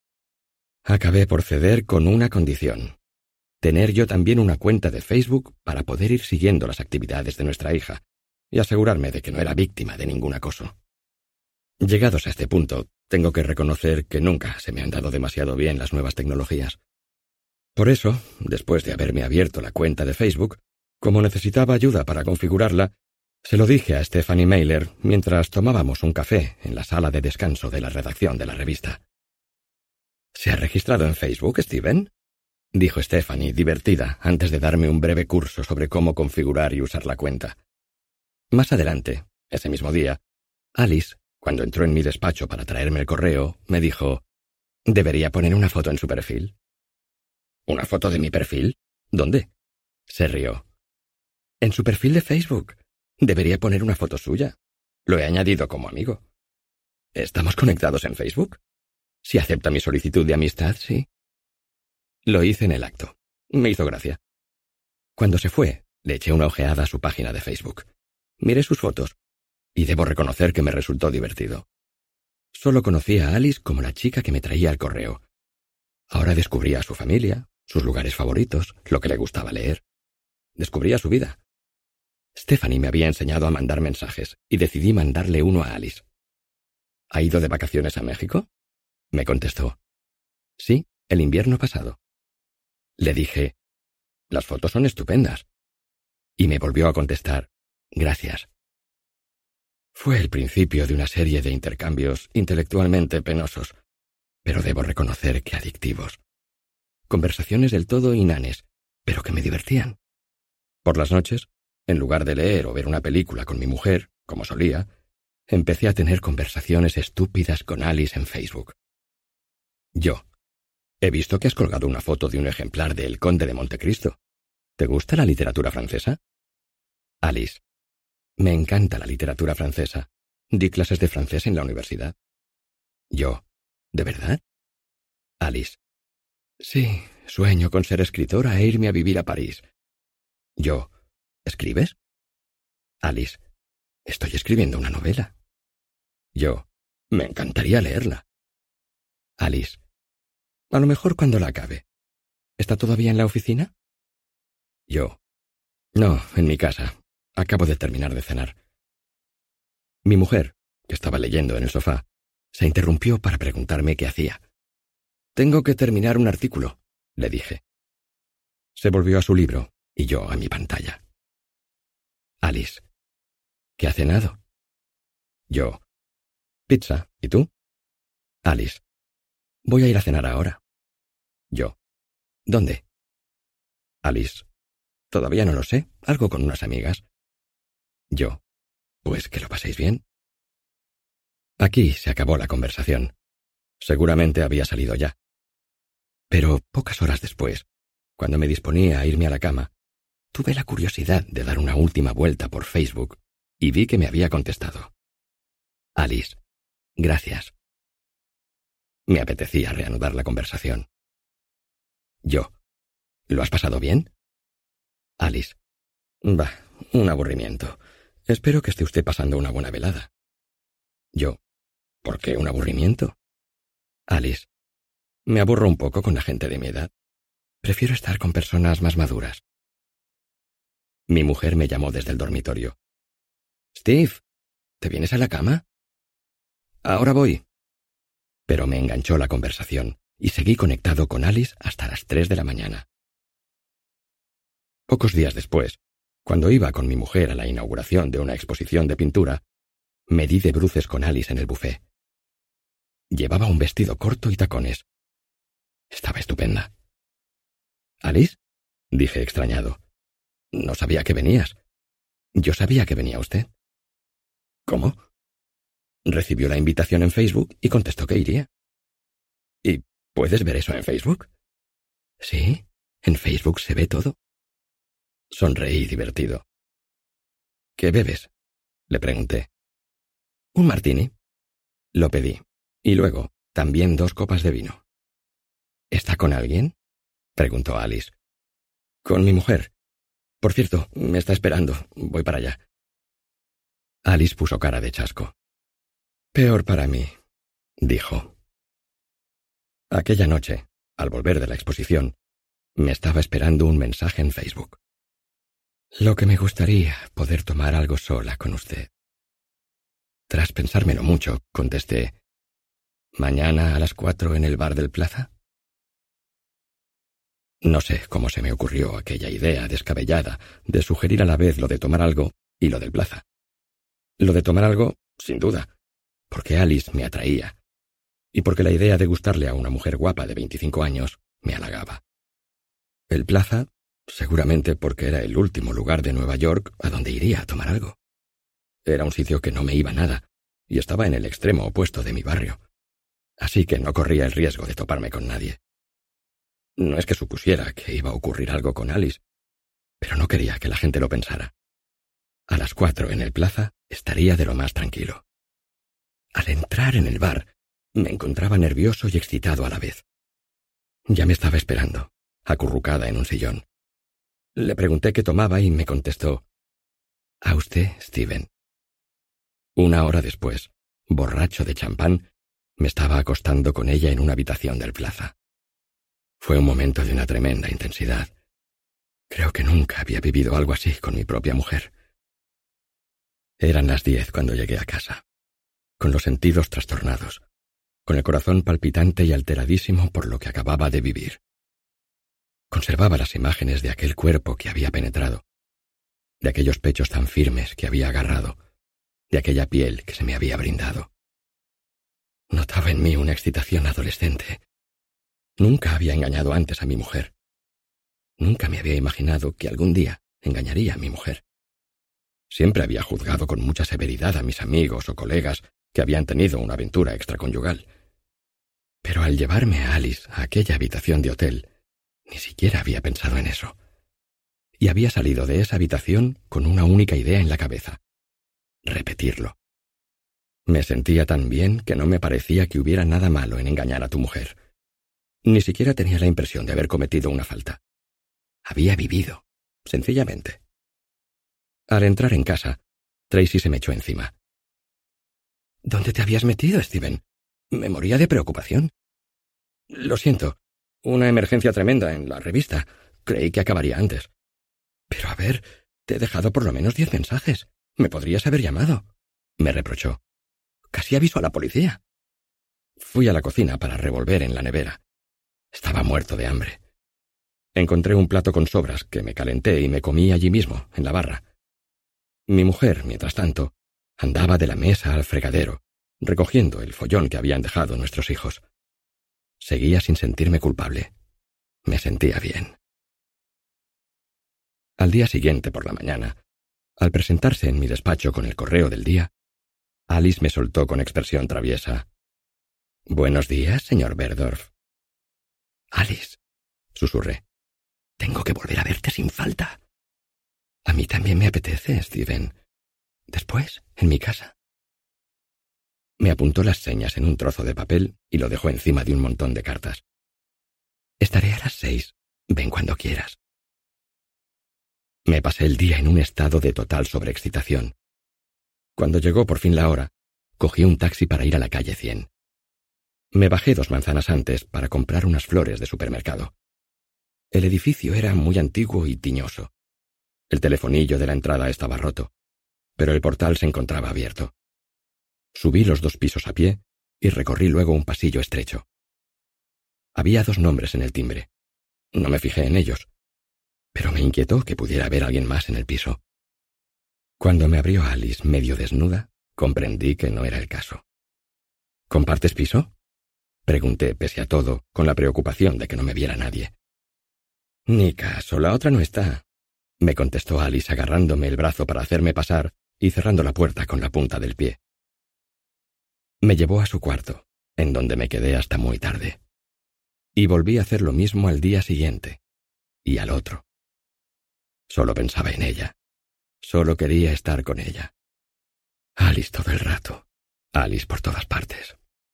Speaker 5: Acabé por ceder con una condición: tener yo también una cuenta de Facebook para poder ir siguiendo las actividades de nuestra hija y asegurarme de que no era víctima de ningún acoso. Llegados a este punto, tengo que reconocer que nunca se me han dado demasiado bien las nuevas tecnologías. Por eso, después de haberme abierto la cuenta de Facebook, como necesitaba ayuda para configurarla, se lo dije a Stephanie Mailer mientras tomábamos un café en la sala de descanso de la redacción de la revista. ¿Se ha registrado en Facebook, Steven?, dijo Stephanie, divertida, antes de darme un breve curso sobre cómo configurar y usar la cuenta. Más adelante, ese mismo día, Alice, cuando entró en mi despacho para traerme el correo, me dijo: «¿Debería poner una foto en su perfil?» ¿Una foto de mi perfil? ¿Dónde? Se rió. «En su perfil de Facebook. Debería poner una foto suya. Lo he añadido como amigo». ¿Estamos conectados en Facebook? Si acepta mi solicitud de amistad, sí. Lo hice en el acto. Me hizo gracia. Cuando se fue, le eché una ojeada a su página de Facebook. Miré sus fotos, y debo reconocer que me resultó divertido. Solo conocía a Alice como la chica que me traía el correo. Ahora descubría a su familia, sus lugares favoritos, lo que le gustaba leer. Descubría su vida. Stephanie me había enseñado a mandar mensajes, y decidí mandarle uno a Alice. ¿Ha ido de vacaciones a México?, me contestó. Sí, el invierno pasado. Le dije: «Las fotos son estupendas». Y me volvió a contestar: «Gracias». Fue el principio de una serie de intercambios intelectualmente penosos, pero debo reconocer que adictivos. Conversaciones del todo inanes, pero que me divertían. Por las noches, en lugar de leer o ver una película con mi mujer, como solía, empecé a tener conversaciones estúpidas con Alice en Facebook. Yo: «He visto que has colgado una foto de un ejemplar de El Conde de Montecristo. ¿Te gusta la literatura francesa?» Alice: «Me encanta la literatura francesa. Di clases de francés en la universidad». Yo: «¿De verdad?» Alice: «Sí, sueño con ser escritora e irme a vivir a París». Yo: «¿Escribes?» Alice: «Estoy escribiendo una novela». Yo: «Me encantaría leerla». Alice: «A lo mejor cuando la acabe. ¿Está todavía en la oficina?» Yo: «No, en mi casa. Acabo de terminar de cenar». Mi mujer, que estaba leyendo en el sofá, se interrumpió para preguntarme qué hacía. «Tengo que terminar un artículo», le dije. Se volvió a su libro y yo a mi pantalla. Alice: «¿Qué ha cenado?» Yo: «Pizza. ¿Y tú?» Alice: «Voy a ir a cenar ahora». Yo: «¿Dónde?» Alice: «Todavía no lo sé. Algo con unas amigas». Yo: «Pues que lo paséis bien». Aquí se acabó la conversación. Seguramente había salido ya. Pero pocas horas después, cuando me disponía a irme a la cama, tuve la curiosidad de dar una última vuelta por Facebook y vi que me había contestado: «Alice, gracias». Me apetecía reanudar la conversación. Yo: «¿Lo has pasado bien?» Alice: «Bah, un aburrimiento. Espero que esté usted pasando una buena velada». Yo: «¿Por qué un aburrimiento?» Alice: «Me aburro un poco con la gente de mi edad. Prefiero estar con personas más maduras». Mi mujer me llamó desde el dormitorio. «Steve, ¿te vienes a la cama?» «Ahora voy». Pero me enganchó la conversación y seguí conectado con Alice hasta las tres de la mañana. Pocos días después, cuando iba con mi mujer a la inauguración de una exposición de pintura, me di de bruces con Alice en el buffet. Llevaba un vestido corto y tacones. Estaba estupenda. «¿Alice?», dije extrañado. «No sabía que venías». Yo sabía que venía usted. ¿Cómo? Recibió la invitación en Facebook y contestó que iría. ¿Y puedes ver eso en Facebook? Sí, en Facebook se ve todo. Sonreí divertido. ¿Qué bebes?, le pregunté. Un martini. Lo pedí, y luego también dos copas de vino. ¿Está con alguien?, preguntó Alice. Con mi mujer. Por cierto, me está esperando. Voy para allá. Alice puso cara de chasco. Peor para mí, dijo. Aquella noche, al volver de la exposición, me estaba esperando un mensaje en Facebook. Lo que me gustaría poder tomar algo sola con usted. Tras pensármelo mucho, contesté, ¿mañana a las cuatro en el bar del Plaza? No sé cómo se me ocurrió aquella idea descabellada de sugerir a la vez lo de tomar algo y lo del Plaza. Lo de tomar algo, sin duda, porque Alice me atraía, y porque la idea de gustarle a una mujer guapa de veinticinco años me halagaba. El Plaza, seguramente porque era el último lugar de Nueva York a donde iría a tomar algo. Era un sitio que no me iba nada, y estaba en el extremo opuesto de mi barrio, así que no corría el riesgo de toparme con nadie. No es que supusiera que iba a ocurrir algo con Alice, pero no quería que la gente lo pensara. A las cuatro en el Plaza estaría de lo más tranquilo. Al entrar en el bar, me encontraba nervioso y excitado a la vez. Ya me estaba esperando, acurrucada en un sillón. Le pregunté qué tomaba y me contestó, «A usted, Steven». Una hora después, borracho de champán, me estaba acostando con ella en una habitación del Plaza. Fue un momento de una tremenda intensidad. Creo que nunca había vivido algo así con mi propia mujer. Eran las diez cuando llegué a casa, con los sentidos trastornados, con el corazón palpitante y alteradísimo por lo que acababa de vivir. Conservaba las imágenes de aquel cuerpo que había penetrado, de aquellos pechos tan firmes que había agarrado, de aquella piel que se me había brindado. Notaba en mí una excitación adolescente. Nunca había engañado antes a mi mujer. Nunca me había imaginado que algún día engañaría a mi mujer. Siempre había juzgado con mucha severidad a mis amigos o colegas que habían tenido una aventura extraconyugal. Pero al llevarme a Alice a aquella habitación de hotel, ni siquiera había pensado en eso. Y había salido de esa habitación con una única idea en la cabeza: repetirlo. Me sentía tan bien que no me parecía que hubiera nada malo en engañar a tu mujer. Ni siquiera tenía la impresión de haber cometido una falta. Había vivido, sencillamente. Al entrar en casa, Tracy se me echó encima. ¿Dónde te habías metido, Steven? Me moría de preocupación. Lo siento, una emergencia tremenda en la revista. Creí que acabaría antes. Pero a ver, te he dejado por lo menos diez mensajes. Me podrías haber llamado, me reprochó. Casi aviso a la policía. Fui a la cocina para revolver en la nevera. Estaba muerto de hambre. Encontré un plato con sobras que me calenté y me comí allí mismo, en la barra. Mi mujer, mientras tanto, andaba de la mesa al fregadero, recogiendo el follón que habían dejado nuestros hijos. Seguía sin sentirme culpable. Me sentía bien. Al día siguiente por la mañana, al presentarse en mi despacho con el correo del día, Alice me soltó con expresión traviesa: «Buenos días, señor Berdorf». «Alice», susurré, «tengo que volver a verte sin falta». «A mí también me apetece, Steven. Después, en mi casa». Me apuntó las señas en un trozo de papel y lo dejó encima de un montón de cartas. «Estaré a las seis. Ven cuando quieras». Me pasé el día en un estado de total sobreexcitación. Cuando llegó por fin la hora, cogí un taxi para ir a la calle cien. Me bajé dos manzanas antes para comprar unas flores de supermercado. El edificio era muy antiguo y tiñoso. El telefonillo de la entrada estaba roto, pero el portal se encontraba abierto. Subí los dos pisos a pie y recorrí luego un pasillo estrecho. Había dos nombres en el timbre. No me fijé en ellos, pero me inquietó que pudiera haber alguien más en el piso. Cuando me abrió Alice medio desnuda, comprendí que no era el caso. «¿Compartes piso?», pregunté pese a todo, con la preocupación de que no me viera nadie. «Ni caso, la otra no está. me contestó Alice agarrándome el brazo para hacerme pasar y cerrando la puerta con la punta del pie. Me llevó a su cuarto, en donde me quedé hasta muy tarde. Y volví a hacer lo mismo al día siguiente, y al otro. Solo pensaba en ella. Solo quería estar con ella. Alice todo el rato. Alice por todas partes.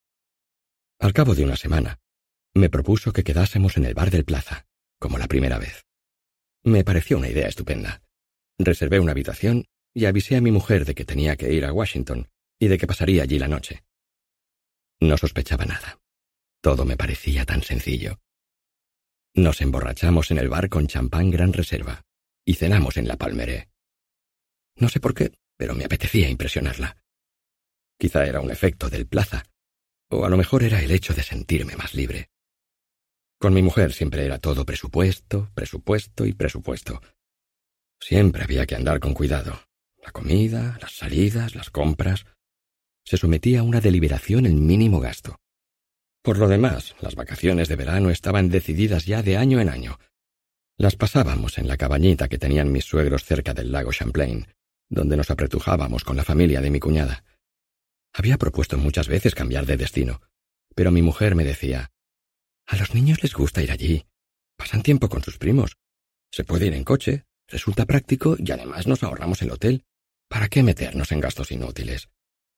Speaker 5: Al cabo de una semana, me propuso que quedásemos en el bar del Plaza, como la primera vez. Me pareció una idea estupenda. Reservé una habitación y avisé a mi mujer de que tenía que ir a Washington y de que pasaría allí la noche. No sospechaba nada. Todo me parecía tan sencillo. Nos emborrachamos en el bar con champán Gran Reserva y cenamos en la Palmeraie. No sé por qué, pero me apetecía impresionarla. Quizá era un efecto del Plaza, o a lo mejor era el hecho de sentirme más libre. Con mi mujer siempre era todo presupuesto, presupuesto y presupuesto. Siempre había que andar con cuidado. La comida, las salidas, las compras. Se sometía a una deliberación el mínimo gasto. Por lo demás, las vacaciones de verano estaban decididas ya de año en año. Las pasábamos en la cabañita que tenían mis suegros cerca del lago Champlain, donde nos apretujábamos con la familia de mi cuñada. Había propuesto muchas veces cambiar de destino, pero mi mujer me decía: «A los niños les gusta ir allí. Pasan tiempo con sus primos. Se puede ir en coche, resulta práctico y además nos ahorramos el hotel. ¿Para qué meternos en gastos inútiles?»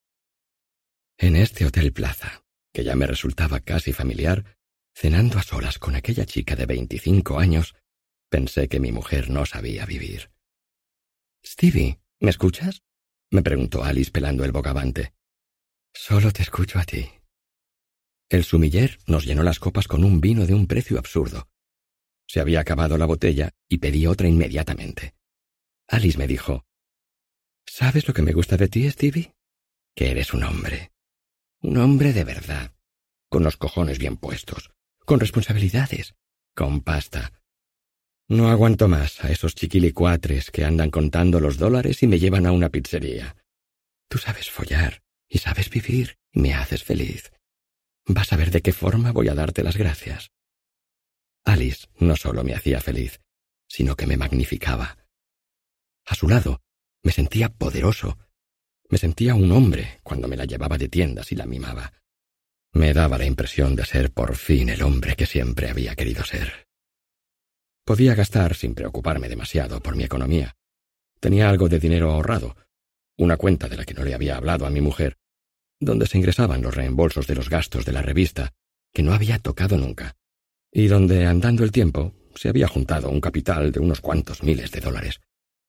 Speaker 5: En este Hotel Plaza, que ya me resultaba casi familiar, cenando a solas con aquella chica de veinticinco años, pensé que mi mujer no sabía vivir. «Stevie, ¿me escuchas?», me preguntó Alice pelando el bogavante. «Solo te escucho a ti». El sumiller nos llenó las copas con un vino de un precio absurdo. Se había acabado la botella y pedí otra inmediatamente. Alice me dijo: «¿Sabes lo que me gusta de ti, Stevie? Que eres un hombre. Un hombre de verdad, con los cojones bien puestos, con responsabilidades, con pasta. No aguanto más a esos chiquilicuatres que andan contando los dólares y me llevan a una pizzería. Tú sabes follar y sabes vivir y me haces feliz. Vas a ver de qué forma voy a darte las gracias». Alice no solo me hacía feliz, sino que me magnificaba. A su lado me sentía poderoso. Me sentía un hombre cuando me la llevaba de tiendas y la mimaba. Me daba la impresión de ser por fin el hombre que siempre había querido ser. Podía gastar sin preocuparme demasiado por mi economía. Tenía algo de dinero ahorrado, una cuenta de la que no le había hablado a mi mujer, donde se ingresaban los reembolsos de los gastos de la revista, que no había tocado nunca, y donde, andando el tiempo, se había juntado un capital de unos cuantos miles de dólares.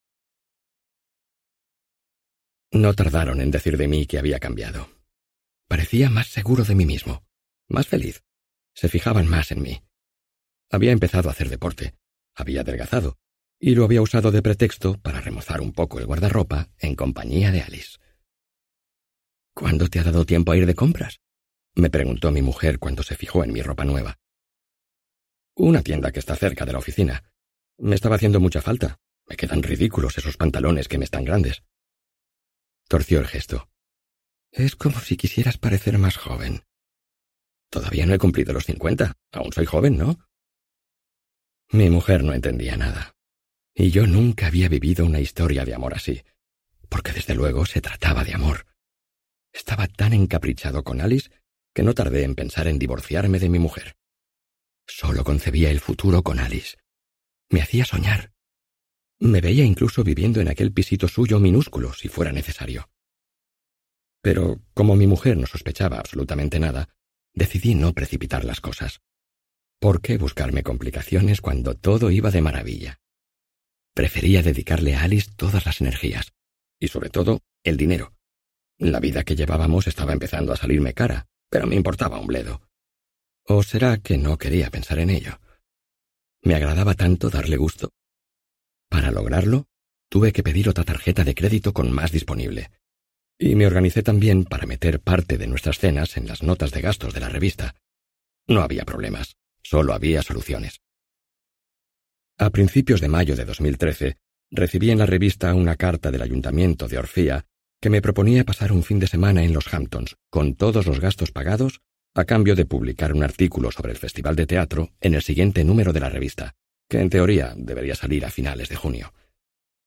Speaker 5: No tardaron en decir de mí que había cambiado. Parecía más seguro de mí mismo, más feliz. Se fijaban más en mí. Había empezado a hacer deporte, había adelgazado, y lo había usado de pretexto para remozar un poco el guardarropa en compañía de Alice. «¿Cuándo te ha dado tiempo a ir de compras?», me preguntó mi mujer cuando se fijó en mi ropa nueva. «Una tienda que está cerca de la oficina. Me estaba haciendo mucha falta. Me quedan ridículos esos pantalones que me están grandes». Torció el gesto. «Es como si quisieras parecer más joven». «Todavía no he cumplido los cincuenta. Aún soy joven, ¿no?». Mi mujer no entendía nada. Y yo nunca había vivido una historia de amor así, porque desde luego se trataba de amor. Estaba tan encaprichado con Alice que no tardé en pensar en divorciarme de mi mujer. Solo concebía el futuro con Alice. Me hacía soñar. Me veía incluso viviendo en aquel pisito suyo minúsculo, si fuera necesario. Pero, como mi mujer no sospechaba absolutamente nada, decidí no precipitar las cosas. ¿Por qué buscarme complicaciones cuando todo iba de maravilla? Prefería dedicarle a Alice todas las energías, y sobre todo, el dinero. La vida que llevábamos estaba empezando a salirme cara, pero me importaba un bledo. ¿O será que no quería pensar en ello? Me agradaba tanto darle gusto. Para lograrlo, tuve que pedir otra tarjeta de crédito con más disponible. Y me organicé también para meter parte de nuestras cenas en las notas de gastos de la revista. No había problemas, solo había soluciones. A principios de mayo de dos mil trece, recibí en la revista una carta del Ayuntamiento de Orfía que me proponía pasar un fin de semana en los Hamptons, con todos los gastos pagados, a cambio de publicar un artículo sobre el Festival de Teatro en el siguiente número de la revista, que en teoría debería salir a finales de junio.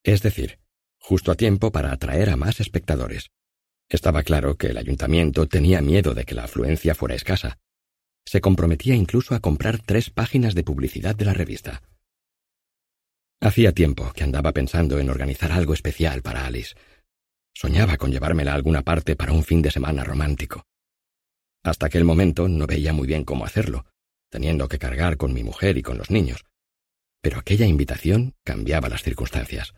Speaker 5: Es decir, justo a tiempo para atraer a más espectadores. Estaba claro que el ayuntamiento tenía miedo de que la afluencia fuera escasa. Se comprometía incluso a comprar tres páginas de publicidad de la revista. Hacía tiempo que andaba pensando en organizar algo especial para Alice. Soñaba con llevármela a alguna parte para un fin de semana romántico. Hasta aquel momento no veía muy bien cómo hacerlo, teniendo que cargar con mi mujer y con los niños. Pero aquella invitación cambiaba las circunstancias.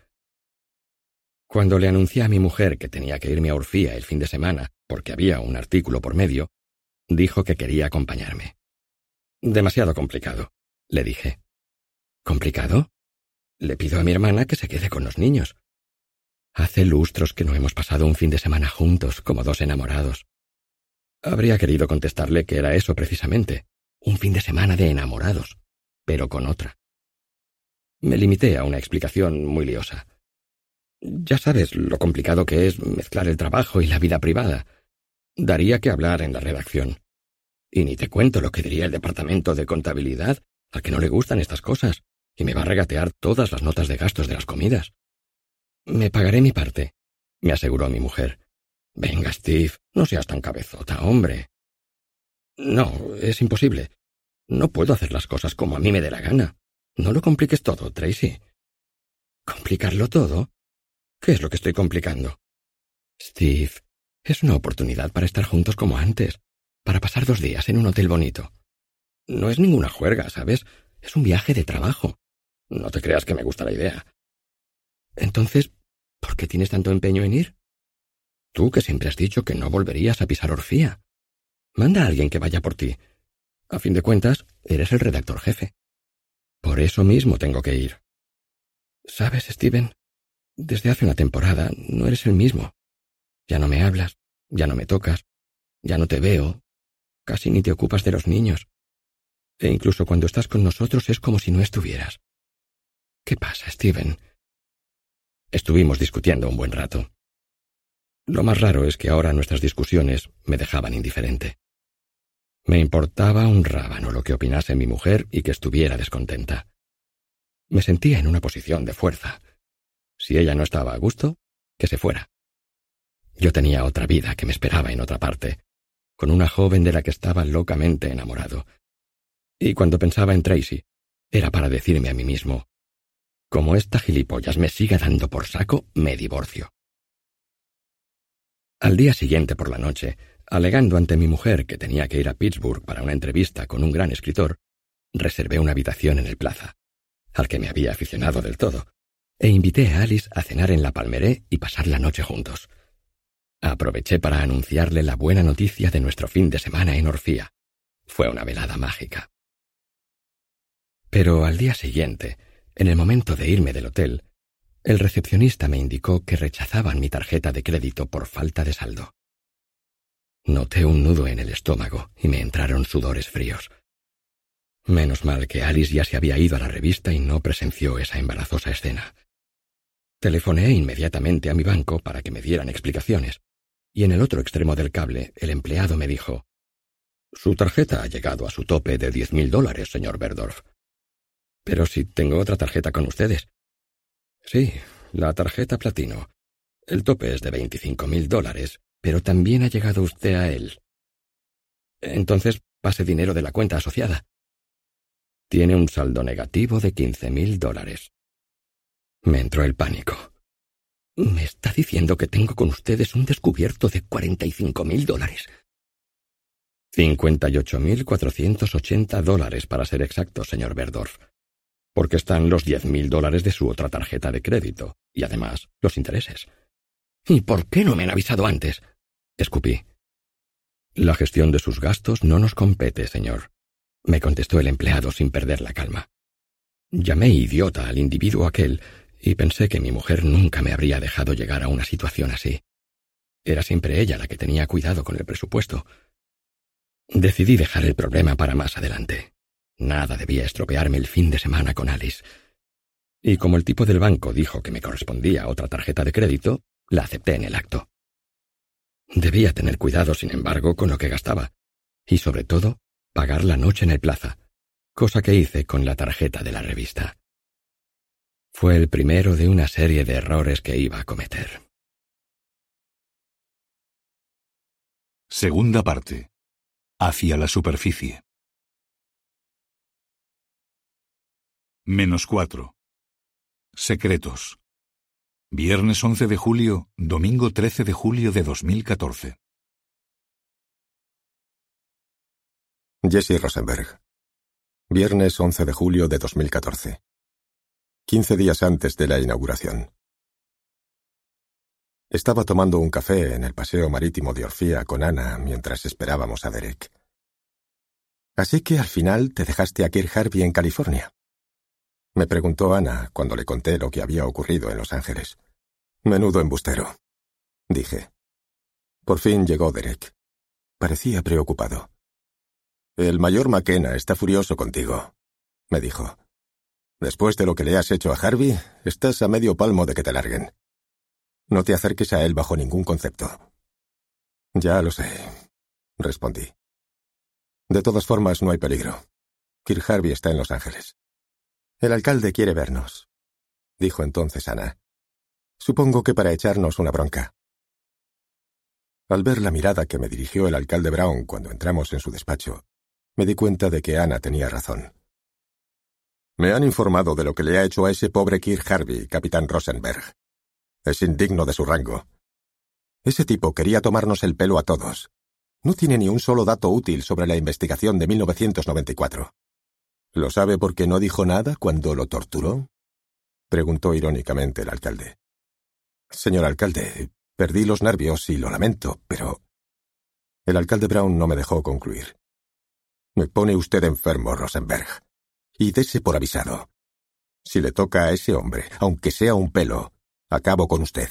Speaker 5: Cuando le anuncié a mi mujer que tenía que irme a Urfía el fin de semana porque había un artículo por medio, dijo que quería acompañarme. Demasiado complicado, le dije. ¿Complicado? Le pido a mi hermana que se quede con los niños. Hace lustros que no hemos pasado un fin de semana juntos como dos enamorados. Habría querido contestarle que era eso precisamente, un fin de semana de enamorados, pero con otra. Me limité a una explicación muy liosa. Ya sabes lo complicado que es mezclar el trabajo y la vida privada. Daría que hablar en la redacción. Y ni te cuento lo que diría el departamento de contabilidad, al que no le gustan estas cosas, y me va a regatear todas las notas de gastos de las comidas. Me pagaré mi parte, me aseguró mi mujer. Venga, Steve, no seas tan cabezota, hombre. No, es imposible. No puedo hacer las cosas como a mí me dé la gana. No lo compliques todo, Tracy. ¿Complicarlo todo? ¿Qué es lo que estoy complicando? Steve, es una oportunidad para estar juntos como antes, para pasar dos días en un hotel bonito. No es ninguna juerga, ¿sabes? Es un viaje de trabajo. No te creas que me gusta la idea. Entonces, ¿por qué tienes tanto empeño en ir? Tú que siempre has dicho que no volverías a pisar Orfía. Manda a alguien que vaya por ti. A fin de cuentas, eres el redactor jefe. Por eso mismo tengo que ir. ¿Sabes, Steven? Desde hace una temporada no eres el mismo. Ya no me hablas, ya no me tocas, ya no te veo, casi ni te ocupas de los niños. E incluso cuando estás con nosotros es como si no estuvieras. ¿Qué pasa, Steven? Estuvimos discutiendo un buen rato. Lo más raro es que ahora nuestras discusiones me dejaban indiferente. Me importaba un rábano lo que opinase mi mujer y que estuviera descontenta. Me sentía en una posición de fuerza. Si ella no estaba a gusto, que se fuera. Yo tenía otra vida que me esperaba en otra parte, con una joven de la que estaba locamente enamorado. Y cuando pensaba en Tracy, era para decirme a mí mismo, como esta gilipollas me siga dando por saco, me divorcio. Al día siguiente por la noche, alegando ante mi mujer que tenía que ir a Pittsburgh para una entrevista con un gran escritor, reservé una habitación en el Plaza, al que me había aficionado del todo, e invité a Alice a cenar en la Palmeré y pasar la noche juntos. Aproveché para anunciarle la buena noticia de nuestro fin de semana en Orfía. Fue una velada mágica. Pero al día siguiente, en el momento de irme del hotel, el recepcionista me indicó que rechazaban mi tarjeta de crédito por falta de saldo. Noté un nudo en el estómago y me entraron sudores fríos. Menos mal que Alice ya se había ido a la revista y no presenció esa embarazosa escena. Telefoneé inmediatamente a mi banco para que me dieran explicaciones, y en el otro extremo del cable el empleado me dijo: «Su tarjeta ha llegado a su tope de diez mil dólares, señor Berdorf». «Pero si tengo otra tarjeta con ustedes». «Sí, la tarjeta platino. El tope es de veinticinco mil dólares, pero también ha llegado usted a él». «Entonces pase dinero de la cuenta asociada». «Tiene un saldo negativo de quince mil dólares». Me entró el pánico. «¿Me está diciendo que tengo con ustedes un descubierto de cuarenta y cinco mil dólares?» cincuenta y ocho mil cuatrocientos ochenta dólares para ser exacto, señor Berdorf, porque están los diez mil dólares de su otra tarjeta de crédito, y además los intereses. «¿Y por qué no me han avisado antes?», escupí. «La gestión de sus gastos no nos compete, señor», me contestó el empleado sin perder la calma. Llamé idiota al individuo aquel y pensé que mi mujer nunca me habría dejado llegar a una situación así. Era siempre ella la que tenía cuidado con el presupuesto. Decidí dejar el problema para más adelante. Nada debía estropearme el fin de semana con Alice. Y como el tipo del banco dijo que me correspondía otra tarjeta de crédito, la acepté en el acto. Debía tener cuidado, sin embargo, con lo que gastaba, y sobre todo, pagar la noche en el Plaza, cosa que hice con la tarjeta de la revista. Fue el primero de una serie de errores que iba a cometer.
Speaker 2: Segunda parte. Hacia la superficie. Menos cuatro. Secretos. Viernes once de julio, domingo trece de julio de dos mil catorce.
Speaker 1: Jesse Rosenberg. Viernes once de julio de dos mil catorce. quince días antes de la inauguración. Estaba tomando un café en el paseo marítimo de Orfía con Ana mientras esperábamos a Derek. «Así que al final te dejaste a Kirk Harvey en California», me preguntó Ana cuando le conté lo que había ocurrido en Los Ángeles. «Menudo embustero», dije. Por fin llegó Derek. Parecía preocupado. «El mayor McKenna está furioso contigo», me dijo. «Después de lo que le has hecho a Harvey, estás a medio palmo de que te larguen. No te acerques a él bajo ningún concepto». «Ya lo sé», respondí. «De todas formas, no hay peligro. Kirk Harvey está en Los Ángeles». «El alcalde quiere vernos», dijo entonces Ana. «Supongo que para echarnos una bronca». Al ver la mirada que me dirigió el alcalde Brown cuando entramos en su despacho, me di cuenta de que Ana tenía razón. «Me han informado de lo que le ha hecho a ese pobre Kirk Harvey, capitán Rosenberg. Es indigno de su rango. Ese tipo quería tomarnos el pelo a todos. No tiene ni un solo dato útil sobre la investigación de mil novecientos noventa y cuatro. ¿Lo sabe porque no dijo nada cuando lo torturó?», preguntó irónicamente el alcalde. «Señor alcalde, perdí los nervios y lo lamento, pero...» El alcalde Brown no me dejó concluir. «Me pone usted enfermo, Rosenberg. Y dese por avisado. Si le toca a ese hombre, aunque sea un pelo, acabo con usted».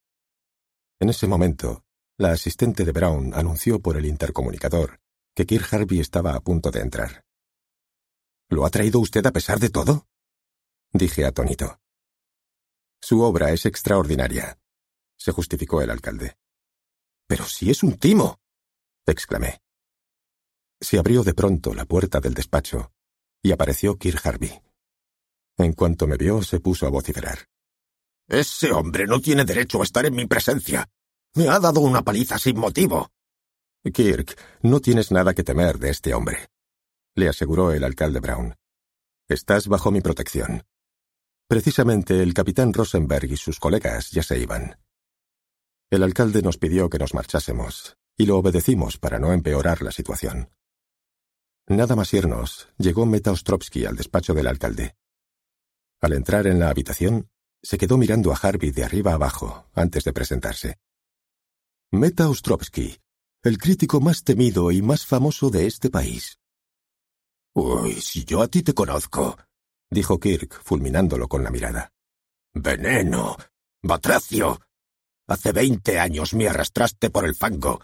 Speaker 1: En ese momento, la asistente de Brown anunció por el intercomunicador que Kirk Harvey estaba a punto de entrar. «¿Lo ha traído usted a pesar de todo?», dije atónito. «Su obra es extraordinaria», se justificó el alcalde. «Pero si es un timo», exclamé. Se abrió de pronto la puerta del despacho y apareció Kirk Harvey. En cuanto me vio, se puso a vociferar. «Ese hombre no tiene derecho a estar en mi presencia. Me ha dado una paliza sin motivo». «Kirk, no tienes nada que temer de este hombre», le aseguró el alcalde Brown. «Estás bajo mi protección». Precisamente el capitán Rosenberg y sus colegas ya se iban. El alcalde nos pidió que nos marchásemos, y lo obedecimos para no empeorar la situación. Nada más irnos, llegó Meta Ostrovsky al despacho del alcalde. Al entrar en la habitación, se quedó mirando a Harvey de arriba abajo, antes de presentarse. «Meta Ostrovsky, el crítico más temido y más famoso de este país». «Uy, si yo a ti te conozco», dijo Kirk, fulminándolo con la mirada. «Veneno, batracio. Hace veinte años me arrastraste por el fango».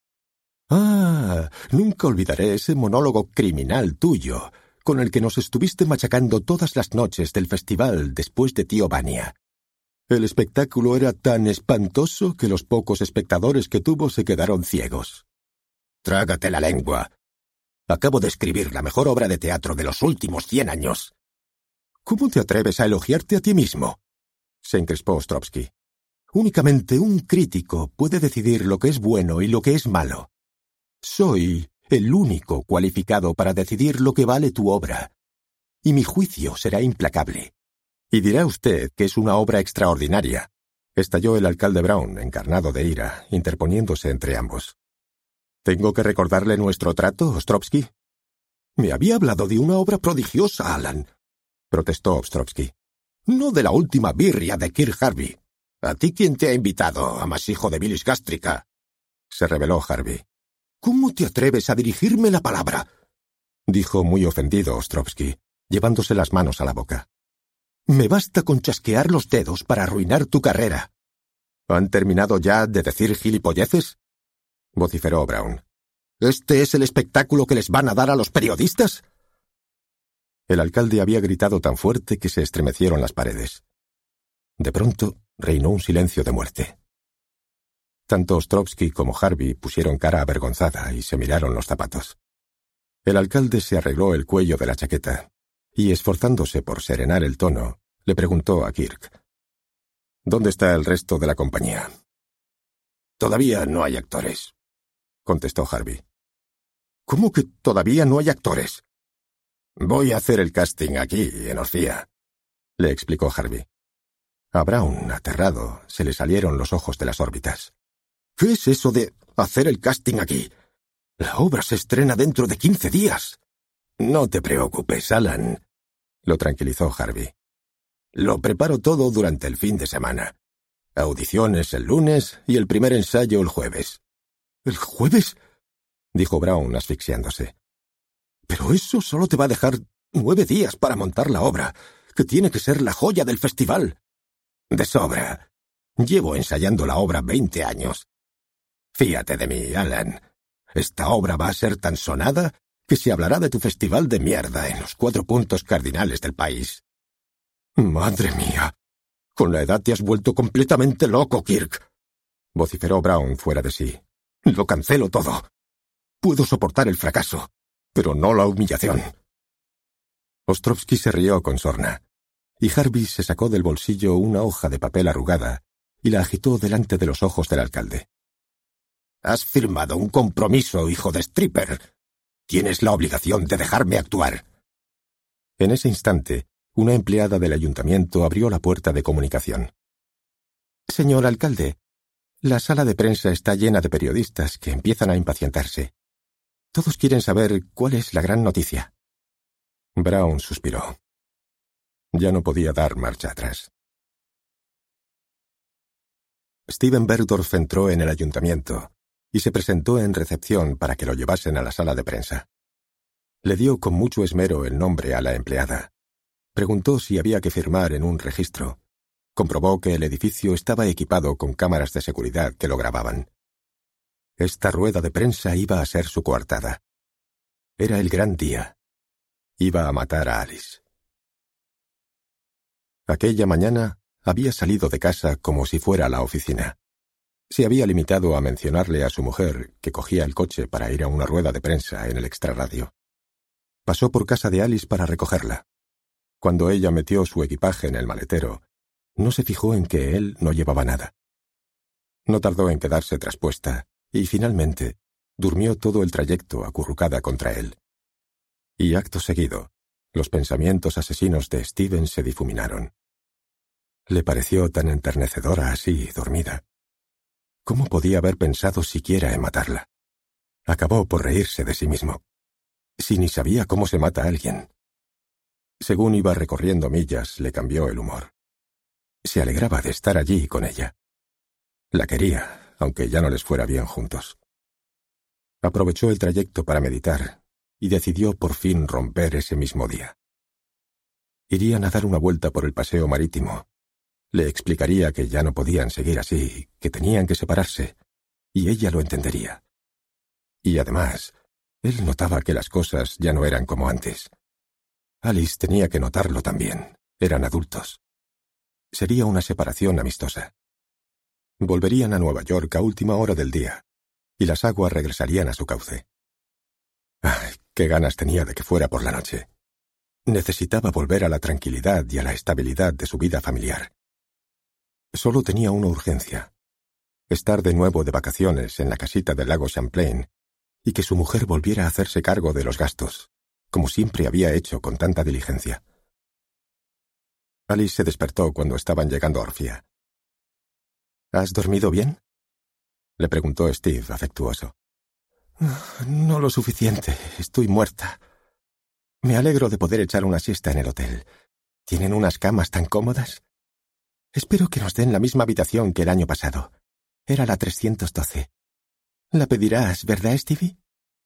Speaker 1: «Ah, nunca olvidaré ese monólogo criminal tuyo, con el que nos estuviste machacando todas las noches del festival después de Tío Vania. El espectáculo era tan espantoso que los pocos espectadores que tuvo se quedaron ciegos». «Trágate la lengua. Acabo de escribir la mejor obra de teatro de los últimos cien años». «¿Cómo te atreves a elogiarte a ti mismo?», se encrespó Ostrovsky. «Únicamente un crítico puede decidir lo que es bueno y lo que es malo. Soy el único cualificado para decidir lo que vale tu obra, y mi juicio será implacable. Y dirá usted que es una obra extraordinaria», estalló el alcalde Brown, encarnado de ira, interponiéndose entre ambos. «¿Tengo que recordarle nuestro trato, Ostrovsky?» «Me había hablado de una obra prodigiosa, Alan», protestó Ostrovsky. «No de la última birria de Kirk Harvey. ¿A ti quién te ha invitado, amasijo de bilis gástrica?», se rebeló Harvey. «¿Cómo te atreves a dirigirme la palabra?», dijo muy ofendido Ostrovsky, llevándose las manos a la boca. «Me basta con chasquear los dedos para arruinar tu carrera». «¿Han terminado ya de decir gilipolleces?», vociferó Brown. «¿Este es el espectáculo que les van a dar a los periodistas?». El alcalde había gritado tan fuerte que se estremecieron las paredes. De pronto reinó un silencio de muerte. Tanto Ostrovsky como Harvey pusieron cara avergonzada y se miraron los zapatos. El alcalde se arregló el cuello de la chaqueta y, esforzándose por serenar el tono, Le preguntó a Kirk. ¿Dónde está el resto de la compañía?
Speaker 3: Todavía no hay actores,
Speaker 1: contestó Harvey.
Speaker 3: ¿Cómo que todavía no hay actores?
Speaker 1: Voy a hacer el casting aquí, en Orfía, le explicó Harvey. A Brown, aterrado, se le salieron los ojos de las órbitas.
Speaker 3: ¿Qué es eso de hacer el casting aquí? La obra se estrena dentro de quince días.
Speaker 1: No te preocupes, Alan, lo tranquilizó Harvey. Lo preparo todo durante el fin de semana. Audiciones el lunes y el primer ensayo el jueves.
Speaker 3: ¿El jueves?
Speaker 1: Dijo Brown asfixiándose.
Speaker 3: Pero eso solo te va a dejar nueve días para montar la obra, que tiene que ser la joya del festival.
Speaker 1: De sobra. Llevo ensayando la obra veinte años. Fíate de mí, Alan. Esta obra va a ser tan sonada que se hablará de tu festival de mierda en los cuatro puntos cardinales del país.
Speaker 3: Madre mía. Con la edad te has vuelto completamente loco, Kirk,
Speaker 1: vociferó Brown fuera de sí.
Speaker 3: Lo cancelo todo. Puedo soportar el fracaso, pero no la humillación.
Speaker 1: Ostrovsky se rió con sorna, y Harvey se sacó del bolsillo una hoja de papel arrugada y la agitó delante de los ojos del alcalde.
Speaker 3: Has firmado un compromiso, hijo de stripper. Tienes la obligación de dejarme actuar.
Speaker 1: En ese instante, una empleada del ayuntamiento abrió la puerta de comunicación.
Speaker 6: Señor alcalde, la sala de prensa está llena de periodistas que empiezan a impacientarse. Todos quieren saber cuál es la gran noticia.
Speaker 1: Brown suspiró. Ya no podía dar marcha atrás. Steven Bergdorf entró en el ayuntamiento y se presentó en recepción para que lo llevasen a la sala de prensa. Le dio con mucho esmero el nombre a la empleada. Preguntó si había que firmar en un registro. Comprobó que el edificio estaba equipado con cámaras de seguridad que lo grababan. Esta rueda de prensa iba a ser su coartada. Era el gran día. Iba a matar a Alice. Aquella mañana había salido de casa como si fuera a la oficina. Se había limitado a mencionarle a su mujer que cogía el coche para ir a una rueda de prensa en el extrarradio. Pasó por casa de Alice para recogerla. Cuando ella metió su equipaje en el maletero, no se fijó en que él no llevaba nada. No tardó en quedarse traspuesta y, finalmente, durmió todo el trayecto acurrucada contra él. Y acto seguido, los pensamientos asesinos de Steven se difuminaron. Le pareció tan enternecedora así, dormida. ¿Cómo podía haber pensado siquiera en matarla? Acabó por reírse de sí mismo. Si ni sabía cómo se mata a alguien. Según iba recorriendo millas, le cambió el humor. Se alegraba de estar allí con ella. La quería, aunque ya no les fuera bien juntos. Aprovechó el trayecto para meditar y decidió por fin romper ese mismo día. Irían a dar una vuelta por el paseo marítimo. Le explicaría que ya no podían seguir así, que tenían que separarse, y ella lo entendería. Y además, él notaba que las cosas ya no eran como antes. Alice tenía que notarlo también. Eran adultos. Sería una separación amistosa. Volverían a Nueva York a última hora del día, y las aguas regresarían a su cauce. ¡Ay, qué ganas tenía de que fuera por la noche! Necesitaba volver a la tranquilidad y a la estabilidad de su vida familiar. Solo tenía una urgencia: estar de nuevo de vacaciones en la casita del lago Champlain y que su mujer volviera a hacerse cargo de los gastos, como siempre había hecho con tanta diligencia. Alice se despertó cuando estaban llegando a Orfía. ¿Has dormido bien?, le preguntó Steve, afectuoso.
Speaker 6: No lo suficiente. Estoy muerta. Me alegro de poder echar una siesta en el hotel. ¿Tienen unas camas tan cómodas? Espero que nos den la misma habitación que el año pasado. Era la trescientos doce. ¿La pedirás, verdad, Stevie?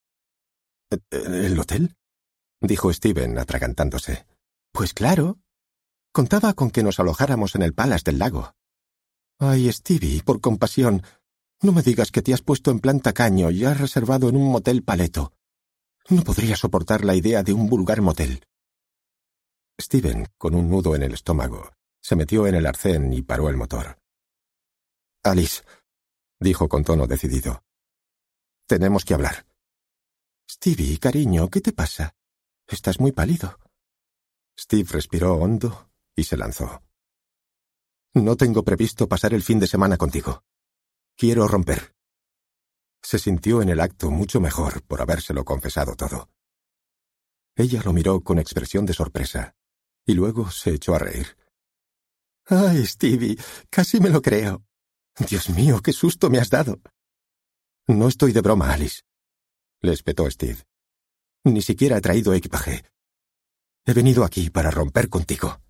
Speaker 1: ¿El hotel?, dijo Steven, atragantándose.
Speaker 6: Pues claro. Contaba con que nos alojáramos en el Palace del Lago. Ay, Stevie, por compasión, no me digas que te has puesto en plan tacaño y has reservado en un motel paleto. No podría soportar la idea de un vulgar motel.
Speaker 1: Steven, con un nudo en el estómago, se metió en el arcén y paró el motor.
Speaker 6: Alice,
Speaker 1: dijo con tono decidido, tenemos que hablar.
Speaker 6: Stevie, cariño, ¿qué te pasa? Estás muy pálido.
Speaker 1: Steve respiró hondo y se lanzó. «No tengo previsto pasar el fin de semana contigo. Quiero romper». Se sintió en el acto mucho mejor por habérselo confesado todo. Ella lo miró con expresión de sorpresa, y luego se echó a reír. «Ay, Stevie, casi me lo creo. Dios mío, qué susto me has dado». «No estoy de broma, Alice», le espetó Steve. «Ni siquiera he traído equipaje. He venido aquí para romper contigo».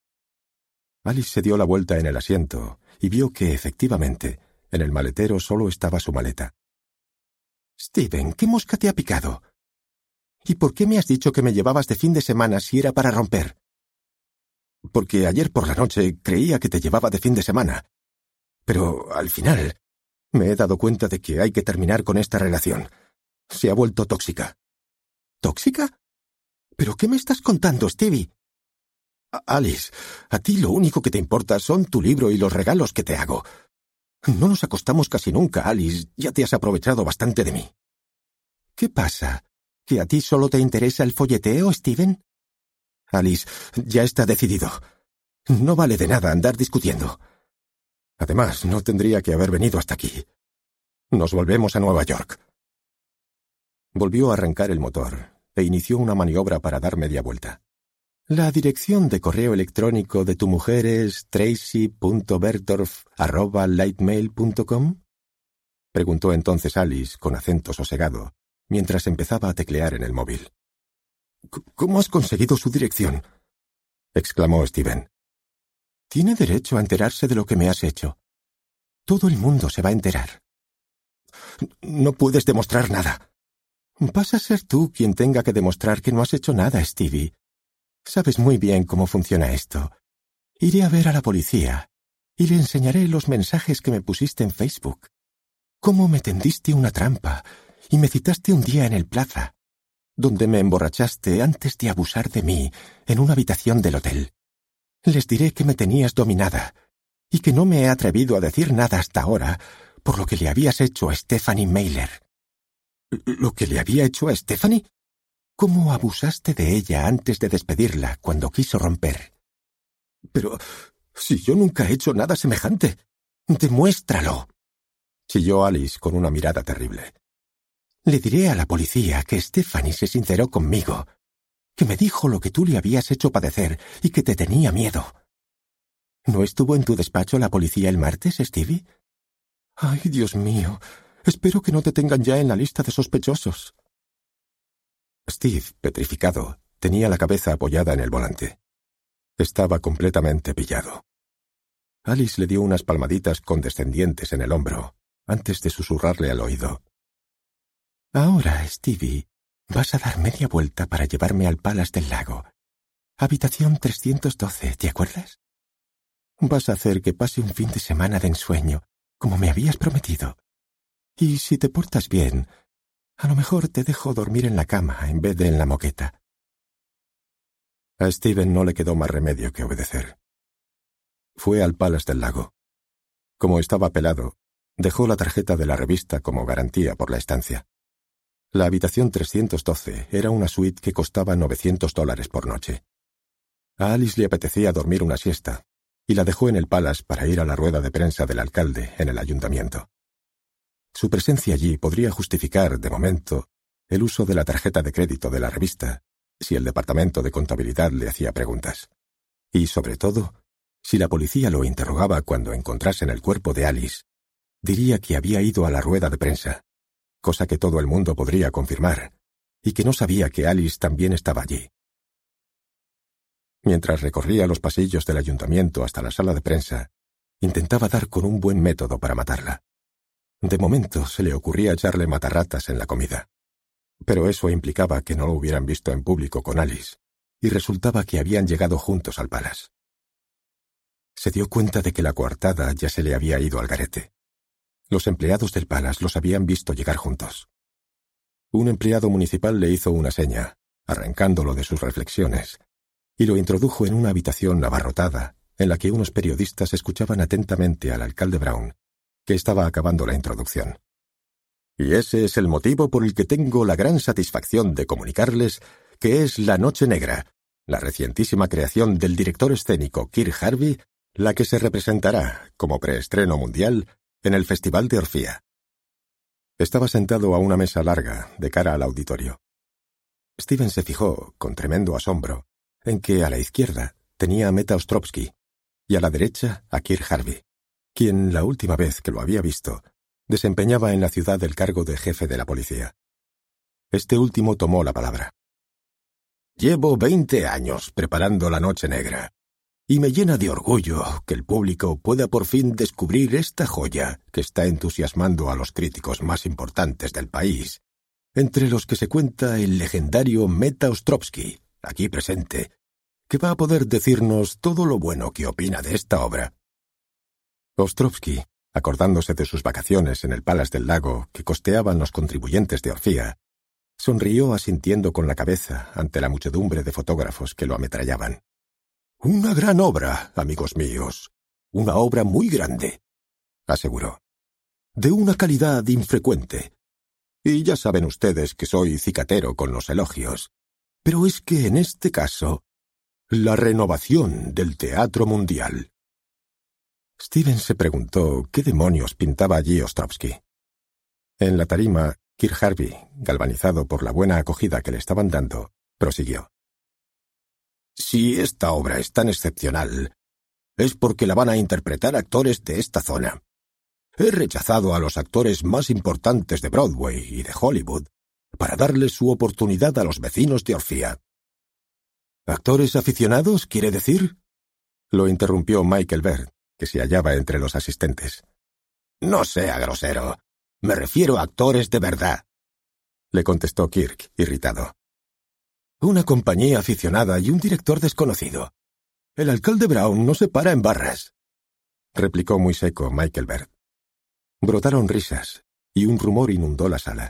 Speaker 1: Alice se dio la vuelta en el asiento y vio que, efectivamente, en el maletero solo estaba su maleta. «Steven, ¿qué mosca te ha picado? ¿Y por qué me has dicho que me llevabas de fin de semana si era para romper?» «Porque ayer por la noche creía que te llevaba de fin de semana. Pero, al final, me he dado cuenta de que hay que terminar con esta relación. Se ha vuelto tóxica». «¿Tóxica? ¿Pero qué me estás contando, Stevie?» «Alice, a ti lo único que te importa son tu libro y los regalos que te hago. No nos acostamos casi nunca, Alice. Ya te has aprovechado bastante de mí». «¿Qué pasa? ¿Que a ti solo te interesa el folleteo, Steven?» «Alice, ya está decidido. No vale de nada andar discutiendo. Además, no tendría que haber venido hasta aquí. Nos volvemos a Nueva York». Volvió a arrancar el motor e inició una maniobra para dar media vuelta. «¿La dirección de correo electrónico de tu mujer es tracy punto bertorf arroba lightmail punto com?» preguntó entonces Alice con acento sosegado, mientras empezaba a teclear en el móvil. «¿Cómo has conseguido su dirección?», exclamó Steven. «Tiene derecho a enterarse de lo que me has hecho. Todo el mundo se va a enterar». «No puedes demostrar nada». «Vas a ser tú quien tenga que demostrar que no has hecho nada, Stevie. Sabes muy bien cómo funciona esto. Iré a ver a la policía y le enseñaré los mensajes que me pusiste en Facebook. Cómo me tendiste una trampa y me citaste un día en el Plaza, donde me emborrachaste antes de abusar de mí en una habitación del hotel. Les diré que me tenías dominada y que no me he atrevido a decir nada hasta ahora por lo que le habías hecho a Stephanie Mailer». «¿Lo que le había hecho a Stephanie? ¿Cómo abusaste de ella antes de despedirla cuando quiso romper?» «Pero si yo nunca he hecho nada semejante. Demuéstralo», chilló Alice con una mirada terrible. «Le diré a la policía que Stephanie se sinceró conmigo, que me dijo lo que tú le habías hecho padecer y que te tenía miedo. ¿No estuvo en tu despacho la policía el martes, Stevie? Ay, Dios mío, espero que no te tengan ya en la lista de sospechosos». Steve, petrificado, tenía la cabeza apoyada en el volante. Estaba completamente pillado. Alice le dio unas palmaditas condescendientes en el hombro, antes de susurrarle al oído. «Ahora, Stevie, vas a dar media vuelta para llevarme al Palace del Lago. Habitación trescientos doce, ¿te acuerdas? Vas a hacer que pase un fin de semana de ensueño, como me habías prometido. Y si te portas bien, a lo mejor te dejo dormir en la cama en vez de en la moqueta». A Steven no le quedó más remedio que obedecer. Fue al Palace del Lago. Como estaba pelado, dejó la tarjeta de la revista como garantía por la estancia. La habitación trescientos doce era una suite que costaba novecientos dólares por noche. A Alice le apetecía dormir una siesta, y la dejó en el Palace para ir a la rueda de prensa del alcalde en el ayuntamiento. Su presencia allí podría justificar, de momento, el uso de la tarjeta de crédito de la revista, si el departamento de contabilidad le hacía preguntas. Y, sobre todo, si la policía lo interrogaba cuando encontrasen el cuerpo de Alice, diría que había ido a la rueda de prensa, cosa que todo el mundo podría confirmar, y que no sabía que Alice también estaba allí. Mientras recorría los pasillos del ayuntamiento hasta la sala de prensa, intentaba dar con un buen método para matarla. De momento se le ocurría echarle matarratas en la comida. Pero eso implicaba que no lo hubieran visto en público con Alice, y resultaba que habían llegado juntos al Palace. Se dio cuenta de que la coartada ya se le había ido al garete. Los empleados del Palace los habían visto llegar juntos. Un empleado municipal le hizo una seña, arrancándolo de sus reflexiones, y lo introdujo en una habitación abarrotada, en la que unos periodistas escuchaban atentamente al alcalde Brown, que estaba acabando la introducción. «Y ese es el motivo por el que tengo la gran satisfacción de comunicarles que es la noche negra, la recientísima creación del director escénico Kirk Harvey, la que se representará, como preestreno mundial, en el Festival de Orfía. Estaba sentado a una mesa larga, de cara al auditorio. Steven se fijó, con tremendo asombro, en que a la izquierda tenía a Meta Ostrovsky y a la derecha a Kirk Harvey, quien, la última vez que lo había visto, desempeñaba en la ciudad el cargo de jefe de la policía. Este último tomó la palabra. Llevo veinte años preparando La Noche Negra, y me llena de orgullo que el público pueda por fin descubrir esta joya que está entusiasmando a los críticos más importantes del país, entre los que se cuenta el legendario Meta Ostrovsky, aquí presente, que va a poder decirnos todo lo bueno que opina de esta obra. Ostrovsky, acordándose de sus vacaciones en el Palace del Lago que costeaban los contribuyentes de Orfía, sonrió asintiendo con la cabeza ante la muchedumbre de fotógrafos que lo ametrallaban. «Una gran obra, amigos míos. Una obra muy grande», aseguró. «De una calidad infrecuente. Y ya saben ustedes que soy cicatero con los elogios. Pero es que en este caso, la renovación del teatro mundial». Steven se preguntó qué demonios pintaba allí Ostrovsky. En la tarima, Kirk Harvey, galvanizado por la buena acogida que le estaban dando, prosiguió. Si esta obra es tan excepcional, es porque la van a interpretar actores de esta zona. He rechazado a los actores más importantes de Broadway y de Hollywood para darles su oportunidad a los vecinos de Orfía. ¿Actores aficionados, quiere decir? Lo interrumpió Michael Baird, que se hallaba entre los asistentes. No sea grosero. Me refiero a actores de verdad, le contestó Kirk, irritado. Una compañía aficionada y un director desconocido. El alcalde Brown no se para en barras, replicó muy seco Michael Baird. Brotaron risas, y un rumor inundó la sala.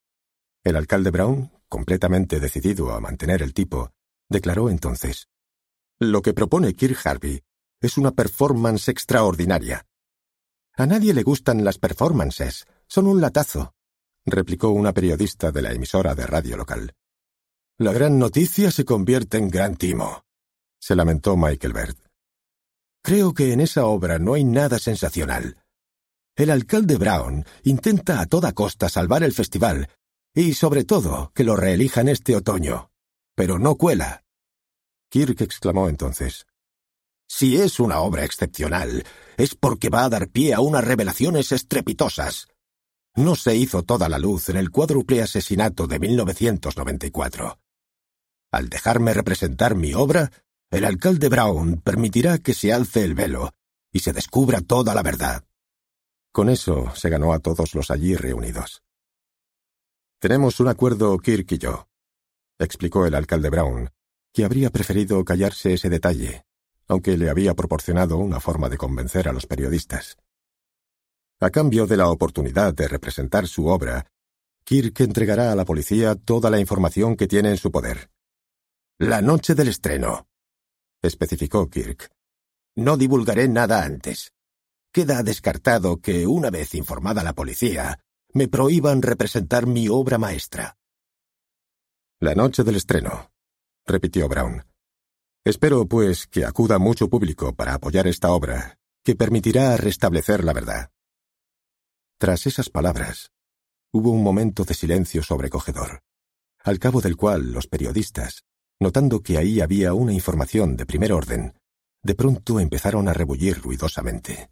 Speaker 1: El alcalde Brown, completamente decidido a mantener el tipo, declaró entonces: «Lo que propone Kirk Harvey es una performance extraordinaria». «A nadie le gustan las performances, son un latazo», replicó una periodista de la emisora de radio local. «La gran noticia se convierte en gran timo», se lamentó Michael Baird. «Creo que en esa obra no hay nada sensacional. El alcalde Brown intenta a toda costa salvar el festival y, sobre todo, que lo reelijan este otoño. Pero no cuela». Kirk exclamó entonces: «Si es una obra excepcional, es porque va a dar pie a unas revelaciones estrepitosas. No se hizo toda la luz en el cuádruple asesinato de mil novecientos noventa y cuatro. Al dejarme representar mi obra, el alcalde Brown permitirá que se alce el velo y se descubra toda la verdad». Con eso se ganó a todos los allí reunidos. «Tenemos un acuerdo, Kirk y yo», explicó el alcalde Brown, que habría preferido callarse ese detalle, aunque le había proporcionado una forma de convencer a los periodistas. A cambio de la oportunidad de representar su obra, Kirk entregará a la policía toda la información que tiene en su poder. «La noche del estreno», especificó Kirk. «No divulgaré nada antes. Queda descartado que, una vez informada la policía, me prohíban representar mi obra maestra». «La noche del estreno», repitió Brown. «Espero, pues, que acuda mucho público para apoyar esta obra, que permitirá restablecer la verdad». Tras esas palabras, hubo un momento de silencio sobrecogedor, al cabo del cual los periodistas, notando que ahí había una información de primer orden, de pronto empezaron a rebullir ruidosamente.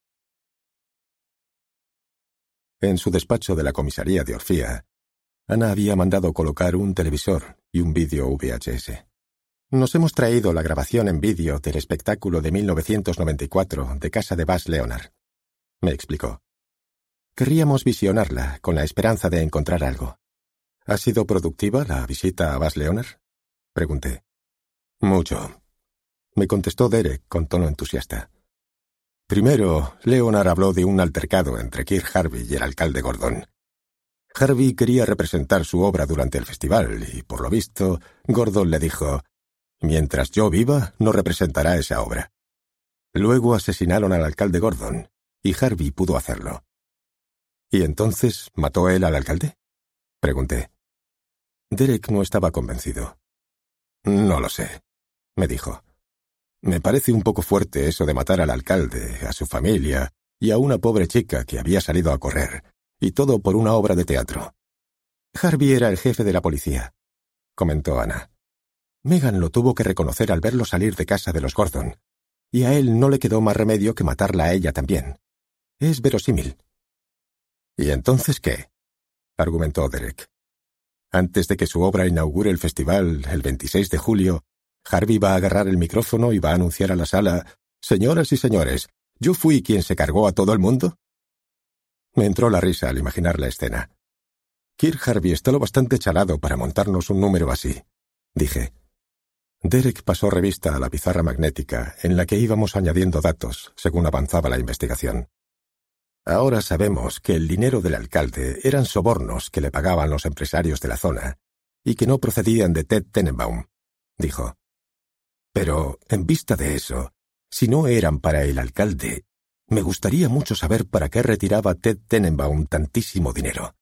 Speaker 1: En su despacho de la comisaría de Orfía, Ana había mandado colocar un televisor y un vídeo V H S. «Nos hemos traído la grabación en vídeo del espectáculo de mil novecientos noventa y cuatro de casa de Baz Leonard», me explicó. «Querríamos visionarla con la esperanza de encontrar algo». «¿Ha sido productiva la visita a Baz Leonard?», pregunté. «Mucho», me contestó Derek con tono entusiasta. «Primero, Leonard habló de un altercado entre Kirk Harvey y el alcalde Gordon. Harvey quería representar su obra durante el festival y, por lo visto, Gordon le dijo: mientras yo viva, no representará esa obra. Luego asesinaron al alcalde Gordon, y Harvey pudo hacerlo». «¿Y entonces mató él al alcalde?», pregunté. Derek no estaba convencido. «No lo sé. me dijo. Me parece un poco fuerte eso de matar al alcalde, a su familia y a una pobre chica que había salido a correr, y todo por una obra de teatro. Harvey era el jefe de la policía, comentó Ana. Megan lo tuvo que reconocer al verlo salir de casa de los Gordon, y a él no le quedó más remedio que matarla a ella también. Es verosímil. ¿Y entonces qué?, argumentó Derek. Antes de que su obra inaugure el festival el veintiséis de julio, Harvey va a agarrar el micrófono y va a anunciar a la sala: «Señoras y señores, ¿yo fui quien se cargó a todo el mundo?» Me entró la risa al imaginar la escena. Kirk Harvey está lo bastante chalado para montarnos un número así, dije. Derek pasó revista a la pizarra magnética en la que íbamos añadiendo datos según avanzaba la investigación. Ahora sabemos que el dinero del alcalde eran sobornos que le pagaban los empresarios de la zona y que no procedían de Ted Tenenbaum, dijo. Pero, en vista de eso, si no eran para el alcalde, me gustaría mucho saber para qué retiraba Ted Tenenbaum tantísimo dinero.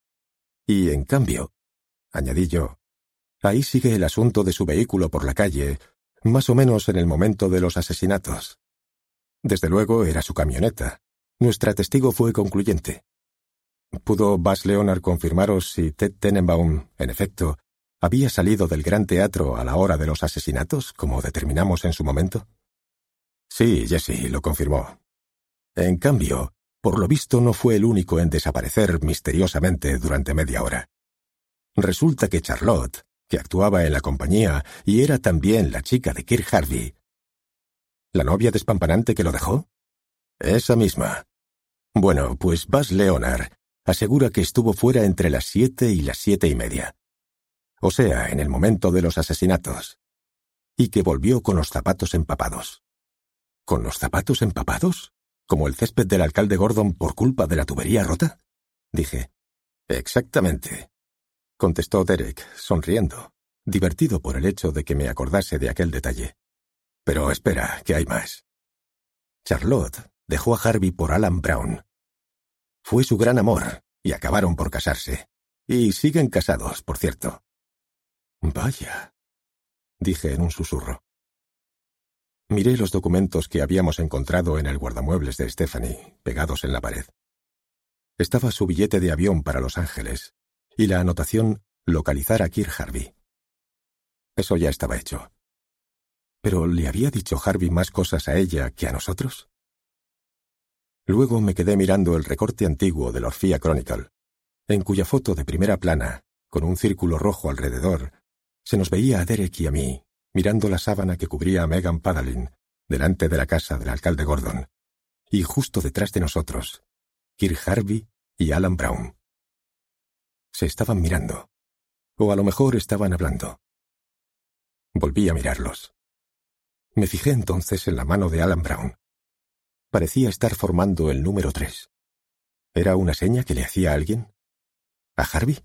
Speaker 1: Y, en cambio, añadí yo, ahí sigue el asunto de su vehículo por la calle, más o menos en el momento de los asesinatos. Desde luego era su camioneta. Nuestra testigo fue concluyente. ¿Pudo Buzz Leonard confirmaros si Ted Tenenbaum, en efecto, había salido del Gran Teatro a la hora de los asesinatos, como determinamos en su momento? Sí, Jesse, lo confirmó. En cambio, por lo visto no fue el único en desaparecer misteriosamente durante media hora. Resulta que Charlotte, que actuaba en la compañía y era también la chica de Kirk Harvey. ¿La novia despampanante que lo dejó? Esa misma. Bueno, pues Buzz Leonard asegura que estuvo fuera entre las siete y las siete y media. O sea, en el momento de los asesinatos. Y que volvió con los zapatos empapados. ¿Con los zapatos empapados? ¿Como el césped del alcalde Gordon por culpa de la tubería rota? Dije. Exactamente, contestó Derek, sonriendo, divertido por el hecho de que me acordase de aquel detalle. Pero espera, que hay más. Charlotte dejó a Harvey por Alan Brown. Fue su gran amor, y acabaron por casarse. Y siguen casados, por cierto. Vaya, dije en un susurro. Miré los documentos que habíamos encontrado en el guardamuebles de Stephanie, pegados en la pared. Estaba su billete de avión para Los Ángeles, y la anotación «localizar a Kirk Harvey». Eso ya estaba hecho. ¿Pero le había dicho Harvey más cosas a ella que a nosotros? Luego me quedé mirando el recorte antiguo del Orphea Chronicle, en cuya foto de primera plana, con un círculo rojo alrededor, se nos veía a Derek y a mí, mirando la sábana que cubría a Megan Padalin, delante de la casa del alcalde Gordon, y justo detrás de nosotros, Kirk Harvey y Alan Brown. Se estaban mirando, o a lo mejor estaban hablando. Volví a mirarlos. Me fijé entonces en la mano de Alan Brown. Parecía estar formando el número tres. ¿Era una seña que le hacía a alguien? ¿A Harvey?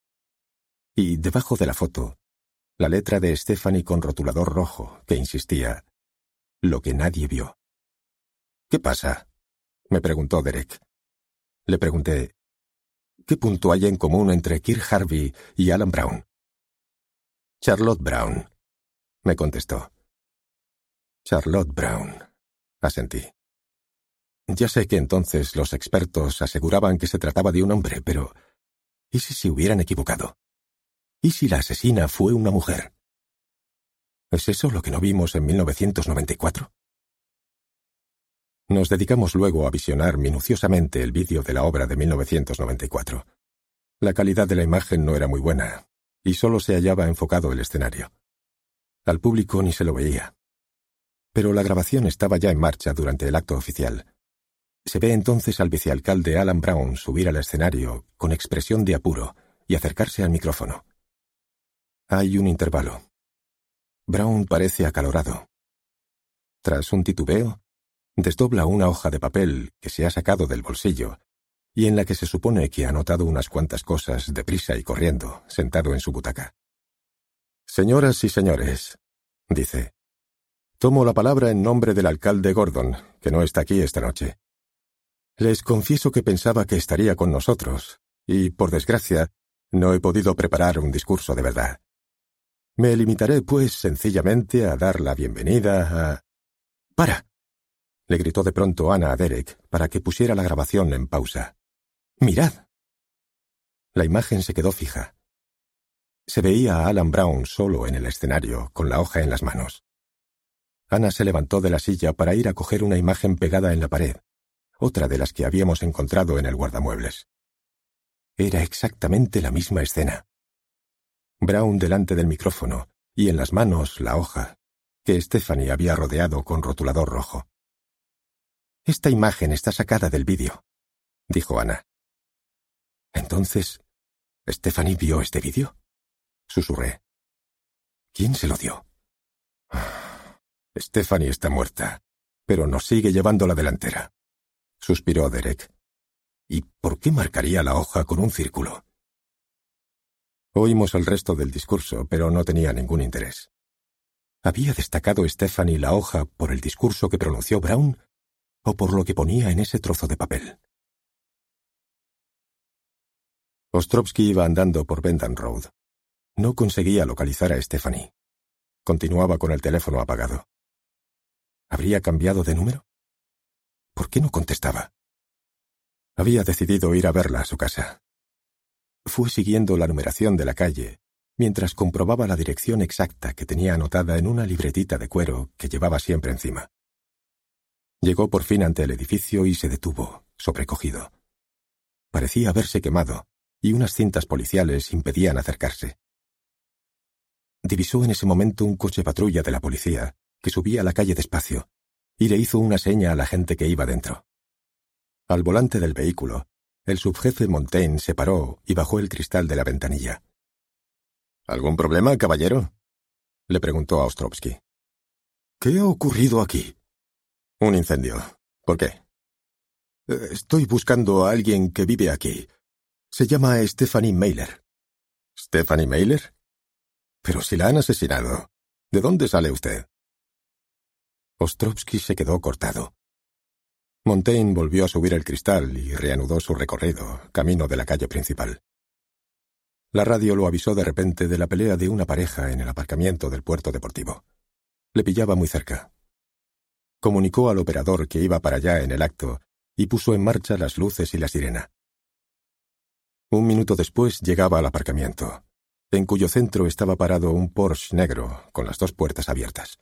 Speaker 1: Y debajo de la foto, la letra de Stephanie con rotulador rojo que insistía: lo que nadie vio. ¿Qué pasa?, me preguntó Derek. Le pregunté: ¿qué punto hay en común entre Kirk Harvey y Alan Brown? Charlotte Brown, me contestó. Charlotte Brown, asentí. Ya sé que entonces los expertos aseguraban que se trataba de un hombre, pero ¿y si se hubieran equivocado? ¿Y si la asesina fue una mujer? ¿Es eso lo que no vimos en mil novecientos noventa y cuatro? Nos dedicamos luego a visionar minuciosamente el vídeo de la obra de mil novecientos noventa y cuatro. La calidad de la imagen no era muy buena, y solo se hallaba enfocado el escenario. Al público ni se lo veía. Pero la grabación estaba ya en marcha durante el acto oficial. Se ve entonces al vicealcalde Alan Brown subir al escenario con expresión de apuro y acercarse al micrófono. Hay un intervalo. Brown parece acalorado. Tras un titubeo, desdobla una hoja de papel que se ha sacado del bolsillo y en la que se supone que ha anotado unas cuantas cosas deprisa y corriendo, sentado en su butaca. Señoras y señores, dice, tomo la palabra en nombre del alcalde Gordon, que no está aquí esta noche. Les confieso que pensaba que estaría con nosotros, y, por desgracia, no he podido preparar un discurso de verdad. Me limitaré, pues, sencillamente a dar la bienvenida a... ¡Para! Le gritó de pronto Ana a Derek para que pusiera la grabación en pausa. ¡Mirad! La imagen se quedó fija. Se veía a Alan Brown solo en el escenario, con la hoja en las manos. Ana se levantó de la silla para ir a coger una imagen pegada en la pared, otra de las que habíamos encontrado en el guardamuebles. Era exactamente la misma escena. Brown delante del micrófono y en las manos la hoja, que Stephanie había rodeado con rotulador rojo. «Esta imagen está sacada del vídeo», dijo Ana. «Entonces, ¿Stephanie vio este vídeo?», susurré. «¿Quién se lo dio?». «Stephanie está muerta, pero nos sigue llevando la delantera», suspiró Derek. «¿Y por qué marcaría la hoja con un círculo?». Oímos el resto del discurso, pero no tenía ningún interés. ¿Había destacado Stephanie la hoja por el discurso que pronunció Brown o por lo que ponía en ese trozo de papel? Ostrovsky iba andando por Bentham Road. No conseguía localizar a Stephanie. Continuaba con el teléfono apagado. ¿Habría cambiado de número? ¿Por qué no contestaba? Había decidido ir a verla a su casa. Fue siguiendo la numeración de la calle, mientras comprobaba la dirección exacta que tenía anotada en una libretita de cuero que llevaba siempre encima. Llegó por fin ante el edificio y se detuvo, sobrecogido. Parecía haberse quemado, y unas cintas policiales impedían acercarse. Divisó en ese momento un coche patrulla de la policía, que subía a la calle despacio, y le hizo una seña a la gente que iba dentro. Al volante del vehículo, el subjefe Montaigne se paró y bajó el cristal de la ventanilla. «¿Algún problema, caballero?», le preguntó a Ostrovsky. «¿Qué ha ocurrido aquí?». «Un incendio. ¿Por qué?». «Estoy buscando a alguien que vive aquí. Se llama Stephanie Mailer». «¿Stephanie Mailer? Pero si la han asesinado. ¿De dónde sale usted?». Ostrovsky se quedó cortado. Montaigne volvió a subir el cristal y reanudó su recorrido, camino de la calle principal. La radio lo avisó de repente de la pelea de una pareja en el aparcamiento del puerto deportivo. Le pillaba muy cerca. Comunicó al operador que iba para allá en el acto y puso en marcha las luces y la sirena. Un minuto después llegaba al aparcamiento, en cuyo centro estaba parado un Porsche negro con las dos puertas abiertas.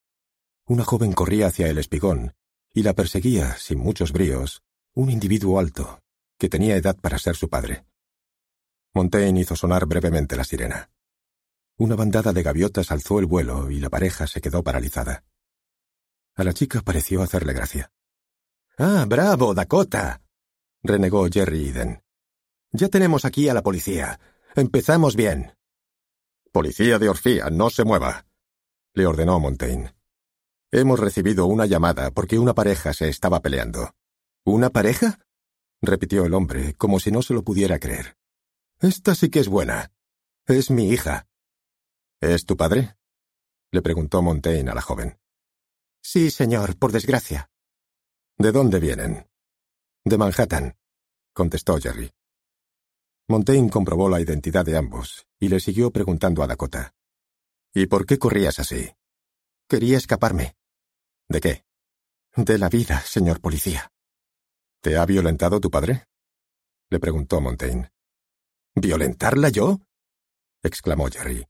Speaker 1: Una joven corría hacia el espigón y la perseguía, sin muchos bríos, un individuo alto, que tenía edad para ser su padre. Montaigne hizo sonar brevemente la sirena. Una bandada de gaviotas alzó el vuelo y la pareja se quedó paralizada. A la chica pareció hacerle gracia. «¡Ah, bravo, Dakota!», renegó Jerry Eden. «Ya tenemos aquí a la policía. Empezamos bien». «Policía de Orfía, no se mueva», le ordenó Montaigne. «Hemos recibido una llamada porque una pareja se estaba peleando». «¿Una pareja?», repitió el hombre, como si no se lo pudiera creer. «Esta sí que es buena. Es mi hija». «¿Es tu padre?», le preguntó Montaigne a la joven. «Sí, señor, por desgracia». «¿De dónde vienen?». «De Manhattan», contestó Jerry. Montaigne comprobó la identidad de ambos y le siguió preguntando a Dakota. «¿Y por qué corrías así?». «Quería escaparme». «¿De qué?». «De la vida, señor policía». «¿Te ha violentado tu padre?», le preguntó Montaigne. «¿Violentarla yo?», exclamó Jerry.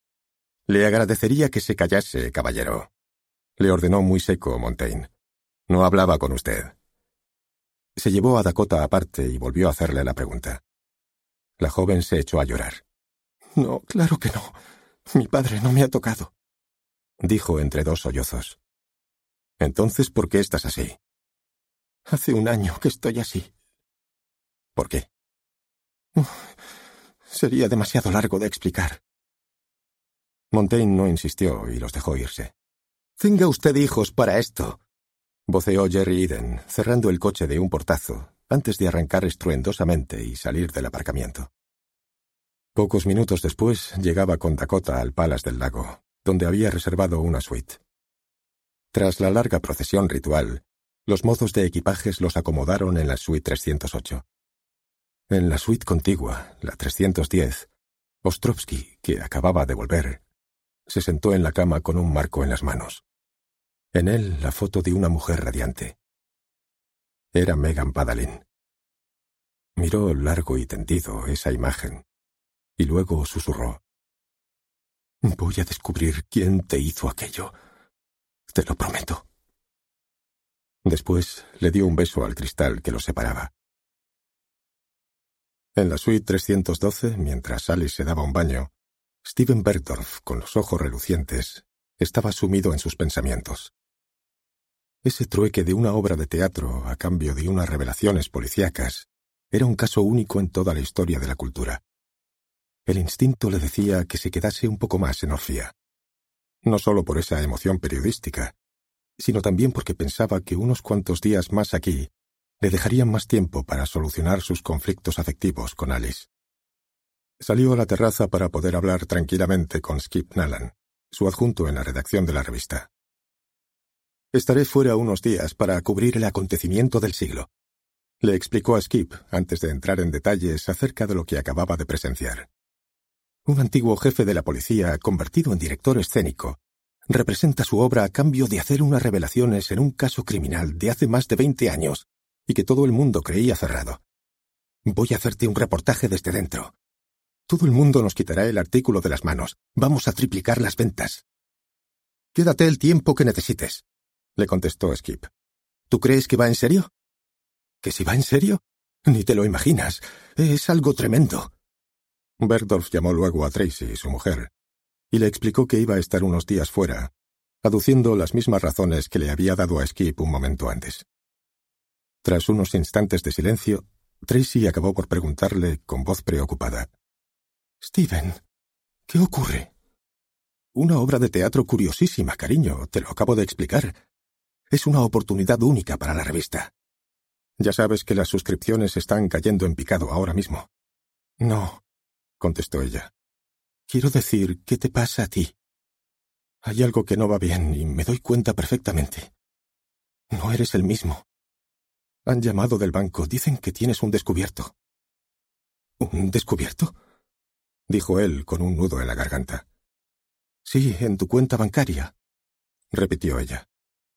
Speaker 1: «Le agradecería que se callase, caballero», le ordenó muy seco Montaigne. «No hablaba con usted». Se llevó a Dakota aparte y volvió a hacerle la pregunta. La joven se echó a llorar. «No, claro que no. Mi padre no me ha tocado», dijo entre dos sollozos. «Entonces, ¿por qué estás así?». «Hace un año que estoy así». «¿Por qué?». Uf, sería demasiado largo de explicar. Montaigne no insistió y los dejó irse. «Tenga usted hijos para esto», voceó Jerry Eden, cerrando el coche de un portazo, antes de arrancar estruendosamente y salir del aparcamiento. Pocos minutos después llegaba con Dakota al Palace del Lago, donde había reservado una suite. Tras la larga procesión ritual, los mozos de equipajes los acomodaron en la suite trescientos ocho. En la suite contigua, la trescientos diez, Ostrovsky, que acababa de volver, Se sentó en la cama con un marco en las manos. En él la foto de una mujer radiante. Era Megan Badalin. Miró largo y tendido esa imagen, y luego susurró: «Voy a descubrir quién te hizo aquello. Te lo prometo». Después le dio un beso al cristal que los separaba. En la suite trescientos doce, mientras Alice se daba un baño, Steven Bergdorf, con los ojos relucientes, estaba sumido en sus pensamientos. Ese trueque de una obra de teatro a cambio de unas revelaciones policíacas era un caso único en toda la historia de la cultura. El instinto le decía que se quedase un poco más en Orfía. No solo por esa emoción periodística, sino también porque pensaba que unos cuantos días más aquí le dejarían más tiempo para solucionar sus conflictos afectivos con Alice. Salió a la terraza para poder hablar tranquilamente con Skip Nalan, su adjunto en la redacción de la revista. «Estaré fuera unos días para cubrir el acontecimiento del siglo», le explicó a Skip antes de entrar en detalles acerca de lo que acababa de presenciar. Un antiguo jefe de la policía, convertido en director escénico, representa su obra a cambio de hacer unas revelaciones en un caso criminal de hace más de veinte años y que todo el mundo creía cerrado. Voy a hacerte un reportaje desde dentro. Todo el mundo nos quitará el artículo de las manos. Vamos a triplicar las ventas. «Quédate el tiempo que necesites», le contestó Skip. «¿Tú crees que va en serio?» «¿Que si va en serio? Ni te lo imaginas. Es algo tremendo». Bergdorf llamó luego a Tracy, su mujer, y le explicó que iba a estar unos días fuera, aduciendo las mismas razones que le había dado a Skip un momento antes. Tras unos instantes de silencio, Tracy acabó por preguntarle con voz preocupada: «Steven, ¿qué ocurre?» «Una obra de teatro curiosísima, cariño, te lo acabo de explicar. Es una oportunidad única para la revista. Ya sabes que las suscripciones están cayendo en picado ahora mismo». «No», contestó ella. «Quiero decir, ¿qué te pasa a ti? Hay algo que no va bien y me doy cuenta perfectamente. No eres el mismo. Han llamado del banco, dicen que tienes un descubierto». «¿Un descubierto?», dijo él con un nudo en la garganta. «Sí, en tu cuenta bancaria», repitió ella.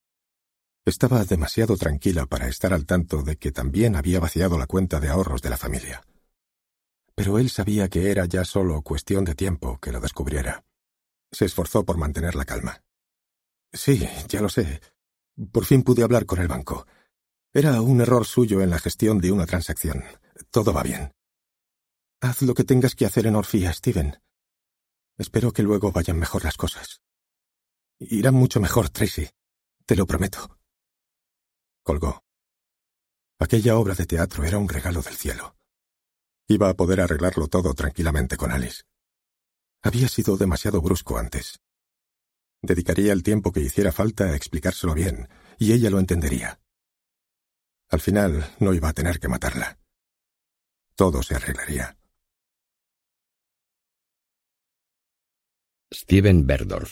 Speaker 1: Estaba demasiado tranquila para estar al tanto de que también había vaciado la cuenta de ahorros de la familia. Pero él sabía que era ya solo cuestión de tiempo que lo descubriera. Se esforzó por mantener la calma. «Sí, ya lo sé. Por fin pude hablar con el banco. Era un error suyo en la gestión de una transacción. Todo va bien. Haz lo que tengas que hacer en Orfía, Steven. Espero que luego vayan mejor las cosas. Irán mucho mejor, Tracy. Te lo prometo». Colgó. Aquella obra de teatro era un regalo del cielo. Iba a poder arreglarlo todo tranquilamente con Alice. Había sido demasiado brusco antes. Dedicaría el tiempo que hiciera falta a explicárselo bien, y ella lo entendería. Al final no iba a tener que matarla. Todo se arreglaría.
Speaker 5: Steven Bergdorf.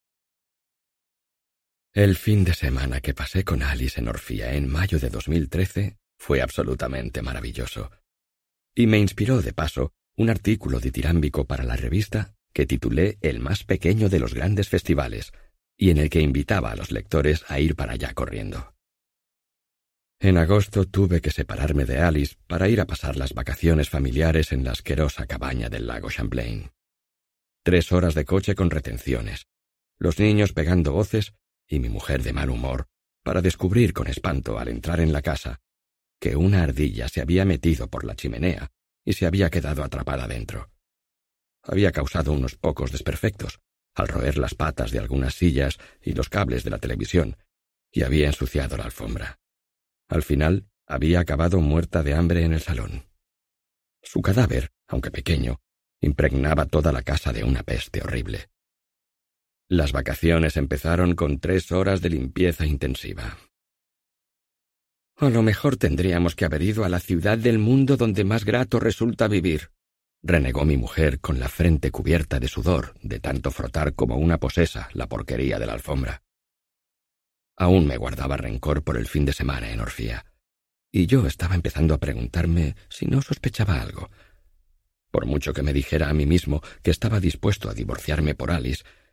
Speaker 5: El fin de semana que pasé con Alice en Orfía en mayo de dos mil trece fue absolutamente maravilloso. Y me inspiró, de paso, un artículo ditirámbico para la revista que titulé El más pequeño de los grandes festivales, y en el que invitaba a los lectores a ir para allá corriendo. En agosto tuve que separarme de Alice para ir a pasar las vacaciones familiares en la asquerosa cabaña del lago Champlain. Tres horas de coche con retenciones, los niños pegando voces y mi mujer de mal humor para descubrir con espanto al entrar en la casa que una ardilla se había metido por la chimenea y se había quedado atrapada dentro. Había causado unos pocos desperfectos al roer las patas de algunas sillas y los cables de la televisión, y había ensuciado la alfombra. Al final, había acabado muerta de hambre en el salón. Su cadáver, aunque pequeño, impregnaba toda la casa de una peste horrible. Las vacaciones empezaron con tres horas de limpieza intensiva. «A lo mejor tendríamos que haber ido a la ciudad del mundo donde más grato resulta vivir», renegó mi mujer con la frente cubierta de sudor de tanto frotar como una posesa la porquería de la alfombra. Aún me guardaba rencor por el fin de semana en Orfía, y yo estaba empezando a preguntarme si no sospechaba algo. Por mucho que me dijera a mí mismo que estaba dispuesto a divorciarme por Alice,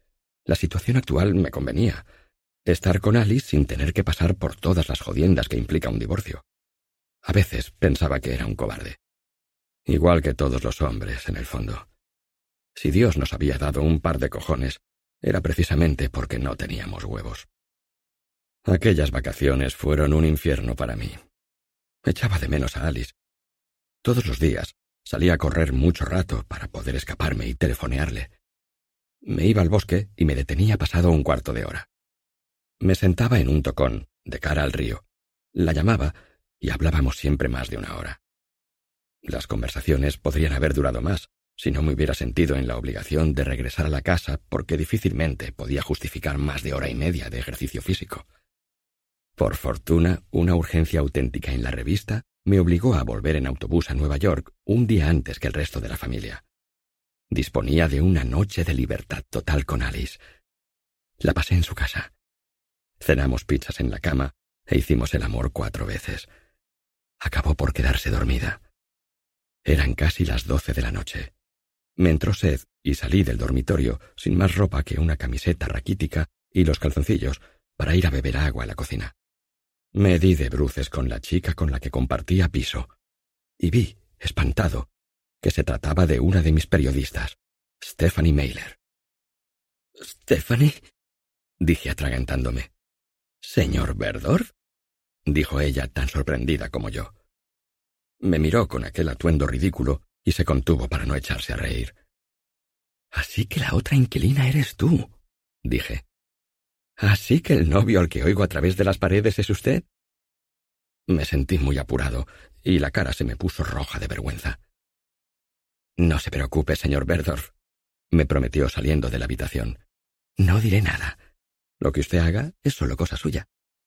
Speaker 5: La situación actual me convenía. Estar con Alice sin tener que pasar por todas las jodiendas que implica un divorcio. A veces pensaba que era un cobarde. Igual que todos los hombres, en el fondo. Si Dios nos había dado un par de cojones, era precisamente porque no teníamos huevos. Aquellas vacaciones fueron un infierno para mí. Echaba de menos a Alice. Todos los días salía a correr mucho rato para poder escaparme y telefonearle. Me iba al bosque y me detenía pasado un cuarto de hora. Me sentaba en un tocón, de cara al río. La llamaba y hablábamos siempre más de una hora. Las conversaciones podrían haber durado más, si no me hubiera sentido en la obligación de regresar a la casa porque difícilmente podía justificar más de hora y media de ejercicio físico. Por fortuna, una urgencia auténtica en la revista me obligó a volver en autobús a Nueva York un día antes que el resto de la familia. Disponía de una noche de libertad total con Alice. La pasé en su casa. Cenamos pizzas en la cama e hicimos el amor cuatro veces. Acabó por quedarse dormida. Eran casi las doce de la noche. Me entró sed y salí del dormitorio sin más ropa que una camiseta raquítica y los calzoncillos para ir a beber agua a la cocina. Me di de bruces con la chica con la que compartía piso y vi, espantado, que se trataba de una de mis periodistas, Stephanie Mailer. «¿Stephanie?», dije atragantándome. «¿Señor Berdorf?», dijo ella tan sorprendida como yo. Me miró con aquel atuendo ridículo y se contuvo para no echarse a reír. «Así que la otra inquilina eres tú», dije. «¿Así que el novio al que oigo a través de las paredes es usted?». Me sentí muy apurado y la cara se me puso roja de vergüenza. «No se preocupe, señor Berdorf», me prometió saliendo de la habitación. «No diré nada. Lo que usted haga es solo cosa suya».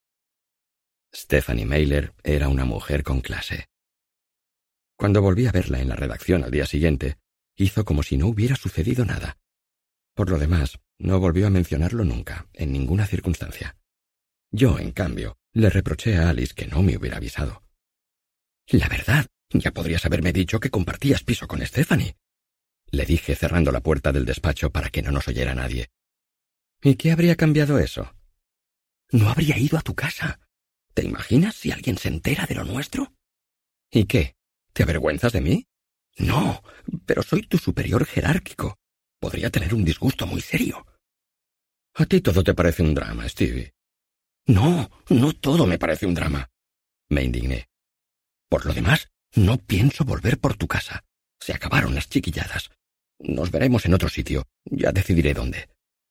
Speaker 5: Stephanie Mailer era una mujer con clase. Cuando volví a verla en la redacción al día siguiente, hizo como si no hubiera sucedido nada. Por lo demás, no volvió a mencionarlo nunca, en ninguna circunstancia. Yo, en cambio, le reproché a Alice que no me hubiera avisado. «La verdad, ya podrías haberme dicho que compartías piso con Stephanie», le dije cerrando la puerta del despacho para que no nos oyera nadie. «¿Y qué habría cambiado eso?». «No habría ido a tu casa. ¿Te imaginas si alguien se entera de lo nuestro?». «¿Y qué? ¿Te avergüenzas de mí?». «No, pero soy tu superior jerárquico. Podría tener un disgusto muy serio». «A ti todo te parece un drama, Stevie». «No, no todo me parece un drama», me indigné. «Por lo demás, no pienso volver por tu casa. Se acabaron las chiquilladas. Nos veremos en otro sitio. Ya decidiré dónde».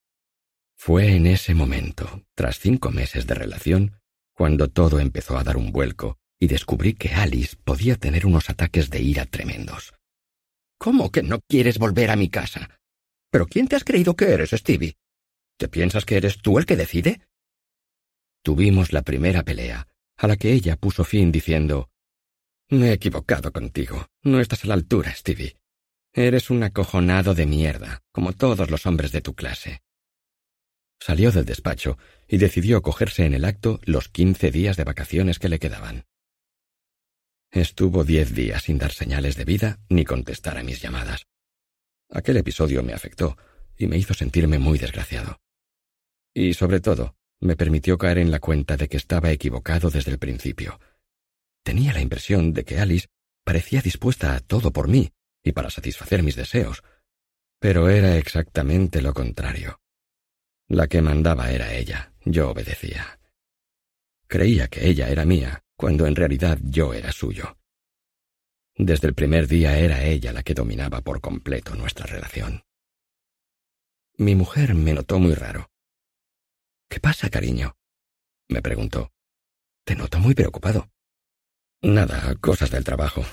Speaker 5: Fue en ese momento, tras cinco meses de relación, cuando todo empezó a dar un vuelco y descubrí que Alice podía tener unos ataques de ira tremendos. «¿Cómo que no quieres volver a mi casa? ¿Pero quién te has creído que eres, Stevie? ¿Te piensas que eres tú el que decide?». Tuvimos la primera pelea, a la que ella puso fin diciendo: «Me he equivocado contigo. No estás a la altura, Stevie. Eres un acojonado de mierda, como todos los hombres de tu clase». Salió del despacho y decidió cogerse en el acto los quince días de vacaciones que le quedaban. Estuvo diez días sin dar señales de vida ni contestar a mis llamadas. Aquel episodio me afectó y me hizo sentirme muy desgraciado. Y, sobre todo, me permitió caer en la cuenta de que estaba equivocado desde el principio. Tenía la impresión de que Alice parecía dispuesta a todo por mí y para satisfacer mis deseos, pero era exactamente lo contrario. La que mandaba era ella, yo obedecía. Creía que ella era mía, cuando en realidad yo era suyo. Desde el primer día era ella la que dominaba por completo nuestra relación. Mi mujer me notó muy raro. «¿Qué pasa, cariño?», me preguntó. «Te noto muy preocupado». «Nada, cosas del trabajo».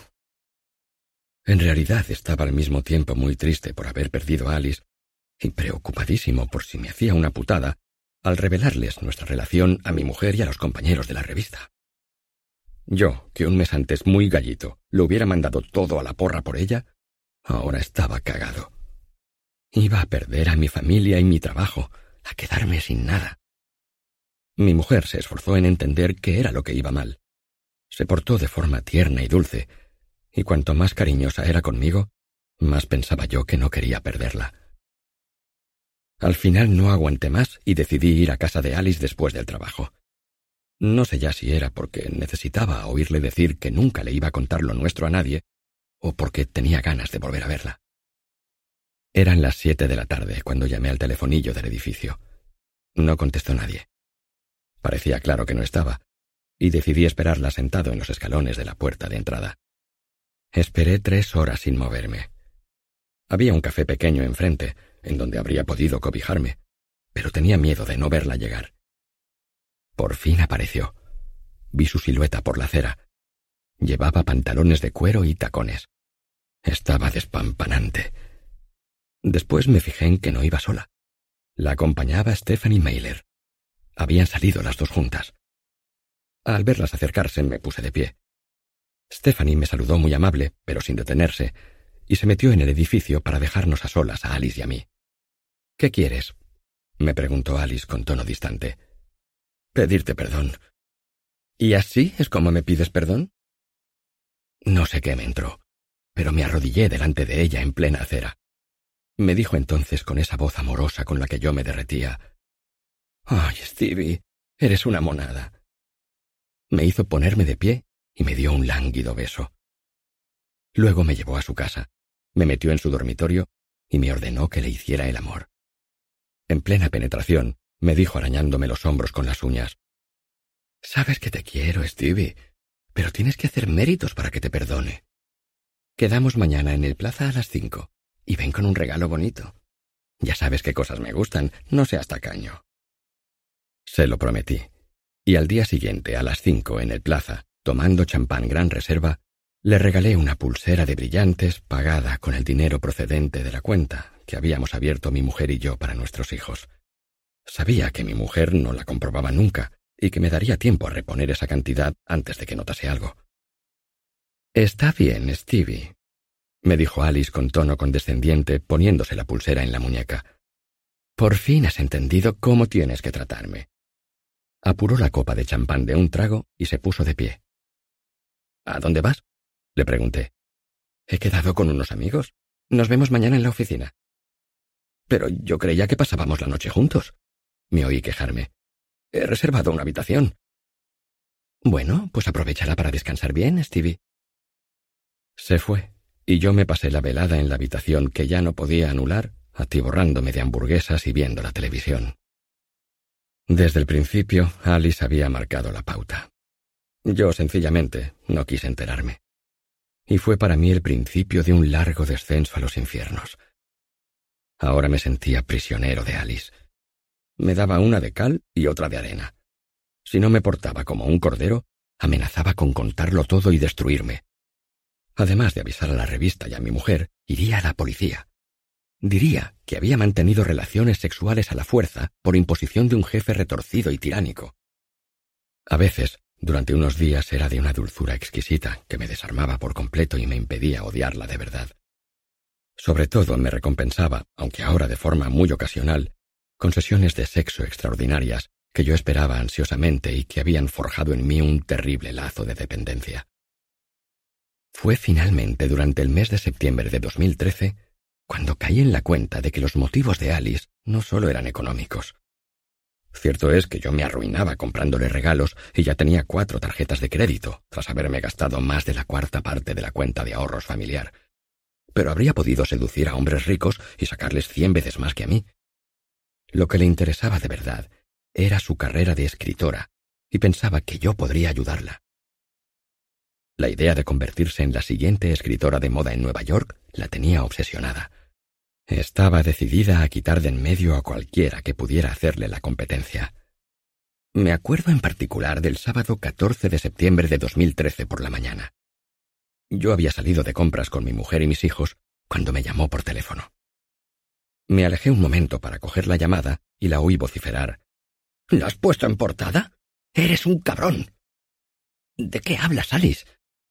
Speaker 5: En realidad estaba al mismo tiempo muy triste por haber perdido a Alice y preocupadísimo por si me hacía una putada al revelarles nuestra relación a mi mujer y a los compañeros de la revista. Yo, que un mes antes muy gallito lo hubiera mandado todo a la porra por ella, ahora estaba cagado. Iba a perder a mi familia y mi trabajo, a quedarme sin nada. Mi mujer se esforzó en entender qué era lo que iba mal. Se portó de forma tierna y dulce, y cuanto más cariñosa era conmigo, más pensaba yo que no quería perderla. Al final no aguanté más y decidí ir a casa de Alice después del trabajo. No sé ya si era porque necesitaba oírle decir que nunca le iba a contar lo nuestro a nadie o porque tenía ganas de volver a verla. Eran las siete de la tarde cuando llamé al telefonillo del edificio. No contestó nadie. Parecía claro que no estaba, y decidí esperarla sentado en los escalones de la puerta de entrada. Esperé tres horas sin moverme. Había un café pequeño enfrente, en donde habría podido cobijarme, pero tenía miedo de no verla llegar. Por fin apareció. Vi su silueta por la acera. Llevaba pantalones de cuero y tacones. Estaba despampanante. Después me fijé en que no iba sola. La acompañaba Stephanie Mailer. Habían salido las dos juntas. Al verlas acercarse me puse de pie. Stephanie me saludó muy amable, pero sin detenerse, y se metió en el edificio para dejarnos a solas a Alice y a mí. «¿Qué quieres?», me preguntó Alice con tono distante. «Pedirte perdón». «¿Y así es como me pides perdón?». No sé qué me entró, pero me arrodillé delante de ella en plena acera. Me dijo entonces con esa voz amorosa con la que yo me derretía: «Ay, Stevie, eres una monada». Me hizo ponerme de pie y me dio un lánguido beso. Luego me llevó a su casa, me metió en su dormitorio y me ordenó que le hiciera el amor. En plena penetración, me dijo arañándome los hombros con las uñas: «Sabes que te quiero, Stevie, pero tienes que hacer méritos para que te perdone. Quedamos mañana en el Plaza a las cinco y ven con un regalo bonito. Ya sabes qué cosas me gustan, no seas tacaño». Se lo prometí, y al día siguiente, a las cinco, en el Plaza, tomando champán Gran Reserva, le regalé una pulsera de brillantes pagada con el dinero procedente de la cuenta que habíamos abierto mi mujer y yo para nuestros hijos. Sabía que mi mujer no la comprobaba nunca y que me daría tiempo a reponer esa cantidad antes de que notase algo. «Está bien, Stevie», me dijo Alice con tono condescendiente, poniéndose la pulsera en la muñeca. «Por fin has entendido cómo tienes que tratarme». Apuró la copa de champán de un trago y se puso de pie. «¿A dónde vas?», le pregunté. «He quedado con unos amigos. Nos vemos mañana en la oficina». «Pero yo creía que pasábamos la noche juntos», me oí quejarme. «He reservado una habitación». «Bueno, pues aprovéchala para descansar bien, Stevie». Se fue, y yo me pasé la velada en la habitación que ya no podía anular, atiborrándome de hamburguesas y viendo la televisión. Desde el principio, Alice había marcado la pauta. Yo, sencillamente, no quise enterarme. Y fue para mí el principio de un largo descenso a los infiernos. Ahora me sentía prisionero de Alice. Me daba una de cal y otra de arena. Si no me portaba como un cordero, amenazaba con contarlo todo y destruirme. Además de avisar a la revista y a mi mujer, iría a la policía. Diría que había mantenido relaciones sexuales a la fuerza por imposición de un jefe retorcido y tiránico. A veces, durante unos días, era de una dulzura exquisita que me desarmaba por completo y me impedía odiarla de verdad. Sobre todo me recompensaba, aunque ahora de forma muy ocasional, con sesiones de sexo extraordinarias que yo esperaba ansiosamente y que habían forjado en mí un terrible lazo de dependencia. Fue finalmente durante el mes de septiembre de dos mil trece cuando caí en la cuenta de que los motivos de Alice no solo eran económicos. Cierto es que yo me arruinaba comprándole regalos y ya tenía cuatro tarjetas de crédito, tras haberme gastado más de la cuarta parte de la cuenta de ahorros familiar. Pero habría podido seducir a hombres ricos y sacarles cien veces más que a mí. Lo que le interesaba de verdad era su carrera de escritora, y pensaba que yo podría ayudarla. La idea de convertirse en la siguiente escritora de moda en Nueva York la tenía obsesionada. Estaba decidida a quitar de en medio a cualquiera que pudiera hacerle la competencia. Me acuerdo en particular del sábado catorce de septiembre de dos mil trece por la mañana. Yo había salido de compras con mi mujer y mis hijos cuando me llamó por teléfono. Me alejé un momento para coger la llamada y la oí vociferar. «¿La has puesto en portada? ¡Eres un cabrón!». «¿De qué hablas, Alice?».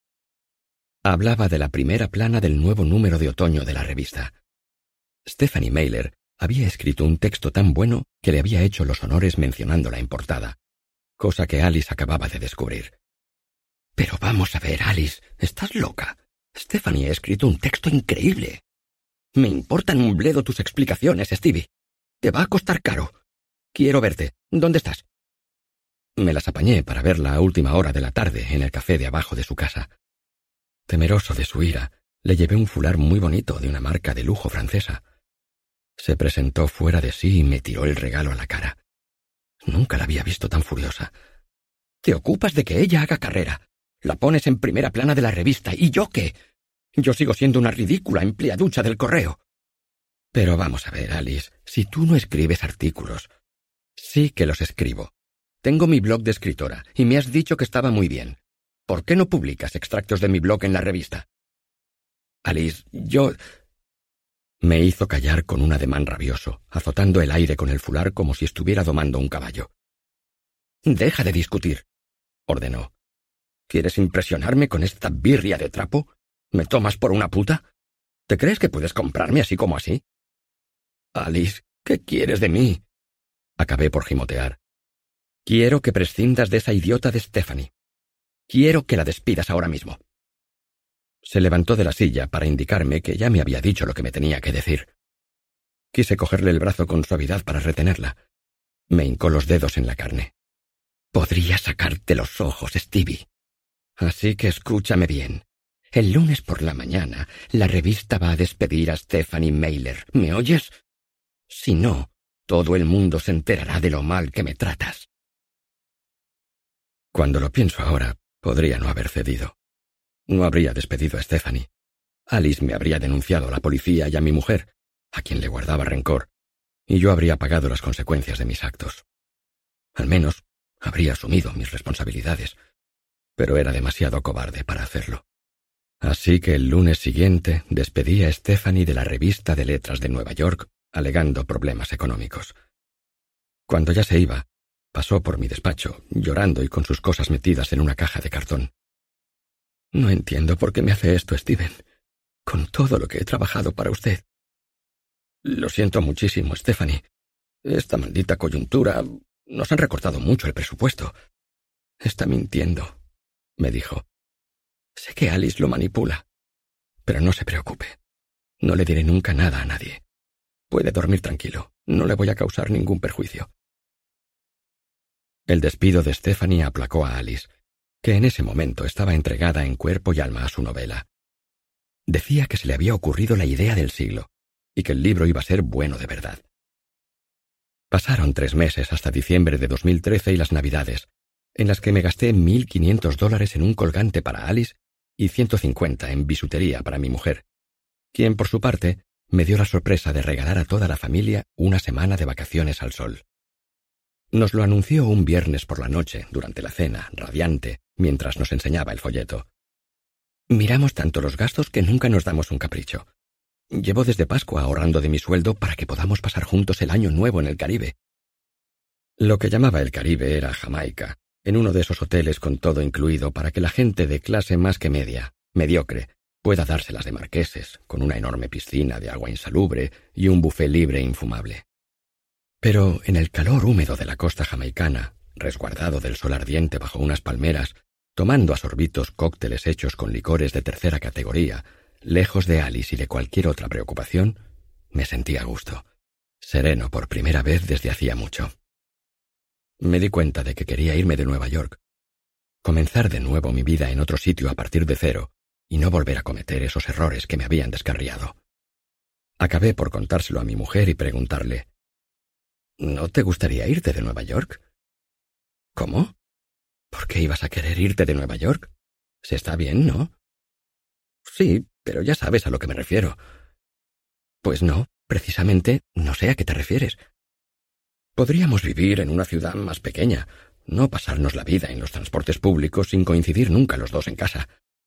Speaker 5: Hablaba de la primera plana del nuevo número de otoño de la revista. Stephanie Mailer había escrito un texto tan bueno que le había hecho los honores mencionándola en portada, cosa que Alice acababa de descubrir. «Pero vamos a ver, Alice, ¿estás loca? Stephanie ha escrito un texto increíble. Me importan un bledo tus explicaciones, Stevie. Te va a costar caro. Quiero verte. ¿Dónde estás? Me las apañé para verla a última hora de la tarde en el café de abajo de su casa. Temeroso de su ira, le llevé un fular muy bonito de una marca de lujo francesa. Se presentó fuera de sí y me tiró el regalo a la cara. Nunca la había visto tan furiosa. Te ocupas de que ella haga carrera. La pones en primera plana de la revista. ¿Y yo qué? Yo sigo siendo una ridícula empleaducha del correo. Pero vamos a ver, Alice, si tú no escribes artículos. Sí que los escribo. Tengo mi blog de escritora y me has dicho que estaba muy bien. ¿Por qué no publicas extractos de mi blog en la revista? Alice, yo... Me hizo callar con un ademán rabioso, azotando el aire con el fular como si estuviera domando un caballo. Deja de discutir, ordenó. ¿Quieres impresionarme con esta birria de trapo? ¿Me tomas por una puta? ¿Te crees que puedes comprarme así como así? Alice, ¿qué quieres de mí? Acabé por gimotear. Quiero que prescindas de esa idiota de Stephanie. Quiero que la despidas ahora mismo. Se levantó de la silla para indicarme que ya me había dicho lo que me tenía que decir. Quise cogerle el brazo con suavidad para retenerla. Me hincó los dedos en la carne. Podría sacarte los ojos, Stevie. Así que escúchame bien. El lunes por la mañana, la revista va a despedir a Stephanie Mailer. ¿Me oyes? Si no, todo el mundo se enterará de lo mal que me tratas. Cuando lo pienso ahora, podría no haber cedido. No habría despedido a Stephanie. Alice me habría denunciado a la policía y a mi mujer, a quien le guardaba rencor, y yo habría pagado las consecuencias de mis actos. Al menos habría asumido mis responsabilidades, pero era demasiado cobarde para hacerlo. Así que el lunes siguiente despedí a Stephanie de la revista de letras de Nueva York, alegando problemas económicos. Cuando ya se iba, pasó por mi despacho, llorando y con sus cosas metidas en una caja de cartón. No entiendo por qué me hace esto, Steven, con todo lo que he trabajado para usted. Lo siento muchísimo, Stephanie. Esta maldita coyuntura... Nos han recortado mucho el presupuesto. Está mintiendo, me dijo. Sé que Alice lo manipula, pero no se preocupe. No le diré nunca nada a nadie. Puede dormir tranquilo. No le voy a causar ningún perjuicio. El despido de Stephanie aplacó a Alice, que en ese momento estaba entregada en cuerpo y alma a su novela. Decía que se le había ocurrido la idea del siglo y que el libro iba a ser bueno de verdad. Pasaron tres meses hasta diciembre de dos mil trece y las Navidades, en las que me gasté mil quinientos dólares en un colgante para Alice y ciento cincuenta en bisutería para mi mujer, quien, por su parte, me dio la sorpresa de regalar a toda la familia una semana de vacaciones al sol. Nos lo anunció un viernes por la noche, durante la cena, radiante, mientras nos enseñaba el folleto. Miramos tanto los gastos que nunca nos damos un capricho. Llevo desde Pascua ahorrando de mi sueldo para que podamos pasar juntos el año nuevo en el Caribe. Lo que llamaba el Caribe era Jamaica, en uno de esos hoteles con todo incluido para que la gente de clase más que media, mediocre, pueda dárselas de marqueses, con una enorme piscina de agua insalubre y un buffet libre e infumable. Pero en el calor húmedo de la costa jamaicana, resguardado del sol ardiente bajo unas palmeras, tomando a sorbitos cócteles hechos con licores de tercera categoría, lejos de Alice y de cualquier otra preocupación, me sentí a gusto, sereno por primera vez desde hacía mucho. Me di cuenta de que quería irme de Nueva York, comenzar de nuevo mi vida en otro sitio a partir de cero y no volver a cometer esos errores que me habían descarriado. Acabé por contárselo a mi mujer y preguntarle, ¿no te gustaría irte de Nueva York? ¿Cómo? ¿Por qué ibas a querer irte de Nueva York? Se está bien, ¿no? Sí, pero ya sabes a lo que me refiero. Pues no, precisamente no sé a qué te refieres. Podríamos vivir en una ciudad más pequeña, no pasarnos la vida en los transportes públicos sin coincidir nunca los dos en casa.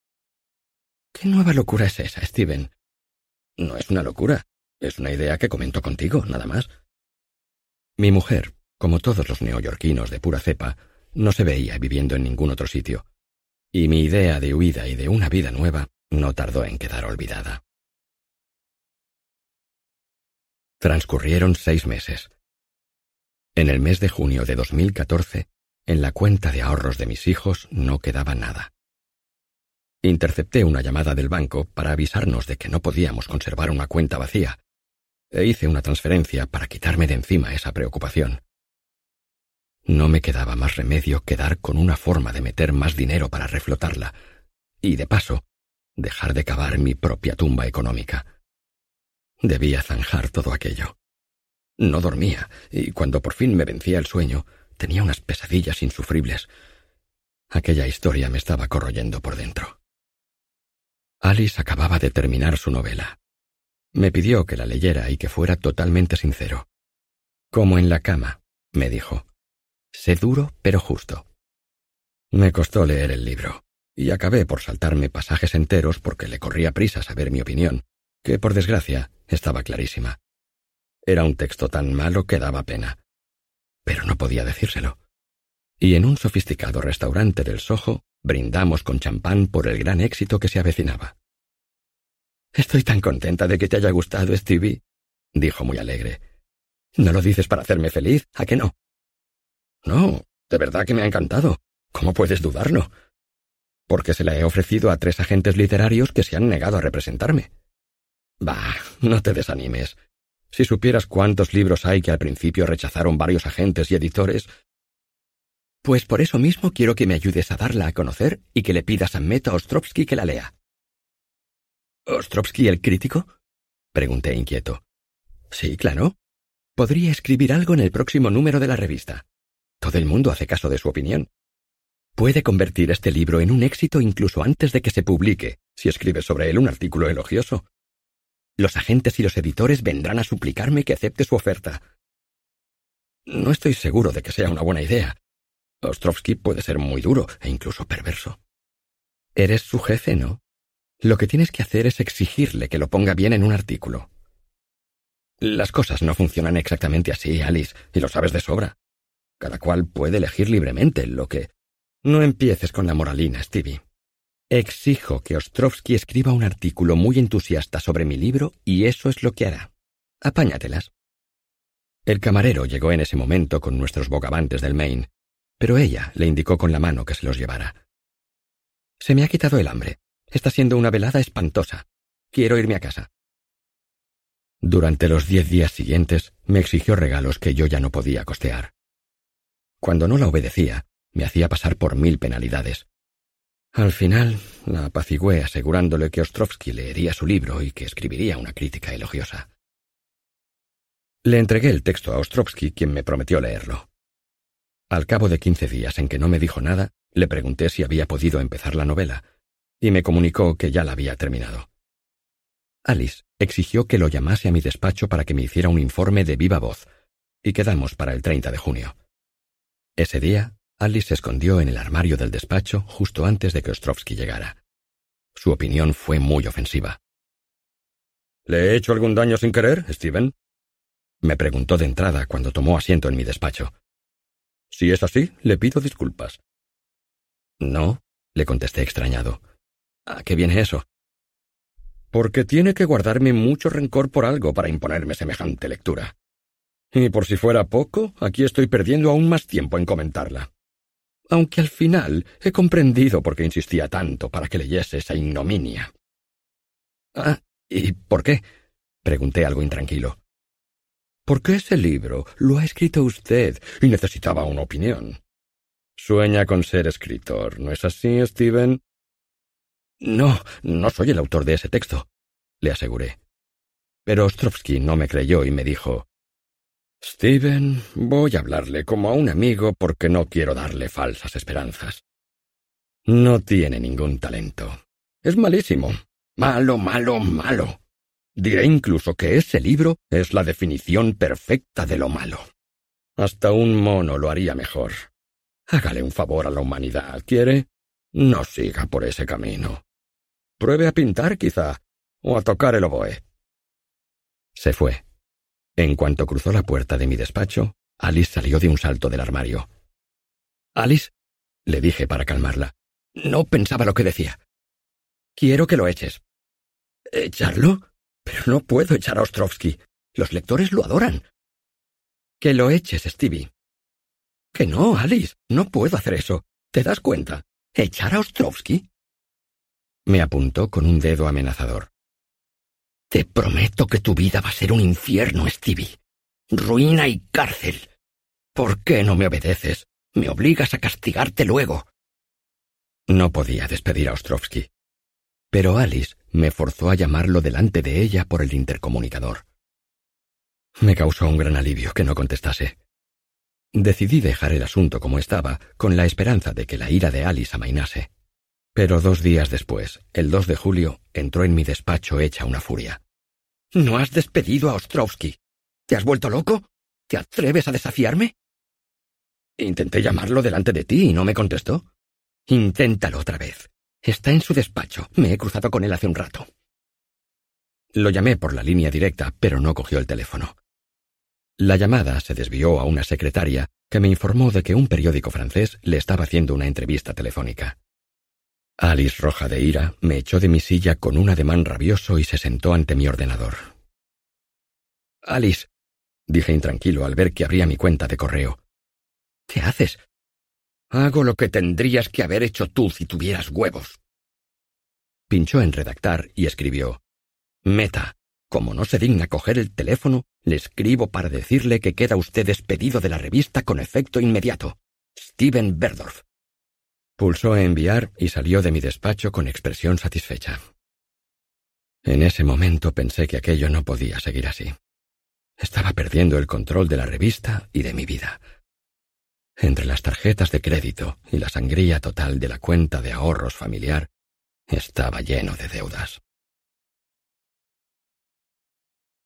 Speaker 5: ¿Qué nueva locura es esa, Steven? No es una locura, es una idea que comento contigo, nada más. Mi mujer, como todos los neoyorquinos de pura cepa, no se veía viviendo en ningún otro sitio, y mi idea de huida y de una vida nueva no tardó en quedar olvidada. Transcurrieron seis meses. En el mes de junio de dos mil catorce, en la cuenta de ahorros de mis hijos no quedaba nada. Intercepté una llamada del banco para avisarnos de que no podíamos conservar una cuenta vacía. e hice una transferencia para quitarme de encima esa preocupación. No me quedaba más remedio que dar con una forma de meter más dinero para reflotarla y, de paso, dejar de cavar mi propia tumba económica. Debía zanjar todo aquello. No dormía, y cuando por fin me vencía el sueño, tenía unas pesadillas insufribles. Aquella historia me estaba corroyendo por dentro. Alice acababa de terminar su novela. Me pidió que la leyera y que fuera totalmente sincero. Como en la cama, me dijo. Sé duro, pero justo. Me costó leer el libro, y acabé por saltarme pasajes enteros porque le corría prisa saber mi opinión, que, por desgracia, estaba clarísima. Era un texto tan malo que daba pena. Pero no podía decírselo. Y en un sofisticado restaurante del Soho brindamos con champán por el gran éxito que se avecinaba. «Estoy tan contenta de que te haya gustado, Stevie», dijo muy alegre. «¿No lo dices para hacerme feliz? ¿A qué no?» «No, de verdad que me ha encantado. ¿Cómo puedes dudarlo? Porque se la he ofrecido a tres agentes literarios que se han negado a representarme». «Bah, no te desanimes. Si supieras cuántos libros hay que al principio rechazaron varios agentes y editores...» «Pues por eso mismo quiero que me ayudes a darla a conocer y que le pidas a Meta Ostrovsky que la lea». «¿Ostrovsky el crítico?», pregunté inquieto. «Sí, claro. Podría escribir algo en el próximo número de la revista. Todo el mundo hace caso de su opinión. Puede convertir este libro en un éxito incluso antes de que se publique, si escribe sobre él un artículo elogioso. Los agentes y los editores vendrán a suplicarme que acepte su oferta. No estoy seguro de que sea una buena idea. Ostrovsky puede ser muy duro e incluso perverso. Eres su jefe, ¿no? Lo que tienes que hacer es exigirle que lo ponga bien en un artículo». «Las cosas no funcionan exactamente así, Alice, y lo sabes de sobra. Cada cual puede elegir libremente lo que... No empieces con la moralina, Stevie. Exijo que Ostrovsky escriba un artículo muy entusiasta sobre mi libro y eso es lo que hará. Apáñatelas». El camarero llegó en ese momento con nuestros bogavantes del Maine, pero ella le indicó con la mano que se los llevara. «Se me ha quitado el hambre. Está siendo una velada espantosa. Quiero irme a casa». Durante los diez días siguientes me exigió regalos que yo ya no podía costear. Cuando no la obedecía, me hacía pasar por mil penalidades. Al final, la apacigué asegurándole que Ostrovsky leería su libro y que escribiría una crítica elogiosa. Le entregué el texto a Ostrovsky, quien me prometió leerlo. Al cabo de quince días en que no me dijo nada, le pregunté si había podido empezar la novela, y me comunicó que ya la había terminado. Alice exigió que lo llamase a mi despacho para que me hiciera un informe de viva voz, y quedamos para el treinta de junio. Ese día, Alice se escondió en el armario del despacho justo antes de que Ostrovsky llegara. Su opinión fue muy ofensiva. «¿Le he hecho algún daño sin querer, Steven?», me preguntó de entrada cuando tomó asiento en mi despacho. «Si es así, le pido disculpas». «No», le contesté extrañado. «¿A qué viene eso?» «Porque tiene que guardarme mucho rencor por algo para imponerme semejante lectura. Y por si fuera poco, aquí estoy perdiendo aún más tiempo en comentarla. Aunque al final he comprendido por qué insistía tanto para que leyese esa ignominia». «Ah, ¿y por qué?», pregunté algo intranquilo. «Porque ese libro lo ha escrito usted y necesitaba una opinión. Sueña con ser escritor, ¿no es así, Steven?» «No, no soy el autor de ese texto», le aseguré. Pero Ostrovsky no me creyó y me dijo: «Steven, voy a hablarle como a un amigo porque no quiero darle falsas esperanzas. No tiene ningún talento. Es malísimo. Malo, malo, malo. Diré incluso que ese libro es la definición perfecta de lo malo. Hasta un mono lo haría mejor. Hágale un favor a la humanidad, ¿quiere? No siga por ese camino. Pruebe a pintar, quizá, o a tocar el oboe». Se fue. En cuanto cruzó la puerta de mi despacho, Alice salió de un salto del armario. «Alice», le dije para calmarla, «no pensaba lo que decía. Quiero que lo eches». «¿Echarlo? Pero no puedo echar a Ostrovsky. Los lectores lo adoran». «Que lo eches, Stevie». «Que no, Alice, no puedo hacer eso. ¿Te das cuenta? ¿Echar a Ostrovsky?» Me apuntó con un dedo amenazador. Te prometo que tu vida va a ser un infierno, Stevie. Ruina y cárcel. ¿Por qué no me obedeces? Me obligas a castigarte luego. No podía despedir a Ostrovsky, pero Alice me forzó a llamarlo delante de ella por el intercomunicador. Me causó un gran alivio que no contestase. Decidí dejar el asunto como estaba, con la esperanza de que la ira de Alice amainase. Pero dos días después, el dos de julio, entró en mi despacho hecha una furia. «¿No has despedido a Ostrovsky? ¿Te has vuelto loco? ¿Te atreves a desafiarme?» Intenté llamarlo delante de ti y no me contestó. Inténtalo otra vez. Está en su despacho. Me he cruzado con él hace un rato. Lo llamé por la línea directa, pero no cogió el teléfono. La llamada se desvió a una secretaria que me informó de que un periódico francés le estaba haciendo una entrevista telefónica. Alice, roja de ira, me echó de mi silla con un ademán rabioso y se sentó ante mi ordenador. «Alice», dije intranquilo al ver que abría mi cuenta de correo. «¿Qué haces?» «Hago lo que tendrías que haber hecho tú si tuvieras huevos». Pinchó en redactar y escribió: «Meta, como no se digna coger el teléfono, le escribo para decirle que queda usted despedido de la revista con efecto inmediato. Steven Berdorf». Pulsó enviar y salió de mi despacho con expresión satisfecha. En ese momento pensé que aquello no podía seguir así. Estaba perdiendo el control de la revista y de mi vida. Entre las tarjetas de crédito y la sangría total de la cuenta de ahorros familiar, estaba lleno de deudas.